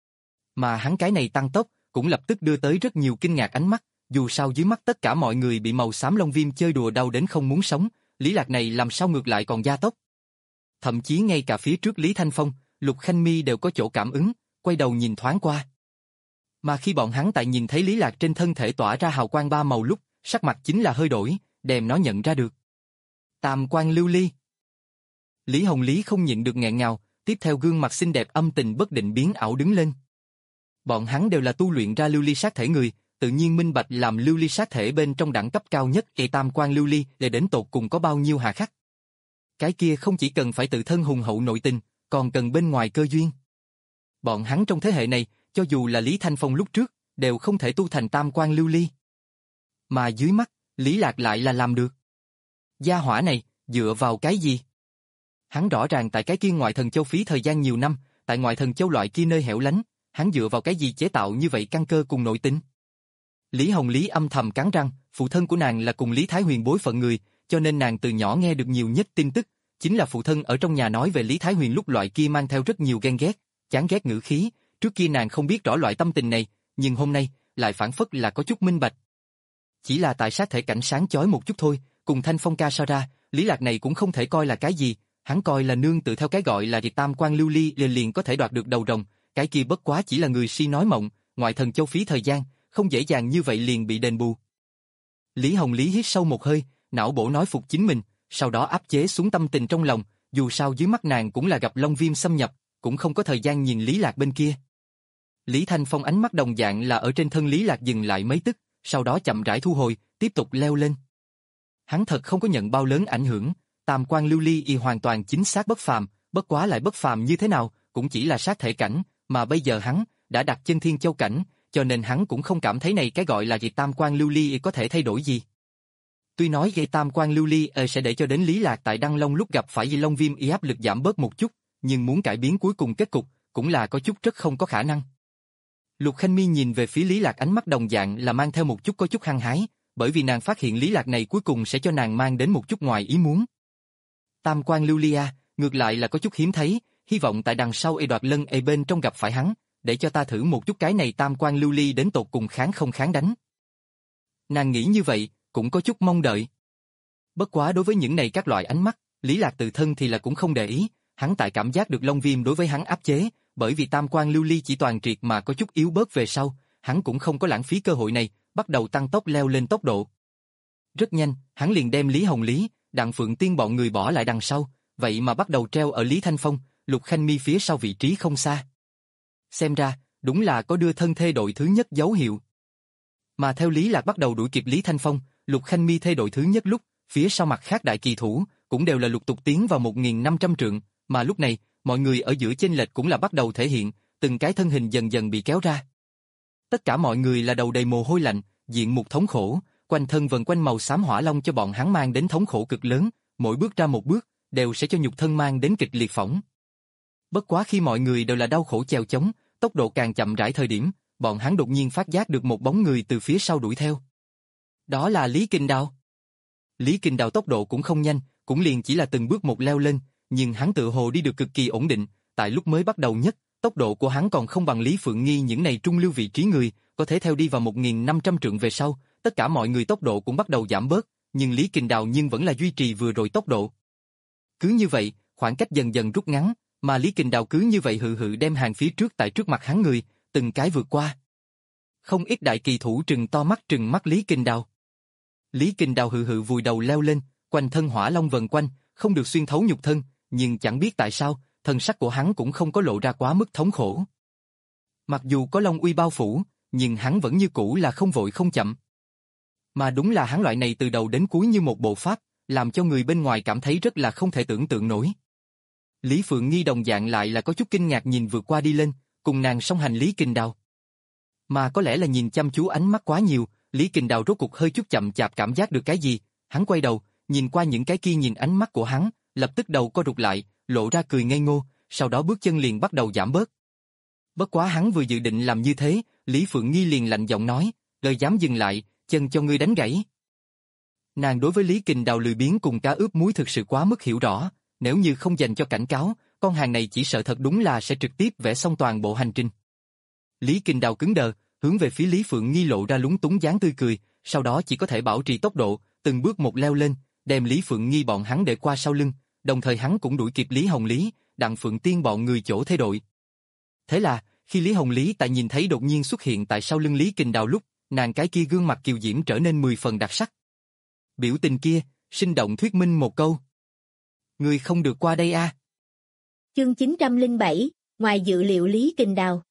A: Mà hắn cái này tăng tốc, cũng lập tức đưa tới rất nhiều kinh ngạc ánh mắt, dù sao dưới mắt tất cả mọi người bị màu xám Long Viêm chơi đùa đau đến không muốn sống, Lý Lạc này làm sao ngược lại còn gia tốc. Thậm chí ngay cả phía trước Lý Thanh Phong, Lục Khanh Mi đều có chỗ cảm ứng, quay đầu nhìn thoáng qua. Mà khi bọn hắn tại nhìn thấy Lý Lạc trên thân thể tỏa ra hào quang ba màu lúc, sắc mặt chính là hơi đổi, đem nó nhận ra được. Tam quan lưu ly. Lý Hồng Lý không nhịn được nghẹn ngào, tiếp theo gương mặt xinh đẹp âm tình bất định biến ảo đứng lên. Bọn hắn đều là tu luyện ra lưu ly sát thể người, tự nhiên minh bạch làm lưu ly sát thể bên trong đẳng cấp cao nhất e tam quan lưu ly để đến tột cùng có bao nhiêu hà khắc. Cái kia không chỉ cần phải tự thân hùng hậu nội tình, còn cần bên ngoài cơ duyên. Bọn hắn trong thế hệ này, cho dù là Lý Thanh Phong lúc trước, đều không thể tu thành tam quan lưu ly. Mà dưới mắt, Lý Lạc lại là làm được. Gia hỏa này, dựa vào cái gì? Hắn rõ ràng tại cái kia ngoại thần châu phí thời gian nhiều năm, tại ngoại thần châu loại kia nơi hẻo lánh, hắn dựa vào cái gì chế tạo như vậy căn cơ cùng nội tình? Lý Hồng Lý âm thầm cắn răng, phụ thân của nàng là cùng Lý Thái Huyền bối phận người, cho nên nàng từ nhỏ nghe được nhiều nhất tin tức, chính là phụ thân ở trong nhà nói về Lý Thái Huyền lúc loại kia mang theo rất nhiều ghen ghét, chán ghét ngữ khí, trước kia nàng không biết rõ loại tâm tình này, nhưng hôm nay, lại phản phất là có chút minh bạch. Chỉ là tại sát thể cảnh sáng chói một chút thôi, cùng Thanh Phong ca so ra, Lý Lạc này cũng không thể coi là cái gì, hắn coi là nương tự theo cái gọi là Diệt Tam Quan lưu ly liền liền có thể đoạt được đầu rồng, cái kia bất quá chỉ là người si nói mộng, ngoại thần châu phí thời gian, không dễ dàng như vậy liền bị đền bù. Lý Hồng Lý hít sâu một hơi, não bộ nói phục chính mình, sau đó áp chế xuống tâm tình trong lòng, dù sao dưới mắt nàng cũng là gặp Long Viêm xâm nhập, cũng không có thời gian nhìn Lý Lạc bên kia. Lý Thanh Phong ánh mắt đồng dạng là ở trên thân Lý Lạc dừng lại mấy tức, sau đó chậm rãi thu hồi, tiếp tục leo lên. Hắn thật không có nhận bao lớn ảnh hưởng, tam quan lưu ly y hoàn toàn chính xác bất phàm, bất quá lại bất phàm như thế nào, cũng chỉ là sát thể cảnh, mà bây giờ hắn đã đặt chân Thiên Châu cảnh, cho nên hắn cũng không cảm thấy này cái gọi là gì tam quan lưu ly có thể thay đổi gì. Tuy nói gây tam quan lưu ly ờ sẽ để cho đến Lý Lạc tại Đăng Long lúc gặp phải Di Long Viêm y áp lực giảm bớt một chút, nhưng muốn cải biến cuối cùng kết cục, cũng là có chút rất không có khả năng. Lục Khanh Mi nhìn về phía Lý Lạc ánh mắt đồng dạng là mang theo một chút có chút hăng hái, bởi vì nàng phát hiện Lý Lạc này cuối cùng sẽ cho nàng mang đến một chút ngoài ý muốn. Tam quan lưu ly a, ngược lại là có chút hiếm thấy, hy vọng tại đằng sau e đoạt lân e bên trong gặp phải hắn, để cho ta thử một chút cái này tam quan lưu ly đến tột cùng kháng không kháng đánh. Nàng nghĩ như vậy, cũng có chút mong đợi. Bất quá đối với những này các loại ánh mắt, Lý Lạc tự thân thì là cũng không để ý, hắn tại cảm giác được Long Viêm đối với hắn áp chế, bởi vì tam quan lưu ly chỉ toàn triệt mà có chút yếu bớt về sau, hắn cũng không có lãng phí cơ hội này, bắt đầu tăng tốc leo lên tốc độ. Rất nhanh, hắn liền đem Lý Hồng Lý, Đặng Phượng Tiên bọn người bỏ lại đằng sau, vậy mà bắt đầu treo ở Lý Thanh Phong, Lục Khanh Mi phía sau vị trí không xa. Xem ra, đúng là có đưa thân thê đội thứ nhất dấu hiệu. Mà theo Lý Lạc bắt đầu đuổi kịp Lý Thanh Phong, Lục Khanh Mi thê đội thứ nhất lúc, phía sau mặt khác đại kỳ thủ, cũng đều là lục tục tiến vào một nghìn năm trăm trượng, mà lúc này, mọi người ở giữa chênh lệch cũng là bắt đầu thể hiện, từng cái thân hình dần dần bị kéo ra. Tất cả mọi người là đầu đầy mồ hôi lạnh, diện mục thống khổ, quanh thân vần quanh màu xám hỏa long cho bọn hắn mang đến thống khổ cực lớn, mỗi bước ra một bước, đều sẽ cho nhục thân mang đến kịch liệt phỏng. Bất quá khi mọi người đều là đau khổ chèo chống, tốc độ càng chậm rãi thời điểm, bọn hắn đột nhiên phát giác được một bóng người từ phía sau đuổi theo. Đó là Lý Kình Đào. Lý Kình Đào tốc độ cũng không nhanh, cũng liền chỉ là từng bước một leo lên, nhưng hắn tự hồ đi được cực kỳ ổn định, tại lúc mới bắt đầu nhất, tốc độ của hắn còn không bằng Lý Phượng Nghi những này trung lưu vị trí người, có thể theo đi vào một nghìn năm trăm trượng về sau, tất cả mọi người tốc độ cũng bắt đầu giảm bớt, nhưng Lý Kình Đào nhưng vẫn là duy trì vừa rồi tốc độ. Cứ như vậy, khoảng cách dần dần rút ngắn, mà Lý Kình Đào cứ như vậy hự hự đem hàng phía trước tại trước mặt hắn người, từng cái vượt qua. Không ít đại kỳ thủ trừng to mắt trừng mắt Lý Kình Đào. Lý Kình Đào hự hự vùi đầu leo lên, quanh thân hỏa long vần quanh, không được xuyên thấu nhục thân, nhưng chẳng biết tại sao, thân sắc của hắn cũng không có lộ ra quá mức thống khổ. Mặc dù có long uy bao phủ, nhưng hắn vẫn như cũ là không vội không chậm. Mà đúng là hắn loại này từ đầu đến cuối như một bộ pháp, làm cho người bên ngoài cảm thấy rất là không thể tưởng tượng nổi. Lý Phượng Nghi đồng dạng lại là có chút kinh ngạc nhìn vượt qua đi lên, cùng nàng song hành Lý Kình Đào. Mà có lẽ là nhìn chăm chú ánh mắt quá nhiều, Lý Kình Đào rốt cuộc hơi chút chậm chạp cảm giác được cái gì, hắn quay đầu, nhìn qua những cái kia nhìn ánh mắt của hắn, lập tức đầu co rụt lại, lộ ra cười ngây ngô, sau đó bước chân liền bắt đầu giảm bớt. Bất quá hắn vừa dự định làm như thế, Lý Phượng Nghi liền lạnh giọng nói, lời dám dừng lại, chân cho ngươi đánh gãy. Nàng đối với Lý Kình Đào lười biếng cùng cá ướp muối thực sự quá mức hiểu rõ, nếu như không dành cho cảnh cáo, con hàng này chỉ sợ thật đúng là sẽ trực tiếp vẽ xong toàn bộ hành trình. Lý Kình Đào cứng đờ, hướng về phía Lý Phượng Nghi lộ ra lúng túng dáng tươi cười, sau đó chỉ có thể bảo trì tốc độ, từng bước một leo lên, đem Lý Phượng Nghi bọn hắn để qua sau lưng, đồng thời hắn cũng đuổi kịp Lý Hồng Lý, Đặng Phượng Tiên bọn người chỗ thay đội. Thế là, khi Lý Hồng Lý tại nhìn thấy đột nhiên xuất hiện tại sau lưng Lý Kình Đào lúc, nàng cái kia gương mặt kiều diễm trở nên mười phần đặc sắc. Biểu tình kia, sinh động thuyết minh một câu. Người không được qua đây a. À?
B: Chương chín trăm lẻ bảy, ngoài dự liệu Lý Kình Đào.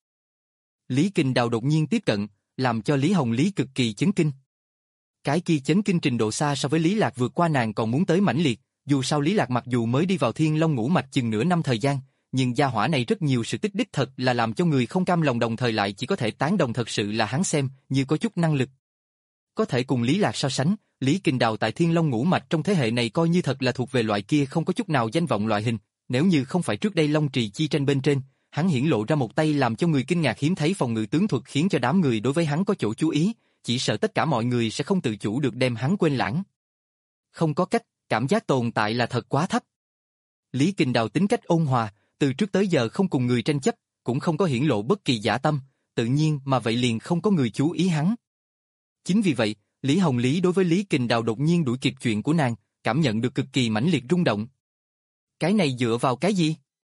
A: Lý Kình Đào đột nhiên tiếp cận, làm cho Lý Hồng Lý cực kỳ chấn kinh. Cái kia chấn kinh trình độ xa so với Lý Lạc vượt qua nàng còn muốn tới mãnh liệt, dù sao Lý Lạc mặc dù mới đi vào Thiên Long ngũ mạch chừng nửa năm thời gian, nhưng gia hỏa này rất nhiều sự tích đích thật là làm cho người không cam lòng, đồng thời lại chỉ có thể tán đồng thật sự là hắn xem như có chút năng lực. Có thể cùng Lý Lạc so sánh, Lý Kình Đào tại Thiên Long ngũ mạch trong thế hệ này coi như thật là thuộc về loại kia không có chút nào danh vọng loại hình, nếu như không phải trước đây Long Trì chi tranh bên trên, hắn hiển lộ ra một tay làm cho người kinh ngạc hiếm thấy phòng ngự tướng thuật khiến cho đám người đối với hắn có chỗ chú ý, chỉ sợ tất cả mọi người sẽ không tự chủ được đem hắn quên lãng. Không có cách, cảm giác tồn tại là thật quá thấp. Lý Kình Đào tính cách ôn hòa, từ trước tới giờ không cùng người tranh chấp, cũng không có hiển lộ bất kỳ dã tâm, tự nhiên mà vậy liền không có người chú ý hắn. Chính vì vậy, Lý Hồng Lý đối với Lý Kình Đào đột nhiên đuổi kịp chuyện của nàng, cảm nhận được cực kỳ mãnh liệt rung động. Cái này dựa vào cái gì?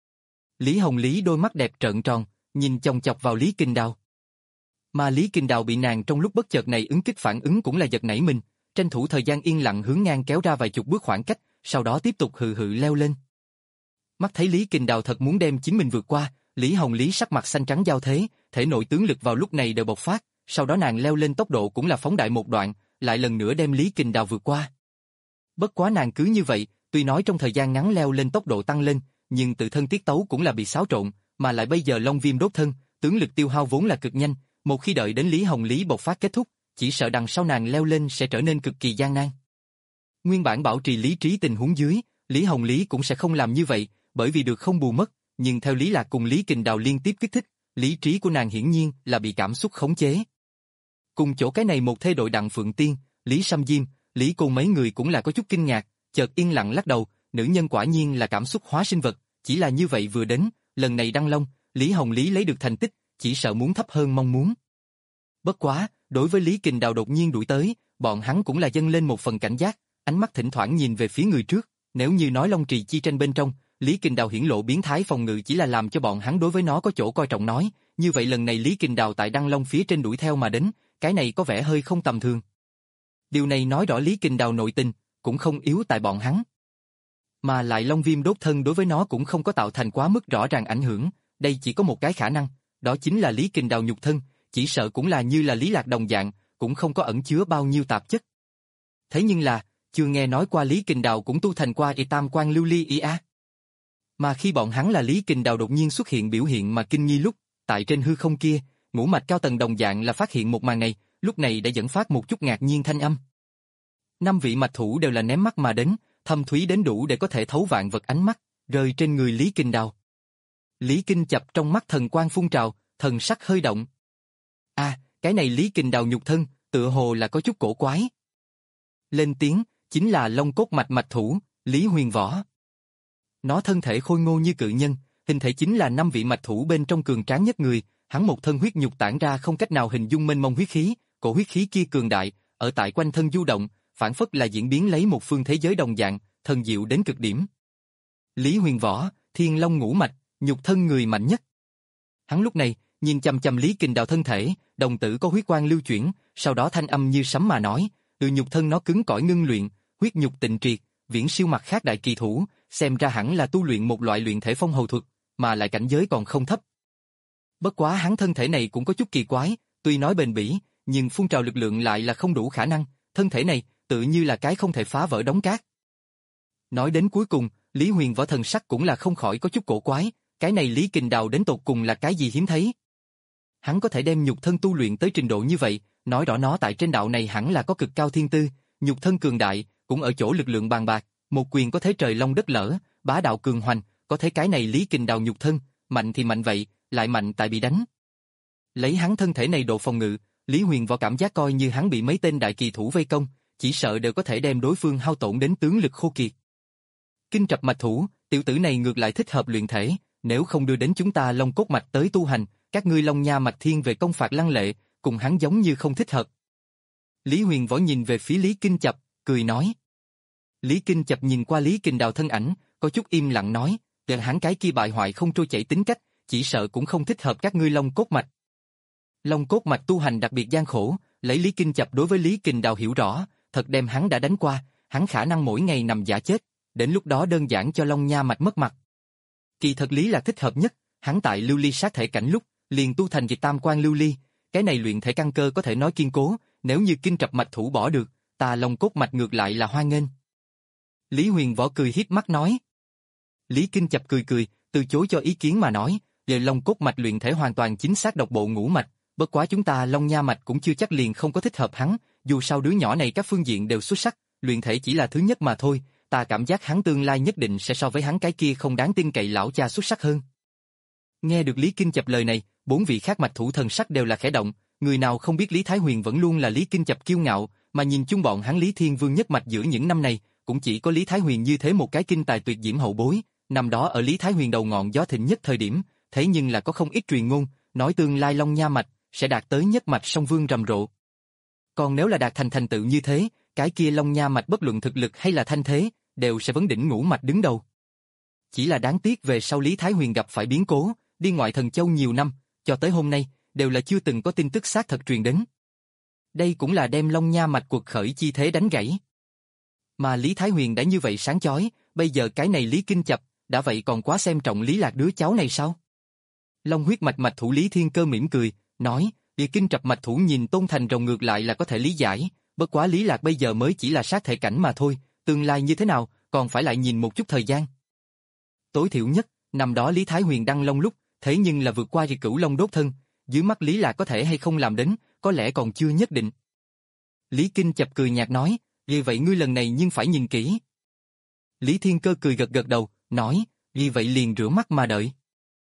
A: Lý Hồng Lý đôi mắt đẹp trợn tròn, nhìn chòng chọc vào Lý Kình Đào. Mà Lý Kình Đào bị nàng trong lúc bất chợt này ứng kích phản ứng cũng là giật nảy mình, tranh thủ thời gian yên lặng hướng ngang kéo ra vài chục bước khoảng cách, sau đó tiếp tục hừ hừ leo lên. Mắt thấy Lý Kình Đào thật muốn đem chính mình vượt qua, Lý Hồng Lý sắc mặt xanh trắng giao thế, thể nội tướng lực vào lúc này đều bộc phát, sau đó nàng leo lên tốc độ cũng là phóng đại một đoạn, lại lần nữa đem Lý Kình Đào vượt qua. Bất quá nàng cứ như vậy, tuy nói trong thời gian ngắn leo lên tốc độ tăng lên, nhưng tự thân tiết tấu cũng là bị xáo trộn, mà lại bây giờ Long Viêm đốt thân, tướng lực tiêu hao vốn là cực nhanh, một khi đợi đến Lý Hồng Lý bộc phát kết thúc, chỉ sợ đằng sau nàng leo lên sẽ trở nên cực kỳ gian nan. Nguyên bản bảo trì lý trí tình huống dưới, Lý Hồng Lý cũng sẽ không làm như vậy, bởi vì được không bù mất, nhưng theo Lý Lạc cùng Lý Kình Đào liên tiếp kích thích, lý trí của nàng hiển nhiên là bị cảm xúc khống chế. Cùng chỗ cái này một thê đội Đặng Phượng Tiên, Lý Sâm Diêm, Lý Cô mấy người cũng là có chút kinh ngạc, chợt yên lặng lắc đầu, nữ nhân quả nhiên là cảm xúc hóa sinh vật, chỉ là như vậy vừa đến, lần này Đăng Long, Lý Hồng Lý lấy được thành tích, chỉ sợ muốn thấp hơn mong muốn. Bất quá, đối với Lý Kình Đào đột nhiên đuổi tới, bọn hắn cũng là dâng lên một phần cảnh giác, ánh mắt thỉnh thoảng nhìn về phía người trước, nếu như nói Long Trì chi tranh bên trong, Lý Kình Đào hiển lộ biến thái phòng ngự chỉ là làm cho bọn hắn đối với nó có chỗ coi trọng nói, như vậy lần này Lý Kình Đào tại Đăng Long phía trên đuổi theo mà đến, cái này có vẻ hơi không tầm thường. Điều này nói rõ Lý Kình Đào nội tình, cũng không yếu tại bọn hắn. Mà lại Long Viêm đốt thân đối với nó cũng không có tạo thành quá mức rõ ràng ảnh hưởng, đây chỉ có một cái khả năng, đó chính là Lý Kình Đào nhục thân, chỉ sợ cũng là như là Lý Lạc đồng dạng, cũng không có ẩn chứa bao nhiêu tạp chất. Thế nhưng là, chưa nghe nói qua Lý Kình Đào cũng tu thành qua y tam quan lưu ly y a. Mà khi bọn hắn là Lý Kình Đào đột nhiên xuất hiện biểu hiện mà kinh nghi lúc, tại trên hư không kia, ngũ mạch cao tầng đồng dạng là phát hiện một màn này, lúc này đã dẫn phát một chút ngạc nhiên thanh âm. Năm vị mạch thủ đều là ném mắt mà đến, thâm thúy đến đủ để có thể thấu vạn vật ánh mắt, rơi trên người Lý Kình Đào. Lý Kinh Chập trong mắt thần quang phun trào, thần sắc hơi động. À, cái này Lý Kình Đào nhục thân, tựa hồ là có chút cổ quái. Lên tiếng, chính là Long Cốt Mạch mạch thủ, Lý Huyền Võ. Nó thân thể khôi ngô như cự nhân, hình thể chính là năm vị mạch thủ bên trong cường tráng nhất người, hắn một thân huyết nhục tản ra không cách nào hình dung mênh mông huyết khí, cổ huyết khí kia cường đại, ở tại quanh thân du động, phản phất là diễn biến lấy một phương thế giới đồng dạng, thần diệu đến cực điểm. Lý Huyền Võ, Thiên Long ngũ mạch, nhục thân người mạnh nhất. Hắn lúc này, nhìn chằm chằm Lý Kình Đào thân thể, đồng tử có huyết quang lưu chuyển, sau đó thanh âm như sấm mà nói, từ nhục thân nó cứng cỏi ngưng luyện, huyết nhục tịnh triệt, viễn siêu mặt khác đại kỳ thủ, xem ra hẳn là tu luyện một loại luyện thể phong hầu thuật, mà lại cảnh giới còn không thấp. Bất quá hắn thân thể này cũng có chút kỳ quái, tuy nói bền bỉ, nhưng phun trào lực lượng lại là không đủ khả năng, thân thể này tự như là cái không thể phá vỡ đống cát. Nói đến cuối cùng, Lý Huyền Võ thần sắc cũng là không khỏi có chút cổ quái, cái này Lý Kình Đào đến tột cùng là cái gì hiếm thấy. Hắn có thể đem nhục thân tu luyện tới trình độ như vậy, nói rõ nó tại trên đạo này hẳn là có cực cao thiên tư, nhục thân cường đại, cũng ở chỗ lực lượng bàn bạc, một quyền có thế trời long đất lở, bá đạo cường hoành, có thế cái này Lý Kình Đào nhục thân, mạnh thì mạnh vậy, lại mạnh tại bị đánh. Lấy hắn thân thể này độ phòng ngự, Lý Huyền Võ cảm giác coi như hắn bị mấy tên đại kỳ thủ vây công, chỉ sợ đều có thể đem đối phương hao tổn đến tướng lực khô kiệt. Kinh trập mạch thủ, tiểu tử này ngược lại thích hợp luyện thể, nếu không đưa đến chúng ta long cốt mạch tới tu hành, các ngươi long nha mạch thiên về công phạt lăng lệ, cùng hắn giống như không thích hợp. Lý Huyền Võ nhìn về phía Lý Kinh Chập, cười nói. Lý Kinh Chập nhìn qua Lý Kình Đào thân ảnh, có chút im lặng nói, để hắn cái kia bại hoại không trôi chảy tính cách, chỉ sợ cũng không thích hợp các ngươi long cốt mạch. Long cốt mạch tu hành đặc biệt gian khổ, lấy Lý Kinh Chập đối với Lý Kình Đào hiểu rõ, thật đem hắn đã đánh qua, hắn khả năng mỗi ngày nằm giả chết, đến lúc đó đơn giản cho long nha mạch mất mặt. Kỳ thật Lý là thích hợp nhất, hắn tại lưu ly sát thể cảnh lúc, liền tu thành dịch tam quan lưu ly, cái này luyện thể căn cơ có thể nói kiên cố, nếu như kinh trập mạch thủ bỏ được, ta long cốt mạch ngược lại là hoan nghênh. Lý Huyền Võ cười híp mắt nói. Lý Kinh Chập cười cười, từ chối cho ý kiến mà nói, về long cốt mạch luyện thể hoàn toàn chính xác độc bộ ngũ mạch, bất quá chúng ta long nha mạch cũng chưa chắc liền không có thích hợp hắn, dù sao đứa nhỏ này các phương diện đều xuất sắc, luyện thể chỉ là thứ nhất mà thôi, ta cảm giác hắn tương lai nhất định sẽ so với hắn cái kia không đáng tin cậy lão cha xuất sắc hơn. Nghe được Lý Kinh Chập lời này, bốn vị khác mạch thủ thần sắc đều là khẽ động, người nào không biết Lý Thái Huyền vẫn luôn là Lý Kinh Chập kiêu ngạo, mà nhìn chung bọn hắn Lý Thiên Vương nhất mạch giữa những năm này, cũng chỉ có Lý Thái Huyền như thế một cái kinh tài tuyệt diễm hậu bối, năm đó ở Lý Thái Huyền đầu ngọn gió thịnh nhất thời điểm, thế nhưng là có không ít truyền ngôn, nói tương lai Long Nha mạch sẽ đạt tới nhất mạch song vương rầm rộ. Còn nếu là đạt thành thành tựu như thế, cái kia Long Nha mạch bất luận thực lực hay là thanh thế, đều sẽ vấn đỉnh ngũ mạch đứng đầu. Chỉ là đáng tiếc về sau Lý Thái Huyền gặp phải biến cố, đi ngoại thần châu nhiều năm, cho tới hôm nay, đều là chưa từng có tin tức xác thật truyền đến. Đây cũng là đem Long Nha mạch cuộc khởi chi thế đánh gãy. Mà Lý Thái Huyền đã như vậy sáng chói, bây giờ cái này Lý Kinh Chập, đã vậy còn quá xem trọng Lý Lạc đứa cháu này sao? Long huyết mạch mạch thủ Lý Thiên Cơ mỉm cười, nói, Lý Kinh Chập mạch thủ nhìn Tôn Thành Rồng ngược lại là có thể lý giải, bất quá Lý Lạc bây giờ mới chỉ là sát thể cảnh mà thôi, tương lai như thế nào, còn phải lại nhìn một chút thời gian. Tối thiểu nhất, năm đó Lý Thái Huyền đăng long lúc, thế nhưng là vượt qua thì cửu long đốt thân, dưới mắt Lý Lạc có thể hay không làm đến, có lẽ còn chưa nhất định. Lý Kinh Chập cười nhạt nói, vì vậy ngươi lần này nhưng phải nhìn kỹ. Lý Thiên Cơ cười gật gật đầu, nói, vì vậy liền rửa mắt mà đợi.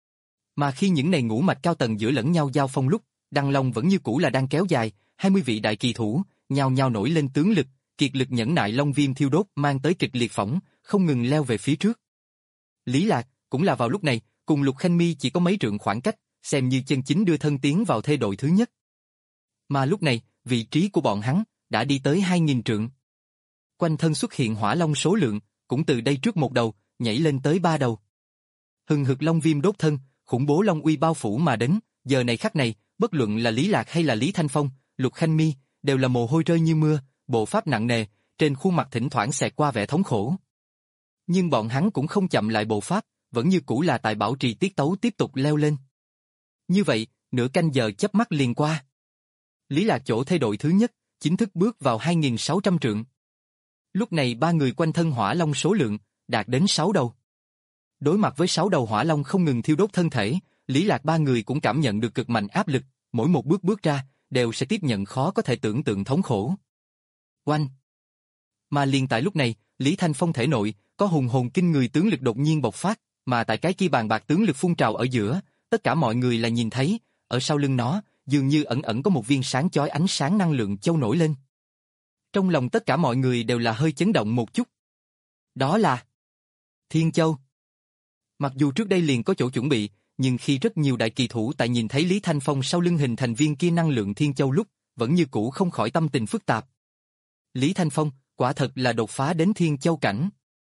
A: Mà khi những này ngũ mạch cao tầng giữa lẫn nhau giao phong lúc, Đăng Long vẫn như cũ là đang kéo dài, hai mươi vị đại kỳ thủ, nhao nhao nổi lên tướng lực, kiệt lực nhẫn nại long viêm thiêu đốt mang tới kịch liệt phỏng, không ngừng leo về phía trước. Lý Lạc, cũng là vào lúc này, cùng Lục Khanh Mi chỉ có mấy trượng khoảng cách, xem như chân chính đưa thân tiến vào thê đội thứ nhất. Mà lúc này, vị trí của bọn hắn, đã đi tới hai nghìn trượng. Quanh thân xuất hiện hỏa long số lượng, cũng từ đây trước một đầu, nhảy lên tới ba đầu. Hừng hực long viêm đốt thân, khủng bố long uy bao phủ mà đến, giờ này khắc này, bất luận là Lý Lạc hay là Lý Thanh Phong, Lục Khanh Mi, đều là mồ hôi rơi như mưa, bộ pháp nặng nề, trên khuôn mặt thỉnh thoảng xẹt qua vẻ thống khổ. Nhưng bọn hắn cũng không chậm lại bộ pháp, vẫn như cũ là tại bảo trì tiết tấu tiếp tục leo lên. Như vậy, nửa canh giờ chớp mắt liền qua. Lý Lạc chỗ thay đổi thứ nhất, chính thức bước vào hai nghìn sáu trăm trượng. Lúc này ba người quanh thân hỏa long số lượng, đạt đến sáu đầu. Đối mặt với sáu đầu hỏa long không ngừng thiêu đốt thân thể, Lý Lạc ba người cũng cảm nhận được cực mạnh áp lực, mỗi một bước bước ra, đều sẽ tiếp nhận khó có thể tưởng tượng thống khổ. Oanh! Mà liền tại lúc này, Lý Thanh Phong thể nội, có hùng hồn kinh người tướng lực đột nhiên bộc phát, mà tại cái kia bàn bạc tướng lực phun trào ở giữa, tất cả mọi người là nhìn thấy, ở sau lưng nó, dường như ẩn ẩn có một viên sáng chói ánh sáng năng lượng châu nổi lên. Trong lòng tất cả mọi người đều là hơi chấn động một chút. Đó là Thiên Châu. Mặc dù trước đây liền có chỗ chuẩn bị, nhưng khi rất nhiều đại kỳ thủ tại nhìn thấy Lý Thanh Phong sau lưng hình thành viên kia năng lượng Thiên Châu lúc, vẫn như cũ không khỏi tâm tình phức tạp. Lý Thanh Phong, quả thật là đột phá đến Thiên Châu cảnh.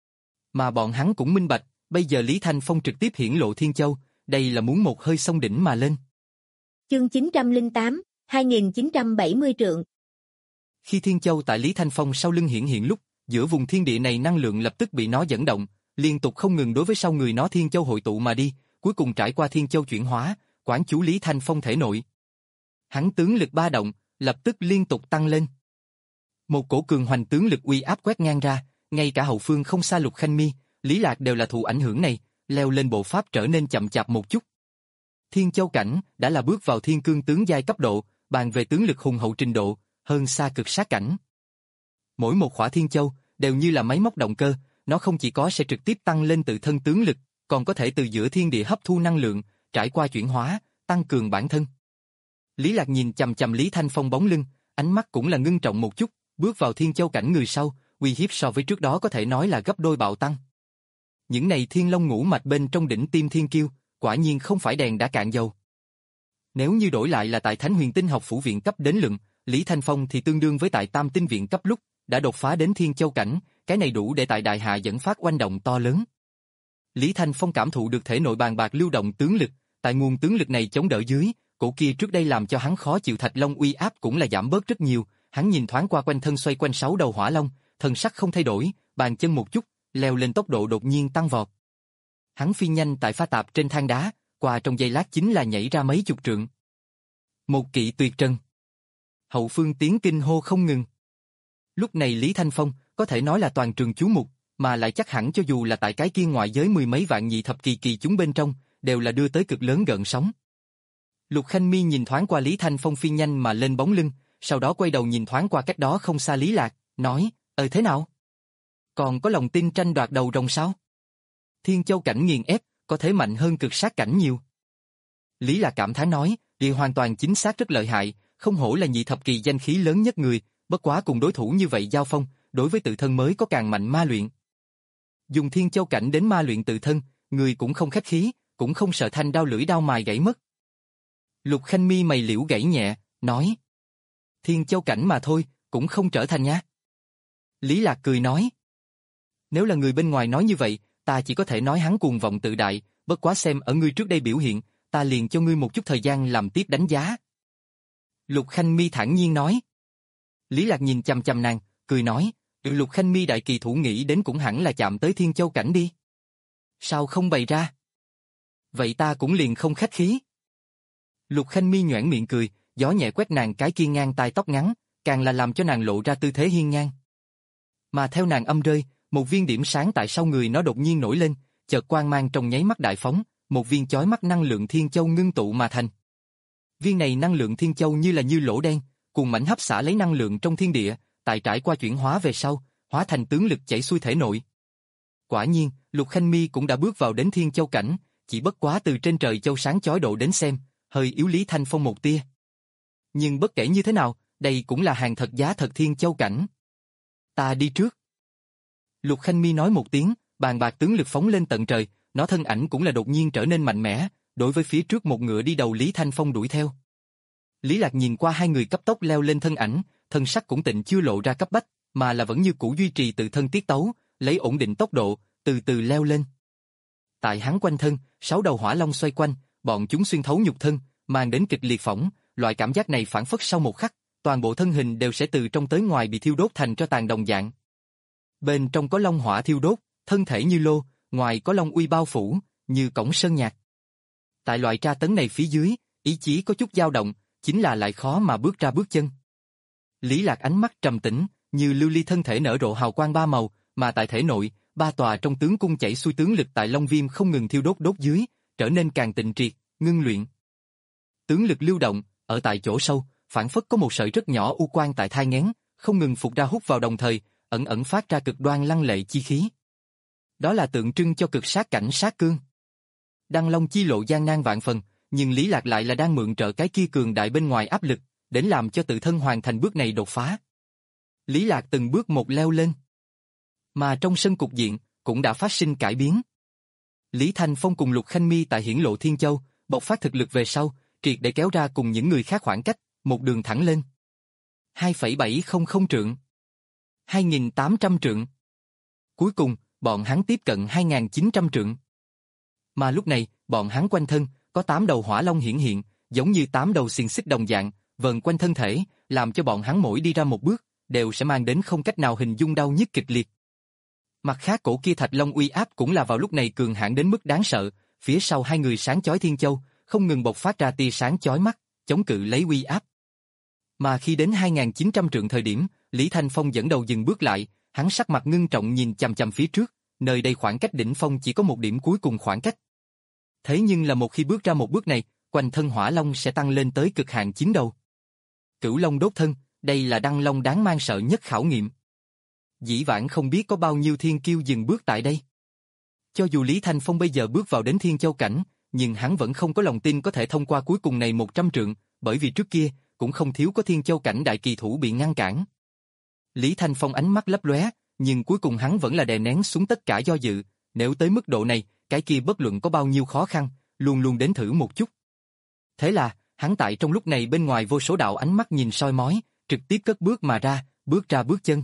A: Mà bọn hắn cũng minh bạch, bây giờ Lý Thanh Phong trực tiếp hiển lộ Thiên Châu, đây là muốn một hơi xông đỉnh mà lên.
B: Chương chín trăm lẻ tám, hai nghìn chín trăm bảy mươi trượng.
A: Khi Thiên Châu tại Lý Thanh Phong sau lưng hiển hiện lúc, giữa vùng thiên địa này năng lượng lập tức bị nó dẫn động, liên tục không ngừng đối với sau người nó Thiên Châu hội tụ mà đi, cuối cùng trải qua Thiên Châu chuyển hóa, quán chú Lý Thanh Phong thể nội. Hắn tướng lực ba động, lập tức liên tục tăng lên. Một cổ cường hoành tướng lực uy áp quét ngang ra, Ngay cả hậu phương không xa Lục Khanh Mi, Lý Lạc đều là thụ ảnh hưởng này, leo lên bộ pháp trở nên chậm chạp một chút. Thiên Châu cảnh đã là bước vào thiên cương tướng giai cấp độ, bàn về tướng lực hùng hậu trình độ, hơn xa cực sát cảnh. Mỗi một khỏa Thiên Châu đều như là máy móc động cơ, nó không chỉ có sẽ trực tiếp tăng lên tự thân tướng lực, còn có thể từ giữa thiên địa hấp thu năng lượng, trải qua chuyển hóa, tăng cường bản thân. Lý Lạc nhìn chằm chằm Lý Thanh Phong bóng lưng, ánh mắt cũng là ngưng trọng một chút, bước vào Thiên Châu cảnh người sau, uy hiếp so với trước đó có thể nói là gấp đôi bạo tăng. Những này thiên long ngũ mạch bên trong đỉnh tim thiên kiêu, quả nhiên không phải đèn đã cạn dầu. Nếu như đổi lại là tại Thánh Huyền Tinh học phủ viện cấp đến lượng, Lý Thanh Phong thì tương đương với tại Tam Tinh viện cấp lúc, đã đột phá đến Thiên Châu cảnh, cái này đủ để tại đại hạ dẫn phát oanh động to lớn. Lý Thanh Phong cảm thụ được thể nội bàn bạc lưu động tướng lực, tại nguồn tướng lực này chống đỡ dưới, cổ kia trước đây làm cho hắn khó chịu Thạch Long uy áp cũng là giảm bớt rất nhiều, hắn nhìn thoáng qua quanh thân xoay quanh sáu đầu hỏa long, thần sắc không thay đổi, bàn chân một chút, leo lên tốc độ đột nhiên tăng vọt. Hắn phi nhanh tại pha tạp trên thang đá, qua trong giây lát chính là nhảy ra mấy chục trượng. Một kỵ tuyệt trần. Hậu phương tiếng kinh hô không ngừng. Lúc này Lý Thanh Phong có thể nói là toàn trường chú mục, mà lại chắc hẳn cho dù là tại cái kia ngoại giới mười mấy vạn nhị thập kỳ kỳ chúng bên trong, đều là đưa tới cực lớn gợn sóng. Lục Khanh Mi nhìn thoáng qua Lý Thanh Phong phi nhanh mà lên bóng lưng, sau đó quay đầu nhìn thoáng qua cách đó không xa Lý Lạc, nói, ờ thế nào? Còn có lòng tin tranh đoạt đầu rồng sao? Thiên Châu cảnh nghiền ép, có thể mạnh hơn cực sát cảnh nhiều. Lý Lạc cảm thán nói, điều hoàn toàn chính xác rất lợi hại, không hổ là nhị thập kỳ danh khí lớn nhất người, bất quá cùng đối thủ như vậy giao phong, đối với tự thân mới có càng mạnh ma luyện. Dùng Thiên Châu cảnh đến ma luyện tự thân, người cũng không khách khí, cũng không sợ thanh đao lưỡi đao mài gãy mất. Lục Khanh Mi mày liễu gãy nhẹ, nói, Thiên Châu cảnh mà thôi, cũng không trở thành nhá. Lý Lạc cười nói, nếu là người bên ngoài nói như vậy, ta chỉ có thể nói hắn cuồng vọng tự đại, bất quá xem ở ngươi trước đây biểu hiện, ta liền cho ngươi một chút thời gian làm tiếp đánh giá. Lục Khanh Mi thản nhiên nói. Lý Lạc nhìn chằm chằm nàng, cười nói, Lục Khanh Mi đại kỳ thủ nghĩ đến cũng hẳn là chạm tới Thiên Châu cảnh đi. Sao không bày ra? Vậy ta cũng liền không khách khí. Lục Khanh Mi nhoẻn miệng cười, gió nhẹ quét nàng cái kia ngang tai tóc ngắn, càng là làm cho nàng lộ ra tư thế hiên ngang. Mà theo nàng âm rơi, một viên điểm sáng tại sau người nó đột nhiên nổi lên, chợt quang mang trong nháy mắt đại phóng, một viên chói mắt năng lượng thiên châu ngưng tụ mà thành. Viên này năng lượng thiên châu như là như lỗ đen, cuồng mãnh hấp xả lấy năng lượng trong thiên địa, tại trải qua chuyển hóa về sau, hóa thành tướng lực chảy xuôi thể nội. Quả nhiên, Lục Khanh Mi cũng đã bước vào đến Thiên Châu cảnh, chỉ bất quá từ trên trời châu sáng chói độ đến xem, hơi yếu Lý Thanh Phong một tia. Nhưng bất kể như thế nào, đây cũng là hàng thật giá thật Thiên Châu cảnh. Ta đi trước. Lục Khanh Mi nói một tiếng, bàn bạc tướng lực phóng lên tận trời, nó thân ảnh cũng là đột nhiên trở nên mạnh mẽ, đối với phía trước một ngựa đi đầu Lý Thanh Phong đuổi theo. Lý Lạc nhìn qua hai người cấp tốc leo lên thân ảnh, thân sắc cũng tịnh chưa lộ ra cấp bách, mà là vẫn như cũ duy trì tự thân tiết tấu, lấy ổn định tốc độ, từ từ leo lên. Tại hắn quanh thân, sáu đầu hỏa long xoay quanh, bọn chúng xuyên thấu nhục thân, mang đến kịch liệt phỏng, loại cảm giác này phản phất sau một khắc, toàn bộ thân hình đều sẽ từ trong tới ngoài bị thiêu đốt thành tro tàn đồng dạng. Bên trong có long hỏa thiêu đốt, thân thể như lô, ngoài có long uy bao phủ, như cổng sơn nhạc. Tại loại tra tấn này phía dưới, ý chí có chút dao động, chính là lại khó mà bước ra bước chân. Lý Lạc ánh mắt trầm tĩnh, như lưu ly thân thể nở rộ hào quang ba màu, mà tại thể nội, ba tòa trong tướng cung chảy xuôi tướng lực tại long viêm không ngừng thiêu đốt đốt dưới, trở nên càng tịnh triệt, ngưng luyện. Tướng lực lưu động, ở tại chỗ sâu, phản phất có một sợi rất nhỏ u quang tại thai nghén, không ngừng phục ra hút vào đồng thời, ẩn ẩn phát ra cực đoan lăng lệ chi khí. Đó là tượng trưng cho cực sát cảnh sát cương. Đăng Long chi lộ gian nan vạn phần, nhưng Lý Lạc lại là đang mượn trợ cái kia cường đại bên ngoài áp lực, đến làm cho tự thân hoàn thành bước này đột phá. Lý Lạc từng bước một leo lên. Mà trong sân cục diện, cũng đã phát sinh cải biến. Lý Thanh Phong cùng Lục Khanh Mi tại hiển lộ Thiên Châu, bộc phát thực lực về sau, triệt để kéo ra cùng những người khác khoảng cách, một đường thẳng lên. hai phẩy bảy không không trượng. hai nghìn tám trăm trượng. Cuối cùng, bọn hắn tiếp cận hai nghìn chín trăm trượng. Mà lúc này, bọn hắn quanh thân, có tám đầu hỏa long hiển hiện, giống như tám đầu xiềng xích đồng dạng, vờn quanh thân thể, làm cho bọn hắn mỗi đi ra một bước, đều sẽ mang đến không cách nào hình dung đau nhức kịch liệt. Mặt khác cổ kia Thạch Long uy áp cũng là vào lúc này cường hãn đến mức đáng sợ, phía sau hai người sáng chói Thiên Châu, không ngừng bộc phát ra tia sáng chói mắt, chống cự lấy uy áp. Mà khi đến hai nghìn chín trăm trượng thời điểm, Lý Thanh Phong dẫn đầu dừng bước lại, hắn sắc mặt ngưng trọng nhìn chằm chằm phía trước, nơi đây khoảng cách đỉnh phong chỉ có một điểm cuối cùng khoảng cách. Thế nhưng là một khi bước ra một bước này, quanh thân hỏa long sẽ tăng lên tới cực hạn chín đầu. Cửu long đốt thân, đây là đăng long đáng mang sợ nhất khảo nghiệm. Dĩ vãng không biết có bao nhiêu thiên kiêu dừng bước tại đây. Cho dù Lý Thanh Phong bây giờ bước vào đến Thiên Châu cảnh, nhưng hắn vẫn không có lòng tin có thể thông qua cuối cùng này một trăm trượng, bởi vì trước kia cũng không thiếu có Thiên Châu cảnh đại kỳ thủ bị ngăn cản. Lý Thanh Phong ánh mắt lấp lóe, nhưng cuối cùng hắn vẫn là đè nén xuống tất cả do dự, nếu tới mức độ này, cái kia bất luận có bao nhiêu khó khăn, luôn luôn đến thử một chút. Thế là, hắn tại trong lúc này bên ngoài vô số đạo ánh mắt nhìn soi mói, trực tiếp cất bước mà ra, bước ra bước chân.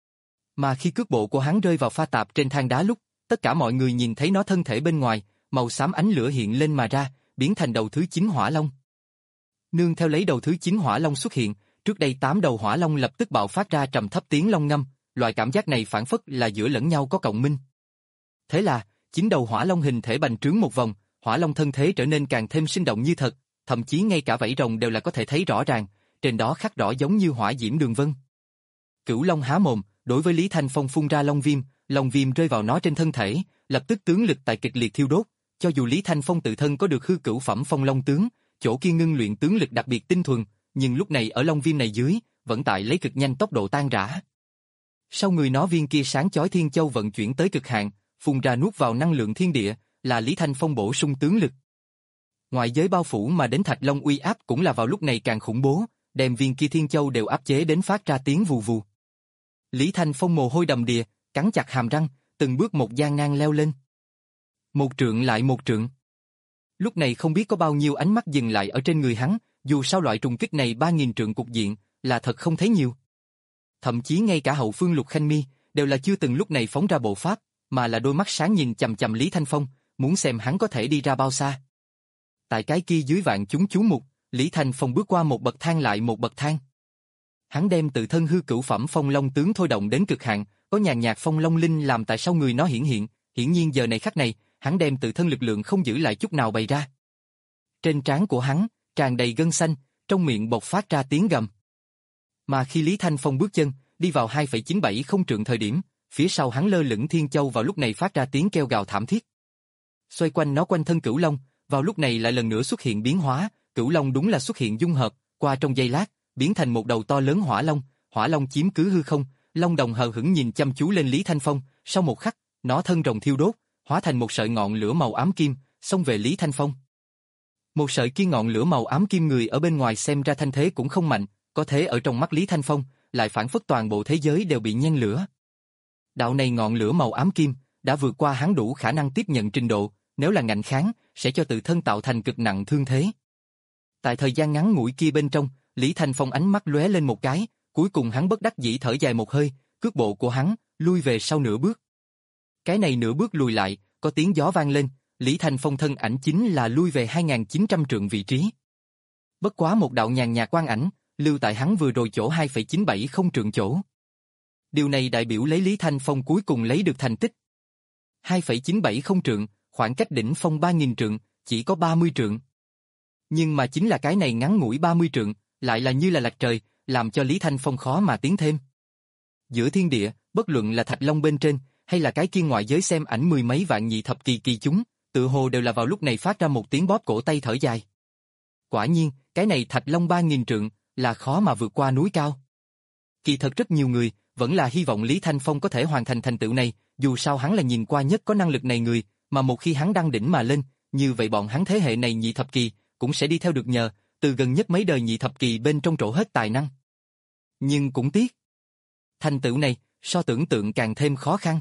A: Mà khi cước bộ của hắn rơi vào pha tạp trên than đá lúc, tất cả mọi người nhìn thấy nó thân thể bên ngoài, màu xám ánh lửa hiện lên mà ra, biến thành đầu thứ chín hỏa long. Nương theo lấy đầu thứ chín hỏa long xuất hiện, trước đây tám đầu hỏa long lập tức bạo phát ra trầm thấp tiếng long ngâm, loại cảm giác này phản phất là giữa lẫn nhau có cộng minh. Thế là, chín đầu hỏa long hình thể bành trướng một vòng, hỏa long thân thế trở nên càng thêm sinh động như thật, thậm chí ngay cả vảy rồng đều là có thể thấy rõ ràng, trên đó khắc rõ giống như hỏa diễm đường vân. Cửu long há mồm, đối với Lý Thanh Phong phun ra long viêm, long viêm rơi vào nó trên thân thể, lập tức tướng lực tại kịch liệt thiêu đốt, cho dù Lý Thanh Phong tự thân có được hư cửu phẩm phong long tướng, chỗ kia ngưng luyện tướng lực đặc biệt tinh thuần, nhưng lúc này ở long viêm này dưới, vẫn tại lấy cực nhanh tốc độ tan rã. Sau người nó viên kia sáng chói thiên châu vận chuyển tới cực hạn, phun ra nuốt vào năng lượng thiên địa, là Lý Thanh Phong bổ sung tướng lực. Ngoại giới bao phủ mà đến Thạch Long uy áp cũng là vào lúc này càng khủng bố, đem viên kia thiên châu đều áp chế đến phát ra tiếng vù vù. Lý Thanh Phong mồ hôi đầm đìa, cắn chặt hàm răng, từng bước một gian nan leo lên. Một trượng lại một trượng. Lúc này không biết có bao nhiêu ánh mắt dừng lại ở trên người hắn, dù sao loại trùng kích này ba nghìn trượng cục diện, là thật không thấy nhiều. Thậm chí ngay cả hậu phương Lục Khanh Mi, đều là chưa từng lúc này phóng ra bộ pháp, mà là đôi mắt sáng nhìn chằm chằm Lý Thanh Phong, muốn xem hắn có thể đi ra bao xa. Tại cái kia dưới vạn chúng chú mục, Lý Thanh Phong bước qua một bậc thang lại một bậc thang. Hắn đem tự thân hư cửu phẩm phong long tướng thôi động đến cực hạn, có nhàn nhạt phong long linh làm tại sau người nó hiển hiện, hiển nhiên giờ này khắc này, hắn đem tự thân lực lượng không giữ lại chút nào bày ra. Trên trán của hắn, tràn đầy gân xanh, trong miệng bộc phát ra tiếng gầm. Mà khi Lý Thanh Phong bước chân, đi vào hai phẩy chín bảy không trượng thời điểm, phía sau hắn lơ lửng thiên châu vào lúc này phát ra tiếng kêu gào thảm thiết. Xoay quanh nó quanh thân cửu long, vào lúc này lại lần nữa xuất hiện biến hóa, cửu long đúng là xuất hiện dung hợp, qua trong giây lát, biến thành một đầu to lớn hỏa long, hỏa long chiếm cứ hư không, long đồng hờ hững nhìn chăm chú lên Lý Thanh Phong, sau một khắc, nó thân rồng thiêu đốt, hóa thành một sợi ngọn lửa màu ám kim, xông về Lý Thanh Phong. Một sợi kia ngọn lửa màu ám kim người ở bên ngoài xem ra thanh thế cũng không mạnh, có thế ở trong mắt Lý Thanh Phong, lại phản phất toàn bộ thế giới đều bị nhen lửa. Đạo này ngọn lửa màu ám kim, đã vượt qua hắn đủ khả năng tiếp nhận trình độ, nếu là ngạnh kháng, sẽ cho tự thân tạo thành cực nặng thương thế. Tại thời gian ngắn ngủi kia bên trong, Lý Thanh Phong ánh mắt lóe lên một cái, cuối cùng hắn bất đắc dĩ thở dài một hơi, cước bộ của hắn lui về sau nửa bước. Cái này nửa bước lùi lại, có tiếng gió vang lên, Lý Thanh Phong thân ảnh chính là lui về hai nghìn chín trăm trượng vị trí. Bất quá một đạo nhàn nhạt quang ảnh, lưu tại hắn vừa rồi chỗ hai phẩy chín bảy không trượng chỗ. Điều này đại biểu lấy Lý Thanh Phong cuối cùng lấy được thành tích. hai phẩy chín bảy không trượng, khoảng cách đỉnh phong ba nghìn trượng, chỉ có ba mươi trượng. Nhưng mà chính là cái này ngắn ngủi ba mươi trượng, lại là như là lạch trời, làm cho Lý Thanh Phong khó mà tiến thêm. Giữa thiên địa, bất luận là Thạch Long bên trên, hay là cái kia ngoại giới xem ảnh mười mấy vạn nhị thập kỳ kỳ chúng, tự hồ đều là vào lúc này phát ra một tiếng bóp cổ tay thở dài. Quả nhiên, cái này Thạch Long ba nghìn trượng, là khó mà vượt qua núi cao. Kỳ thật rất nhiều người, vẫn là hy vọng Lý Thanh Phong có thể hoàn thành thành tựu này, dù sao hắn là nhìn qua nhất có năng lực này người, mà một khi hắn đăng đỉnh mà lên, như vậy bọn hắn thế hệ này nhị thập kỳ, cũng sẽ đi theo được nhờ, từ gần nhất mấy đời nhị thập kỳ bên trong trổ hết tài năng. Nhưng cũng tiếc, thành tựu này, so tưởng tượng càng thêm khó khăn.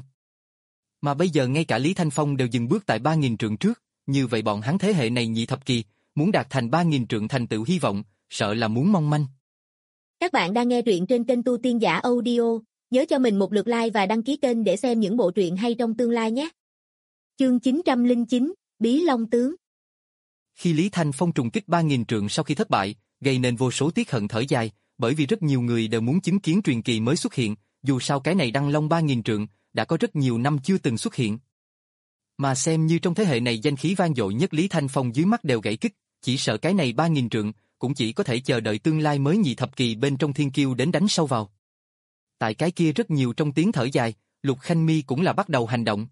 A: Mà bây giờ ngay cả Lý Thanh Phong đều dừng bước tại ba nghìn trượng trước, như vậy bọn hắn thế hệ này nhị thập kỳ, muốn đạt thành ba nghìn trượng thành tựu hy vọng, sợ là muốn mong manh.
B: Các bạn đang nghe truyện trên kênh Tu Tiên Giả Audio, nhớ cho mình một lượt like và đăng ký kênh để xem những bộ truyện hay trong tương lai nhé. Chương chín trăm lẻ chín, Bí Long Tướng.
A: Khi Lý Thanh Phong trùng kích ba nghìn trượng sau khi thất bại, gây nên vô số tiếc hận thở dài, bởi vì rất nhiều người đều muốn chứng kiến truyền kỳ mới xuất hiện, dù sao cái này Đăng Long ba nghìn trượng, đã có rất nhiều năm chưa từng xuất hiện. Mà xem như trong thế hệ này danh khí vang dội nhất Lý Thanh Phong dưới mắt đều gãy kích, chỉ sợ cái này ba nghìn trượng, cũng chỉ có thể chờ đợi tương lai mới nhị thập kỳ bên trong thiên kiêu đến đánh sâu vào. Tại cái kia rất nhiều trong tiếng thở dài, Lục Khanh Mi cũng là bắt đầu hành động.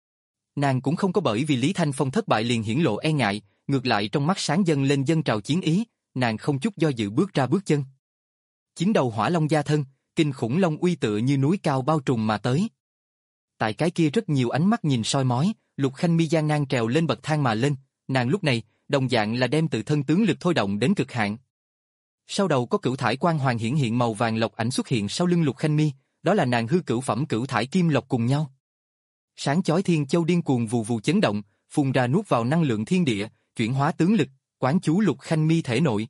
A: Nàng cũng không có bởi vì Lý Thanh Phong thất bại liền hiển lộ e ngại, ngược lại trong mắt sáng dâng lên dâng trào chiến ý, nàng không chút do dự bước ra bước chân. Chín đầu hỏa long gia thân, kinh khủng long uy tựa như núi cao bao trùm mà tới. Tại cái kia rất nhiều ánh mắt nhìn soi mói, Lục Khanh Mi gian nan trèo lên bậc thang mà lên, nàng lúc này, đồng dạng là đem tự thân tướng lực thôi động đến cực hạn. Sau đầu có cửu thải quang hoàng hiển hiện màu vàng lộc ảnh xuất hiện sau lưng Lục Khanh Mi, đó là nàng hư cửu phẩm cửu thải kim lộc cùng nhau. Sáng chói thiên châu điên cuồng vù vù chấn động, phun ra nuốt vào năng lượng thiên địa, chuyển hóa tướng lực, quán chú Lục Khanh Mi thể nội.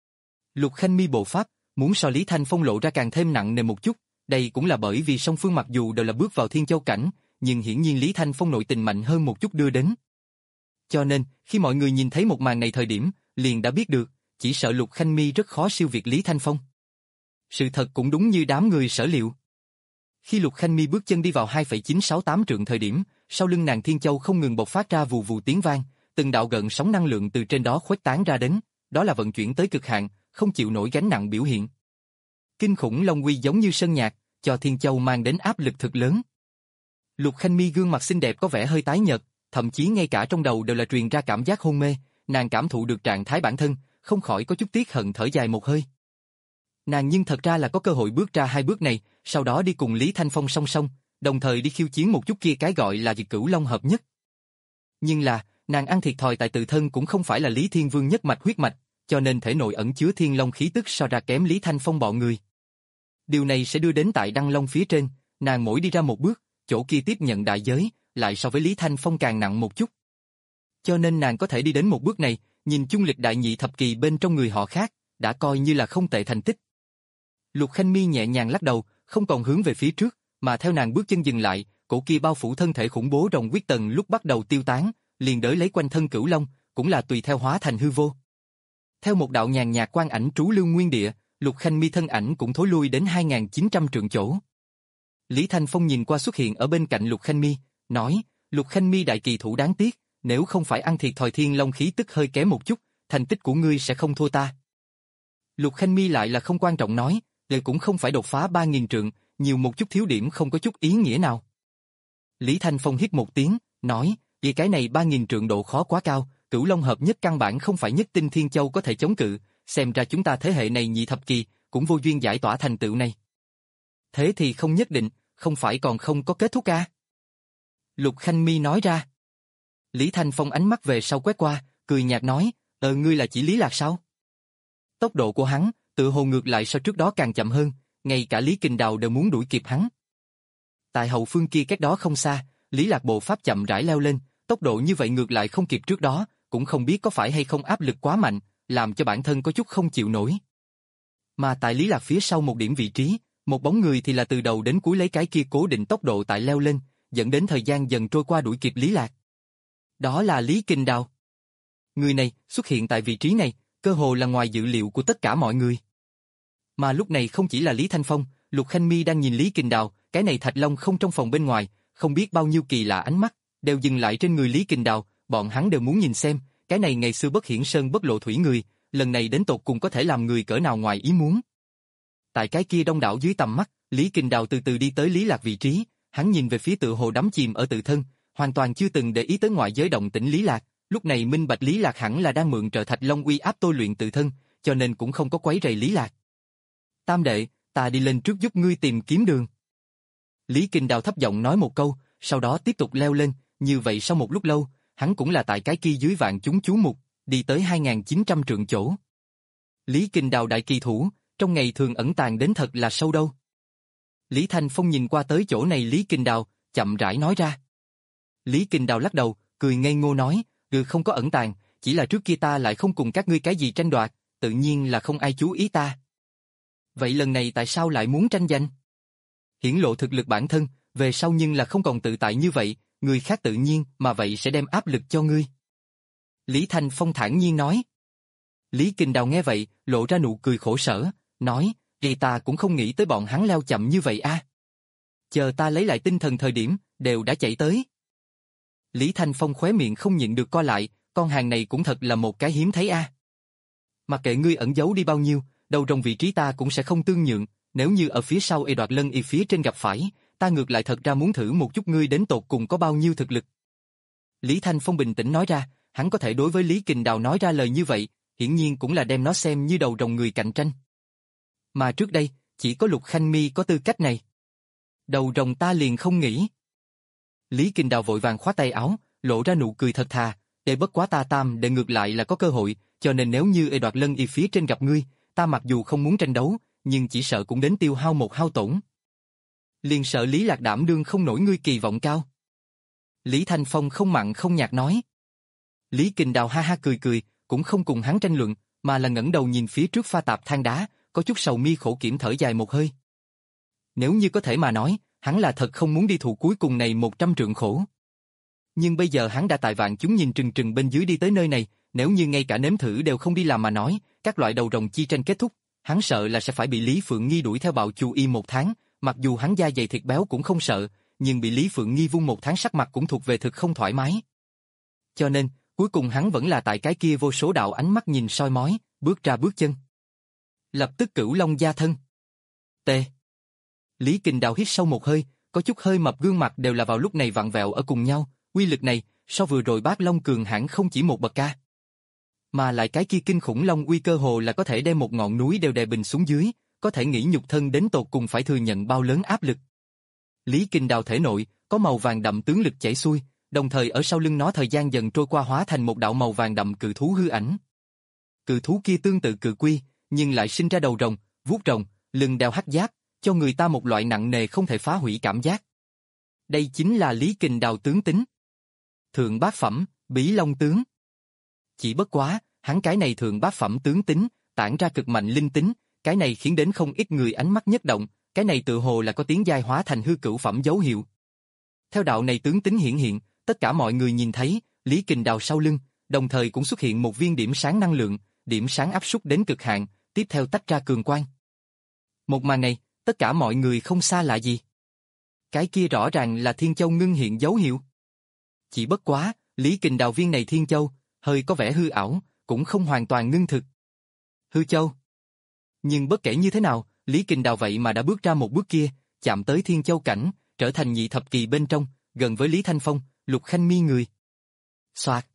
A: Lục Khanh Mi bộ pháp, muốn so Lý Thanh Phong lộ ra càng thêm nặng nề một chút, đây cũng là bởi vì song phương mặc dù đều là bước vào thiên châu cảnh, nhưng hiển nhiên Lý Thanh Phong nội tình mạnh hơn một chút đưa đến. Cho nên, khi mọi người nhìn thấy một màn này thời điểm, liền đã biết được, chỉ sợ Lục Khanh Mi rất khó siêu việt Lý Thanh Phong. Sự thật cũng đúng như đám người sở liệu. Khi Lục Khanh Mi bước chân đi vào hai phẩy chín sáu tám trượng thời điểm, sau lưng nàng Thiên Châu không ngừng bộc phát ra vù vù tiếng vang, từng đạo gợn sóng năng lượng từ trên đó khuếch tán ra đến, đó là vận chuyển tới cực hạn, không chịu nổi gánh nặng biểu hiện. Kinh khủng long uy giống như sơn nhạc, cho Thiên Châu mang đến áp lực thực lớn. Lục Khanh Mi gương mặt xinh đẹp có vẻ hơi tái nhợt, thậm chí ngay cả trong đầu đều là truyền ra cảm giác hôn mê, nàng cảm thụ được trạng thái bản thân, không khỏi có chút tiếc hận thở dài một hơi. Nàng nhưng thật ra là có cơ hội bước ra hai bước này, sau đó đi cùng Lý Thanh Phong song song, đồng thời đi khiêu chiến một chút kia cái gọi là việc cửu long hợp nhất. Nhưng là, nàng ăn thiệt thòi tại tự thân cũng không phải là Lý Thiên Vương nhất mạch huyết mạch, cho nên thể nội ẩn chứa thiên long khí tức so ra kém Lý Thanh Phong bọn người. Điều này sẽ đưa đến tại Đăng Long phía trên, nàng mỗi đi ra một bước, chỗ kia tiếp nhận đại giới, lại so với Lý Thanh Phong càng nặng một chút. Cho nên nàng có thể đi đến một bước này, nhìn chung lịch đại nhị thập kỳ bên trong người họ khác, đã coi như là không tệ thành tích. Lục Khanh Mi nhẹ nhàng lắc đầu, không còn hướng về phía trước, mà theo nàng bước chân dừng lại, cổ kia bao phủ thân thể khủng bố rồng quyết tần lúc bắt đầu tiêu tán, liền đỡ lấy quanh thân cửu long, cũng là tùy theo hóa thành hư vô. Theo một đạo nhàn nhạt quang ảnh trú lưu nguyên địa, Lục Khanh Mi thân ảnh cũng thối lui đến hai nghìn chín trăm trượng chỗ. Lý Thanh Phong nhìn qua xuất hiện ở bên cạnh Lục Khanh Mi, nói, Lục Khanh Mi đại kỳ thủ đáng tiếc, nếu không phải ăn thiệt thòi thiên long khí tức hơi kém một chút, thành tích của ngươi sẽ không thua ta. Lục Khanh Mi lại là không quan trọng nói, đời cũng không phải đột phá ba nghìn trượng, nhiều một chút thiếu điểm không có chút ý nghĩa nào. Lý Thanh Phong hít một tiếng, nói, vì cái này ba nghìn trượng độ khó quá cao, cửu long hợp nhất căn bản không phải nhất tinh thiên châu có thể chống cự, xem ra chúng ta thế hệ này nhị thập kỳ, cũng vô duyên giải tỏa thành tựu này. Thế thì không nhất định, không phải còn không có kết thúc à? Lục Khanh Mi nói ra. Lý Thanh Phong ánh mắt về sau quét qua, cười nhạt nói, ờ ngươi là chỉ Lý Lạc sao? Tốc độ của hắn, tự hồ ngược lại so trước đó càng chậm hơn, ngay cả Lý Kình Đào đều muốn đuổi kịp hắn. Tại hậu phương kia cách đó không xa, Lý Lạc bộ pháp chậm rãi leo lên, tốc độ như vậy ngược lại không kịp trước đó, cũng không biết có phải hay không áp lực quá mạnh, làm cho bản thân có chút không chịu nổi. Mà tại Lý Lạc phía sau một điểm vị trí, một bóng người thì là từ đầu đến cuối lấy cái kia cố định tốc độ tại leo lên, dẫn đến thời gian dần trôi qua đuổi kịp Lý Lạc. Đó là Lý Kình Đào. Người này xuất hiện tại vị trí này, cơ hồ là ngoài dự liệu của tất cả mọi người. Mà lúc này không chỉ là Lý Thanh Phong, Lục Khanh Mi đang nhìn Lý Kình Đào, cái này Thạch Long không trong phòng bên ngoài, không biết bao nhiêu kỳ lạ ánh mắt, đều dừng lại trên người Lý Kình Đào, bọn hắn đều muốn nhìn xem, cái này ngày xưa bất hiển sơn bất lộ thủy người, lần này đến tột cùng có thể làm người cỡ nào ngoài ý muốn. Tại cái kia đông đảo dưới tầm mắt, Lý Kình Đào từ từ đi tới Lý Lạc vị trí, hắn nhìn về phía tự hồ đắm chìm ở tự thân, hoàn toàn chưa từng để ý tới ngoại giới động tĩnh Lý Lạc, lúc này minh bạch Lý Lạc hẳn là đang mượn trợ Thạch Long uy áp tôi luyện tự thân, cho nên cũng không có quấy rầy Lý Lạc. Tam đệ, ta đi lên trước giúp ngươi tìm kiếm đường. Lý Kình Đào thấp giọng nói một câu, sau đó tiếp tục leo lên, như vậy sau một lúc lâu, hắn cũng là tại cái kia dưới vạn chúng chú mục, đi tới hai nghìn chín trăm trượng chỗ. Lý Kình Đào đại kỳ thủ, trong ngày thường ẩn tàng đến thật là sâu đâu. Lý Thanh Phong nhìn qua tới chỗ này Lý Kình Đào, chậm rãi nói ra. Lý Kình Đào lắc đầu, cười ngây ngô nói, ừ không có ẩn tàng, chỉ là trước kia ta lại không cùng các ngươi cái gì tranh đoạt, tự nhiên là không ai chú ý ta. Vậy lần này tại sao lại muốn tranh giành? Hiển lộ thực lực bản thân, về sau nhưng là không còn tự tại như vậy, người khác tự nhiên mà vậy sẽ đem áp lực cho ngươi. Lý Thanh Phong thản nhiên nói. Lý Kình Đào nghe vậy, lộ ra nụ cười khổ sở, nói, vì ta cũng không nghĩ tới bọn hắn leo chậm như vậy a. Chờ ta lấy lại tinh thần thời điểm, đều đã chạy tới. Lý Thanh Phong khóe miệng không nhịn được co lại, con hàng này cũng thật là một cái hiếm thấy a. Mặc kệ ngươi ẩn giấu đi bao nhiêu, đầu rồng vị trí ta cũng sẽ không tương nhượng, Nếu như ở phía sau Ê Đoạt Lân Y phía trên gặp phải, ta ngược lại thật ra muốn thử một chút ngươi đến tột cùng có bao nhiêu thực lực. Lý Thanh Phong bình tĩnh nói ra, hắn có thể đối với Lý Kình Đào nói ra lời như vậy, hiển nhiên cũng là đem nó xem như đầu rồng người cạnh tranh. Mà trước đây, chỉ có Lục Khanh Mi có tư cách này. Đầu rồng ta liền không nghĩ. Lý Kình Đào vội vàng khóa tay áo, lộ ra nụ cười thật thà, để bất quá ta tam để ngược lại là có cơ hội, cho nên nếu như Ê Đoạt Lân Y phía trên gặp ngươi, ta mặc dù không muốn tranh đấu, nhưng chỉ sợ cũng đến tiêu hao một hao tổn. Liền sợ Lý Lạc đảm đương không nổi ngươi kỳ vọng cao. Lý Thanh Phong không mặn không nhạt nói. Lý Kình Đào ha ha cười cười, cũng không cùng hắn tranh luận, mà là ngẩng đầu nhìn phía trước pha tạp than đá, có chút sầu mi khổ kiểm thở dài một hơi. Nếu như có thể mà nói, hắn là thật không muốn đi thụ cuối cùng này một trăm trượng khổ. Nhưng bây giờ hắn đã tại vạn chúng nhìn trừng trừng bên dưới đi tới nơi này, nếu như ngay cả nếm thử đều không đi làm mà nói, các loại đầu rồng chi tranh kết thúc, hắn sợ là sẽ phải bị Lý Phượng Nghi đuổi theo bạo chu y một tháng, mặc dù hắn da dày thịt béo cũng không sợ, nhưng bị Lý Phượng Nghi vung một tháng sắc mặt cũng thuộc về thực không thoải mái. Cho nên, cuối cùng hắn vẫn là tại cái kia vô số đạo ánh mắt nhìn soi mói, bước ra bước chân. Lập tức Cửu Long gia thân. T. Lý Kình Đào hít sâu một hơi, có chút hơi mập gương mặt đều là vào lúc này vặn vẹo ở cùng nhau, uy lực này, so vừa rồi Bác Long cường hãn không chỉ một bậc ca. Mà lại cái kia kinh khủng long uy cơ hồ là có thể đem một ngọn núi đều đè bình xuống dưới, có thể nghĩ nhục thân đến tột cùng phải thừa nhận bao lớn áp lực. Lý Kình Đào thể nội, có màu vàng đậm tướng lực chảy xuôi, đồng thời ở sau lưng nó thời gian dần trôi qua hóa thành một đạo màu vàng đậm cự thú hư ảnh. Cự thú kia tương tự cự quy, nhưng lại sinh ra đầu rồng, vuốt rồng, lưng đeo hắc giáp, cho người ta một loại nặng nề không thể phá hủy cảm giác. Đây chính là Lý Kình Đào tướng tính. Thượng bát phẩm, Bí Long tướng. Chỉ bất quá, hắn cái này thượng bát phẩm tướng tính, tản ra cực mạnh linh tính, cái này khiến đến không ít người ánh mắt nhất động, cái này tự hồ là có tiếng giai hóa thành hư cửu phẩm dấu hiệu. Theo đạo này tướng tính hiện hiện, tất cả mọi người nhìn thấy, Lý Kình Đào sau lưng, đồng thời cũng xuất hiện một viên điểm sáng năng lượng, điểm sáng áp suất đến cực hạn, tiếp theo tách ra cường quang. Một màn này, tất cả mọi người không xa lạ gì. Cái kia rõ ràng là Thiên Châu ngưng hiện dấu hiệu. Chỉ bất quá, Lý Kình Đào viên này Thiên Châu, hơi có vẻ hư ảo, cũng không hoàn toàn ngưng thực. Hư Châu. Nhưng bất kể như thế nào, Lý Kình Đào vậy mà đã bước ra một bước kia, chạm tới Thiên Châu cảnh, trở thành nhị thập kỳ bên trong, gần với Lý Thanh Phong, Lục Khanh Mi người. Soạt.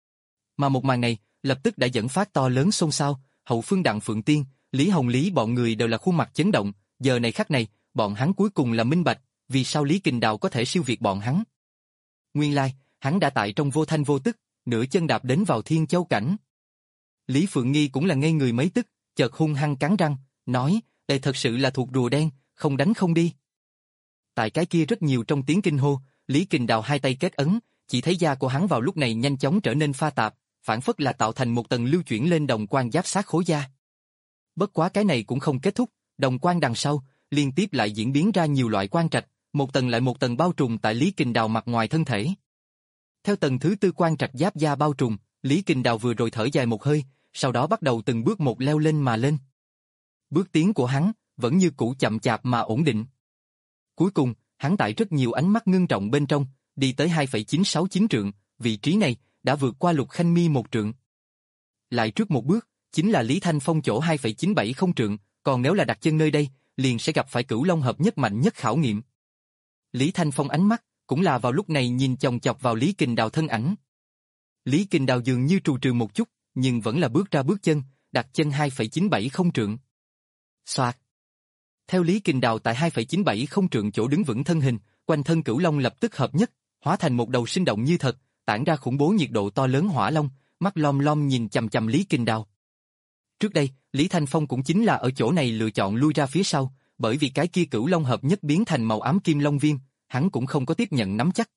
A: Mà một màn này, lập tức đã dẫn phát to lớn xôn xao, hậu phương Đặng Phượng Tiên, Lý Hồng Lý bọn người đều là khuôn mặt chấn động, giờ này khắc này, bọn hắn cuối cùng là minh bạch, vì sao Lý Kình Đào có thể siêu việt bọn hắn. Nguyên lai, hắn đã tại trong vô thanh vô tức, nửa chân đạp đến vào Thiên Châu cảnh. Lý Phượng Nghi cũng là ngây người mấy tức, chợt hung hăng cắn răng, nói, đây thật sự là thuộc rùa đen, không đánh không đi. Tại cái kia rất nhiều trong tiếng kinh hô, Lý Kình Đào hai tay kết ấn, chỉ thấy da của hắn vào lúc này nhanh chóng trở nên pha tạp, phản phất là tạo thành một tầng lưu chuyển lên đồng quang giáp sát khối da. Bất quá cái này cũng không kết thúc, đồng quang đằng sau, liên tiếp lại diễn biến ra nhiều loại quang trạch, một tầng lại một tầng bao trùm tại Lý Kình Đào mặt ngoài thân thể. Theo tầng thứ tư quang trạch giáp da bao trùm, Lý Kình Đào vừa rồi thở dài một hơi, sau đó bắt đầu từng bước một leo lên mà lên. Bước tiến của hắn, vẫn như cũ chậm chạp mà ổn định. Cuối cùng, hắn tại rất nhiều ánh mắt ngưng trọng bên trong, đi tới hai phẩy chín sáu chín trượng, vị trí này, đã vượt qua Lục Khanh Mi một trượng. Lại trước một bước, chính là Lý Thanh Phong chỗ hai phẩy chín bảy không trượng, còn nếu là đặt chân nơi đây, liền sẽ gặp phải Cửu Long hợp nhất mạnh nhất khảo nghiệm. Lý Thanh Phong ánh mắt, cũng là vào lúc này nhìn chòng chọc vào Lý Kình Đào thân ảnh. Lý Kình Đào dường như trù trừ một chút, nhưng vẫn là bước ra bước chân, đặt chân hai phẩy chín bảy không trượng. Soạt. Theo Lý Kình Đào tại hai phẩy chín bảy không trượng chỗ đứng vững thân hình, quanh thân Cửu Long lập tức hợp nhất, hóa thành một đầu sinh động như thật, tản ra khủng bố nhiệt độ to lớn hỏa long, mắt lom lom nhìn chằm chằm Lý Kình Đào. Trước đây, Lý Thanh Phong cũng chính là ở chỗ này lựa chọn lui ra phía sau, bởi vì cái kia Cửu Long hợp nhất biến thành màu ám kim long viêm, hắn cũng không có tiếp nhận nắm chắc.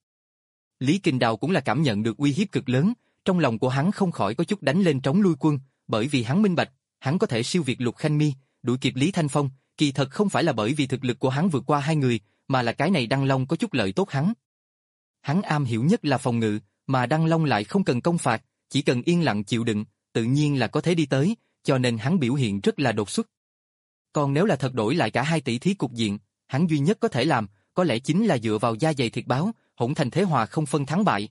A: Lý Kình Đào cũng là cảm nhận được uy hiếp cực lớn, trong lòng của hắn không khỏi có chút đánh lên trống lui quân, bởi vì hắn minh bạch, hắn có thể siêu việt Lục Khanh Mi, đuổi kịp Lý Thanh Phong, kỳ thật không phải là bởi vì thực lực của hắn vượt qua hai người, mà là cái này Đăng Long có chút lợi tốt hắn. Hắn am hiểu nhất là phòng ngự, mà Đăng Long lại không cần công phạt, chỉ cần yên lặng chịu đựng, tự nhiên là có thể đi tới, cho nên hắn biểu hiện rất là đột xuất. Còn nếu là thật đổi lại cả hai tỷ thí cục diện, hắn duy nhất có thể làm, có lẽ chính là dựa vào da dày thịt báo, hỗn thành thế hòa không phân thắng bại.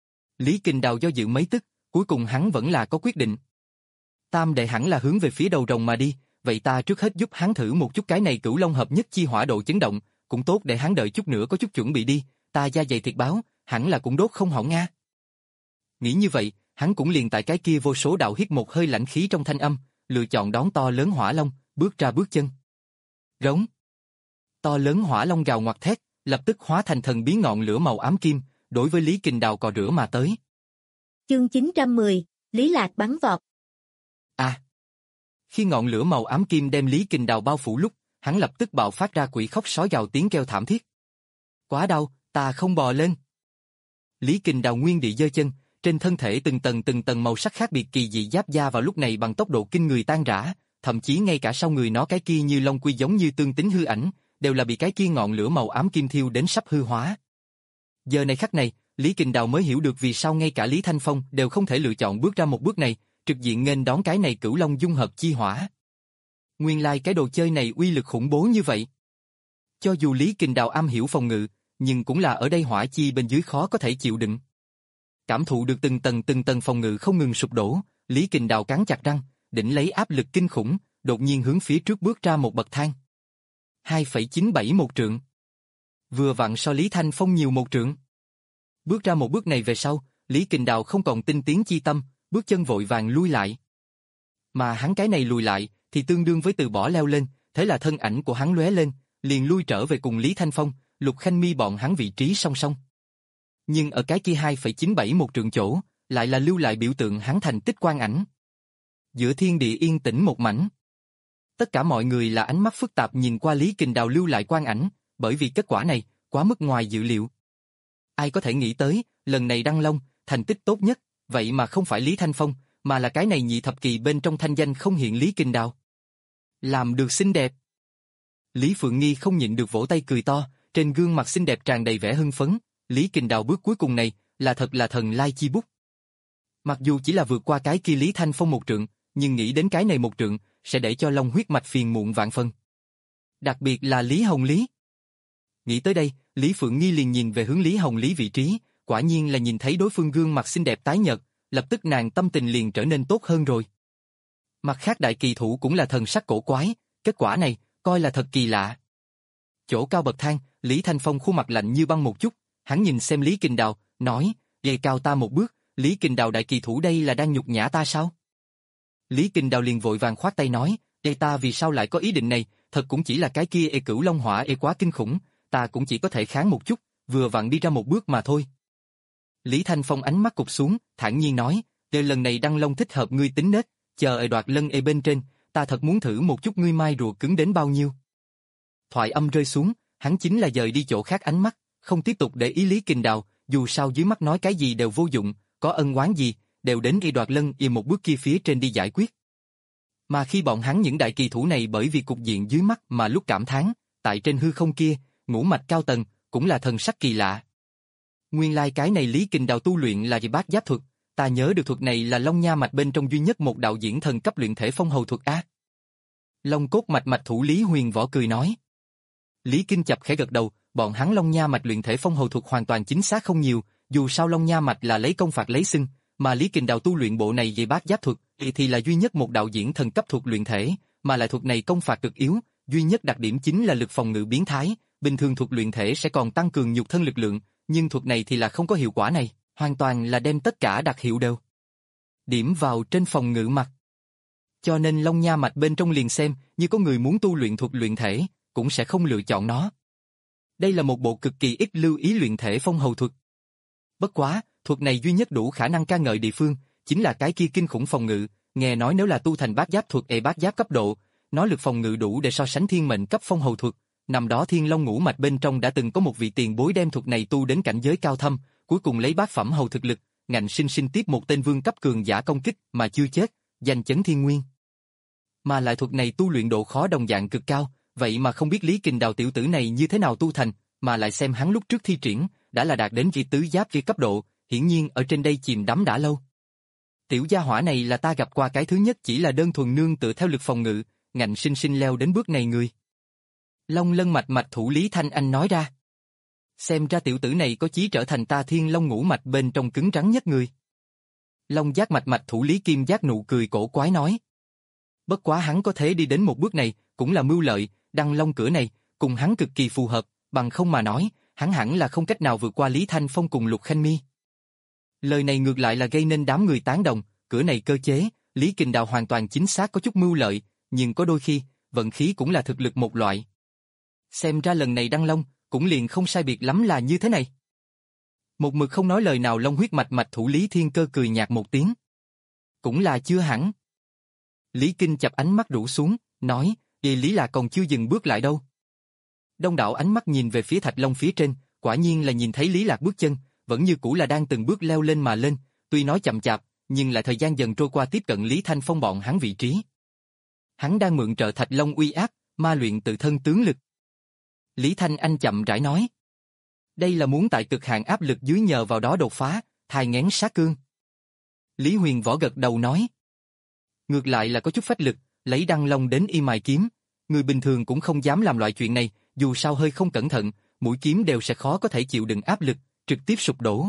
A: Lý Kình Đào do dự mấy tức, cuối cùng hắn vẫn là có quyết định. Tam đệ hẳn là hướng về phía đầu rồng mà đi, vậy ta trước hết giúp hắn thử một chút cái này Cửu Long hợp nhất chi hỏa độ chấn động, cũng tốt để hắn đợi chút nữa có chút chuẩn bị đi, ta da dày thịt báo, hẳn là cũng đốt không hỏng nga. Nghĩ như vậy, hắn cũng liền tại cái kia vô số đạo hít một hơi lãnh khí trong thanh âm, lựa chọn đón to lớn hỏa long, bước ra bước chân. Rống. To lớn hỏa long gào ngoặc thét, lập tức hóa thành thần bí ngọn lửa màu ám kim, đối với Lý Kình Đào cò rửa mà tới.
B: Chương chín trăm mười, Lý Lạc bắn vọt.
A: À. Khi ngọn lửa màu ám kim đem Lý Kình Đào bao phủ lúc, hắn lập tức bạo phát ra quỷ khóc sói gào tiếng kêu thảm thiết. Quá đau, ta không bò lên. Lý Kình Đào nguyên địa giơ chân, trên thân thể từng tầng từng tầng màu sắc khác biệt kỳ dị giáp da vào lúc này bằng tốc độ kinh người tan rã, thậm chí ngay cả sau người nó cái kia như long quy giống như tương tính hư ảnh, đều là bị cái kia ngọn lửa màu ám kim thiêu đến sắp hư hóa. Giờ này khắc này, Lý Kình Đào mới hiểu được vì sao ngay cả Lý Thanh Phong đều không thể lựa chọn bước ra một bước này, trực diện nghênh đón cái này Cửu Long dung hợp chi hỏa. Nguyên lai cái đồ chơi này uy lực khủng bố như vậy. Cho dù Lý Kình Đào am hiểu phòng ngự, nhưng cũng là ở đây hỏa chi bên dưới khó có thể chịu đựng. Cảm thụ được từng tầng từng tầng phòng ngự không ngừng sụp đổ, Lý Kình Đào cắn chặt răng, đỉnh lấy áp lực kinh khủng, đột nhiên hướng phía trước bước ra một bậc thang. hai phẩy chín bảy một trượng. Vừa vặn so Lý Thanh Phong nhiều một trượng. Bước ra một bước này về sau, Lý Kình Đào không còn tinh tiến chi tâm, bước chân vội vàng lui lại. Mà hắn cái này lùi lại, thì tương đương với từ bỏ leo lên, thế là thân ảnh của hắn lóe lên, liền lui trở về cùng Lý Thanh Phong, Lục Khanh Mi bọn hắn vị trí song song. Nhưng ở cái kia hai phẩy chín bảy một trượng chỗ, lại là lưu lại biểu tượng hắn thành tích quang ảnh. Giữa thiên địa yên tĩnh một mảnh. Tất cả mọi người là ánh mắt phức tạp nhìn qua Lý Kình Đào lưu lại quang ảnh, bởi vì kết quả này, quá mức ngoài dự liệu. Ai có thể nghĩ tới, lần này Đăng Long, thành tích tốt nhất, vậy mà không phải Lý Thanh Phong, mà là cái này nhị thập kỳ bên trong thanh danh không hiện Lý Kình Đào. Làm được xinh đẹp. Lý Phượng Nghi không nhịn được vỗ tay cười to, trên gương mặt xinh đẹp tràn đầy vẻ hưng phấn, Lý Kình Đào bước cuối cùng này, là thật là thần lai chi bút. Mặc dù chỉ là vượt qua cái kia Lý Thanh Phong một trượng, nhưng nghĩ đến cái này một trượng, sẽ để cho long huyết mạch phiền muộn vạn phân. Đặc biệt là Lý Hồng Lý. Nghĩ tới đây, Lý Phượng Nghi liền nhìn về hướng Lý Hồng Lý vị trí, quả nhiên là nhìn thấy đối phương gương mặt xinh đẹp tái nhợt, lập tức nàng tâm tình liền trở nên tốt hơn rồi. Mặt khác đại kỳ thủ cũng là thần sắc cổ quái, kết quả này, coi là thật kỳ lạ. Chỗ cao bậc thang, Lý Thanh Phong khuôn mặt lạnh như băng một chút, hắn nhìn xem Lý Kình Đào, nói, dày cao ta một bước, Lý Kình Đào đại kỳ thủ đây là đang nhục nhã ta sao? Lý Kình Đào liền vội vàng khoát tay nói, đây ta vì sao lại có ý định này, thật cũng chỉ là cái kia ê Cửu Long hỏa ê quá kinh khủng, ta cũng chỉ có thể kháng một chút, vừa vặn đi ra một bước mà thôi. Lý Thanh Phong ánh mắt cụp xuống, thản nhiên nói, để lần này Đăng Long thích hợp ngươi tính nết, chờ ở đoạt lân ê bên trên, ta thật muốn thử một chút ngươi mai rùa cứng đến bao nhiêu. Thoại âm rơi xuống, hắn chính là dời đi chỗ khác ánh mắt, không tiếp tục để ý Lý Kình Đào, dù sao dưới mắt nói cái gì đều vô dụng, có ân oán gì, đều đến y đoạt lân y một bước kia phía trên đi giải quyết. Mà khi bọn hắn những đại kỳ thủ này bởi vì cục diện dưới mắt mà lúc cảm thán, tại trên hư không kia, ngũ mạch cao tầng, cũng là thần sắc kỳ lạ. Nguyên lai cái này Lý Kình Đào tu luyện là gì bát giáp thuật, ta nhớ được thuật này là Long Nha mạch bên trong duy nhất một đạo diễn thần cấp luyện thể phong hầu thuật á. Long cốt mạch mạch thủ Lý Huyền Võ cười nói. Lý Kinh Chập khẽ gật đầu, bọn hắn Long Nha mạch luyện thể phong hầu thuật hoàn toàn chính xác không nhiều, dù sao Long Nha mạch là lấy công phạt lấy xưng, mà Lý Kình Đào tu luyện bộ này về bát giáp thuật thì, thì là duy nhất một đạo diễn thần cấp thuật luyện thể, mà lại thuật này công phạt cực yếu, duy nhất đặc điểm chính là lực phòng ngự biến thái, bình thường thuật luyện thể sẽ còn tăng cường nhục thân lực lượng, nhưng thuật này thì là không có hiệu quả này, hoàn toàn là đem tất cả đặc hiệu đều điểm vào trên phòng ngự mặt. Cho nên Long Nha mạch bên trong liền xem, như có người muốn tu luyện thuật luyện thể, cũng sẽ không lựa chọn nó. Đây là một bộ cực kỳ ít lưu ý luyện thể phong hầu thuật. Bất quá, thuật này duy nhất đủ khả năng ca ngợi địa phương, chính là cái kia kinh khủng phòng ngự, nghe nói nếu là tu thành bát giáp thuật e bát giáp cấp độ, nó lực phòng ngự đủ để so sánh thiên mệnh cấp phong hầu thuật. Năm đó Thiên Long ngũ mạch bên trong đã từng có một vị tiền bối đem thuật này tu đến cảnh giới cao thâm, cuối cùng lấy bát phẩm hầu thực lực, ngạnh sinh sinh tiếp một tên vương cấp cường giả công kích mà chưa chết, giành chấn thiên nguyên. Mà lại thuật này tu luyện độ khó đồng dạng cực cao, vậy mà không biết Lý Kình Đào tiểu tử này như thế nào tu thành, mà lại xem hắn lúc trước thi triển, đã là đạt đến vị tứ giáp kia cấp độ, hiển nhiên ở trên đây chìm đắm đã lâu. Tiểu gia hỏa này là ta gặp qua cái thứ nhất chỉ là đơn thuần nương tựa theo lực phòng ngự, ngạnh sinh sinh leo đến bước này người. Long Lân mạch mạch thủ Lý Thanh Anh nói ra. Xem ra tiểu tử này có chí trở thành ta Thiên Long ngũ mạch bên trong cứng rắn nhất người. Long Giác mạch mạch thủ Lý Kim Giác nụ cười cổ quái nói. Bất quá hắn có thể đi đến một bước này, cũng là mưu lợi, Đăng Long cửa này, cùng hắn cực kỳ phù hợp, bằng không mà nói, hắn hẳn là không cách nào vượt qua Lý Thanh Phong cùng Lục Khanh Mi. Lời này ngược lại là gây nên đám người tán đồng, cửa này cơ chế, Lý Kình Đào hoàn toàn chính xác có chút mưu lợi, nhưng có đôi khi, vận khí cũng là thực lực một loại. Xem ra lần này Đăng Long, cũng liền không sai biệt lắm là như thế này. Một mực không nói lời nào Long huyết mạch mạch thủ Lý Thiên Cơ cười nhạt một tiếng. Cũng là chưa hẳn. Lý Kinh chập ánh mắt rũ xuống, nói, vậy Lý là còn chưa dừng bước lại đâu. Đông đảo ánh mắt nhìn về phía Thạch Long phía trên, quả nhiên là nhìn thấy Lý Lạc bước chân, vẫn như cũ là đang từng bước leo lên mà lên, tuy nói chậm chạp, nhưng lại thời gian dần trôi qua tiếp cận Lý Thanh Phong bọn hắn vị trí. Hắn đang mượn trợ Thạch Long uy áp, ma luyện tự thân tướng lực. Lý Thanh Anh chậm rãi nói. Đây là muốn tại cực hạn áp lực dưới nhờ vào đó đột phá, thai nghén sát cương. Lý Huyền Võ gật đầu nói. Ngược lại là có chút phách lực, lấy Đăng Long đến y mài kiếm. Người bình thường cũng không dám làm loại chuyện này, dù sao hơi không cẩn thận, mũi kiếm đều sẽ khó có thể chịu đựng áp lực, trực tiếp sụp đổ.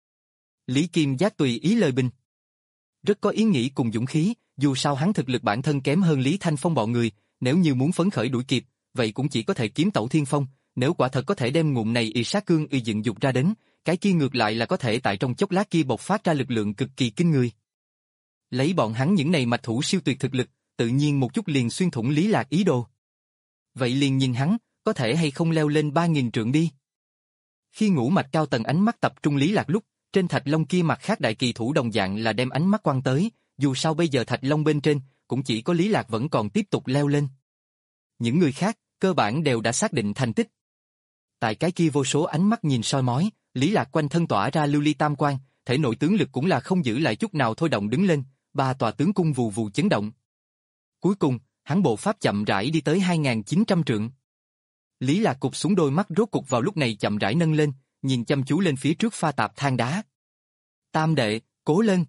A: Lý Kim Giác tùy ý lời bình. Rất có ý nghĩ cùng dũng khí, dù sao hắn thực lực bản thân kém hơn Lý Thanh Phong bọn người, nếu như muốn phấn khởi đuổi kịp, vậy cũng chỉ có thể kiếm Tẩu Thiên Phong, nếu quả thật có thể đem ngụm này y sát cương y dựng dục ra đến, cái kia ngược lại là có thể tại trong chốc lát kia bộc phát ra lực lượng cực kỳ kinh người. Lấy bọn hắn những này mạch thủ siêu tuyệt thực lực, tự nhiên một chút liền xuyên thủng Lý Lạc ý đồ. Vậy liền nhìn hắn, có thể hay không leo lên ba nghìn trượng đi. Khi ngũ mạch cao tầng ánh mắt tập trung Lý Lạc lúc, trên Thạch Long kia mặt khác đại kỳ thủ đồng dạng là đem ánh mắt quăng tới, dù sao bây giờ Thạch Long bên trên, cũng chỉ có Lý Lạc vẫn còn tiếp tục leo lên. Những người khác, cơ bản đều đã xác định thành tích. Tại cái kia vô số ánh mắt nhìn soi mói, Lý Lạc quanh thân tỏa ra lưu ly tam quang, thể nội tướng lực cũng là không giữ lại chút nào thôi động đứng lên, ba tòa tướng cung vù vù chấn động. Cuối cùng, hắn bộ pháp chậm rãi đi tới hai nghìn chín trăm trượng. Lý Lạc cụp xuống đôi mắt rốt cục vào lúc này chậm rãi nâng lên, nhìn chăm chú lên phía trước pha tạp than đá. Tam đệ, cố lên.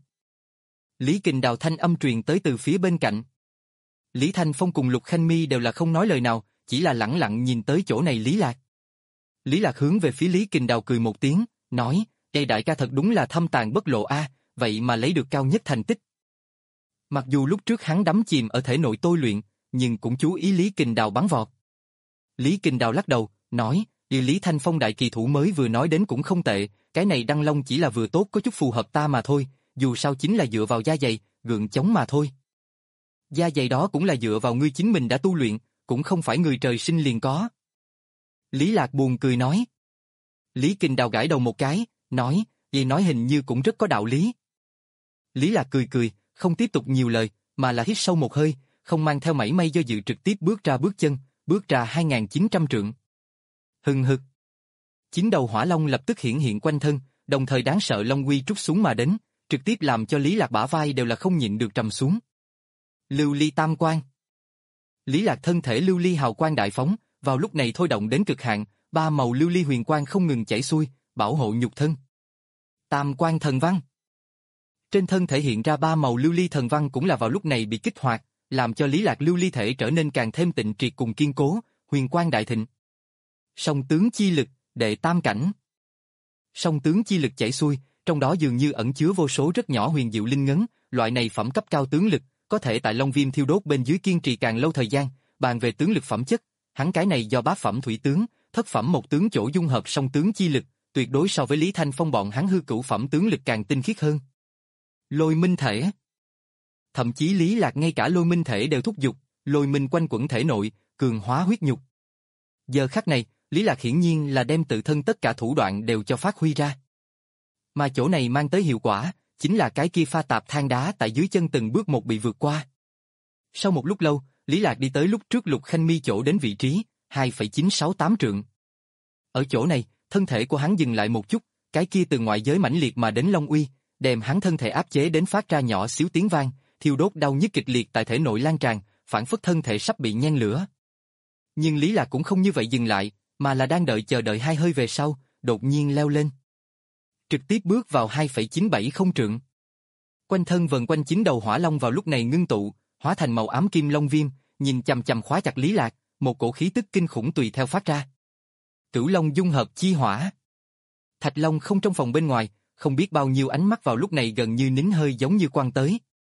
A: Lý Kình Đào thanh âm truyền tới từ phía bên cạnh. Lý Thanh Phong cùng Lục Khanh Mi đều là không nói lời nào, chỉ là lẳng lặng nhìn tới chỗ này Lý Lạc. Lý Lạc hướng về phía Lý Kình Đào cười một tiếng, nói, đây đại ca thật đúng là thâm tàn bất lộ a, vậy mà lấy được cao nhất thành tích. Mặc dù lúc trước hắn đắm chìm ở thể nội tôi luyện, nhưng cũng chú ý Lý Kình Đào bắn vọt. Lý Kình Đào lắc đầu, nói, vì Lý Thanh Phong đại kỳ thủ mới vừa nói đến cũng không tệ, cái này Đăng Long chỉ là vừa tốt có chút phù hợp ta mà thôi, dù sao chính là dựa vào da dày, gượng chống mà thôi. Da dày đó cũng là dựa vào ngươi chính mình đã tu luyện, cũng không phải người trời sinh liền có. Lý Lạc buồn cười nói. Lý Kình Đào gãi đầu một cái, nói, vậy nói hình như cũng rất có đạo lý. Lý Lạc cười cười, không tiếp tục nhiều lời, mà là hít sâu một hơi, không mang theo mảy may do dự trực tiếp bước ra bước chân, bước ra hai nghìn chín trăm trượng. Hừng hực. Chín đầu hỏa long lập tức hiển hiện quanh thân, đồng thời đáng sợ long uy trút xuống mà đến, trực tiếp làm cho Lý Lạc bả vai đều là không nhịn được trầm xuống. Lưu ly tam quang. Lý Lạc thân thể lưu ly hào quang đại phóng, vào lúc này thôi động đến cực hạn, ba màu lưu ly huyền quang không ngừng chảy xuôi, bảo hộ nhục thân. Tam quang thần văn. Trên thân thể hiện ra ba màu lưu ly thần văn cũng là vào lúc này bị kích hoạt, làm cho Lý Lạc lưu ly thể trở nên càng thêm tịnh triệt cùng kiên cố, huyền quang đại thịnh. Song tướng chi lực, đệ tam cảnh. Song tướng chi lực chảy xuôi, trong đó dường như ẩn chứa vô số rất nhỏ huyền diệu linh ngấn, loại này phẩm cấp cao tướng lực, có thể tại Long Viêm thiêu đốt bên dưới kiên trì càng lâu thời gian, bàn về tướng lực phẩm chất, hắn cái này do bá phẩm thủy tướng, thất phẩm một tướng chỗ dung hợp song tướng chi lực, tuyệt đối so với Lý Thanh Phong bọn hắn hư cửu phẩm tướng lực càng tinh khiết hơn. Lôi minh thể. Thậm chí Lý Lạc ngay cả lôi minh thể đều thúc giục, lôi minh quanh quẩn thể nội, cường hóa huyết nhục. Giờ khắc này, Lý Lạc hiển nhiên là đem tự thân tất cả thủ đoạn đều cho phát huy ra. Mà chỗ này mang tới hiệu quả, chính là cái kia pha tạp than đá tại dưới chân từng bước một bị vượt qua. Sau một lúc lâu, Lý Lạc đi tới lúc trước Lục Khanh Mi chỗ đến vị trí, hai phẩy chín sáu tám trượng. Ở chỗ này, thân thể của hắn dừng lại một chút, cái kia từ ngoại giới mãnh liệt mà đến long uy, đem hắn thân thể áp chế đến phát ra nhỏ xíu tiếng vang, thiêu đốt đau nhức kịch liệt tại thể nội lan tràn, phản phất thân thể sắp bị nhen lửa. Nhưng Lý Lạc cũng không như vậy dừng lại, mà là đang đợi chờ đợi hai hơi về sau, đột nhiên leo lên. Trực tiếp bước vào hai phẩy chín bảy không trượng. Quanh thân vần quanh chín đầu hỏa long vào lúc này ngưng tụ, hóa thành màu ám kim long viêm, nhìn chằm chằm khóa chặt Lý Lạc, một cổ khí tức kinh khủng tùy theo phát ra. Cửu Long dung hợp chi hỏa. Thạch Long không trong phòng bên ngoài, không biết bao nhiêu ánh mắt vào lúc này gần như nín hơi giống như quăng tới.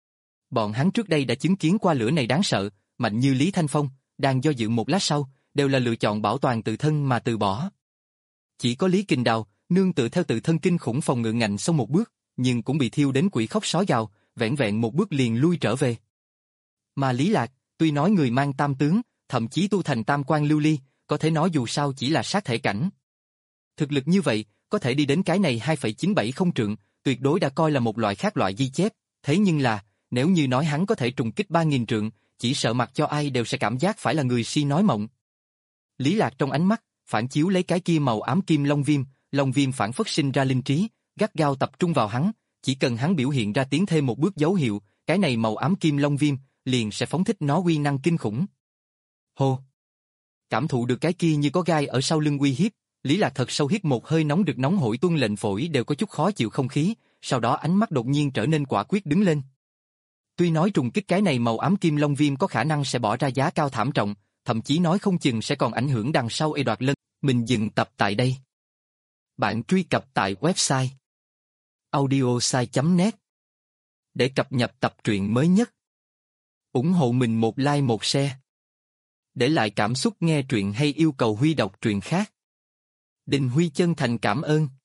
A: Bọn hắn trước đây đã chứng kiến qua lửa này đáng sợ, mạnh như Lý Thanh Phong, đang do dự một lát sau, đều là lựa chọn bảo toàn tự thân mà từ bỏ. Chỉ có Lý Kình Đào, nương tựa theo tự thân kinh khủng phòng ngự ngạnh xong một bước, nhưng cũng bị thiêu đến quỷ khóc sói gào, vẻn vẹn một bước liền lui trở về. Mà Lý Lạc, tuy nói người mang tam tướng, thậm chí tu thành tam quan lưu ly, có thể nói dù sao chỉ là sát thể cảnh. Thực lực như vậy, có thể đi đến cái này hai phẩy chín bảy không trượng, tuyệt đối đã coi là một loại khác loại ghi chép, thế nhưng là, nếu như nói hắn có thể trùng kích ba nghìn trượng, chỉ sợ mặc cho ai đều sẽ cảm giác phải là người si nói mộng. Lý Lạc trong ánh mắt, phản chiếu lấy cái kia màu ám kim long viêm, long viêm phản phất sinh ra linh trí, gắt gao tập trung vào hắn, chỉ cần hắn biểu hiện ra tiến thêm một bước dấu hiệu, cái này màu ám kim long viêm, liền sẽ phóng thích nó uy năng kinh khủng. Hô! Cảm thụ được cái kia như có gai ở sau lưng uy hiếp, Lý Lạc thật sâu hít một hơi nóng được nóng hổi tuôn lệnh phổi đều có chút khó chịu không khí, sau đó ánh mắt đột nhiên trở nên quả quyết đứng lên. Tuy nói trùng kích cái này màu ám kim long viêm có khả năng sẽ bỏ ra giá cao thảm trọng, thậm chí nói không chừng sẽ còn ảnh hưởng đằng sau e đoạt lân, mình dừng tập tại đây. Bạn truy cập tại website audiosai chấm net để cập nhật tập truyện mới nhất. Ủng hộ mình một like một share. Để lại cảm xúc nghe truyện hay yêu cầu Huy đọc truyện khác. Đình Huy chân thành cảm ơn.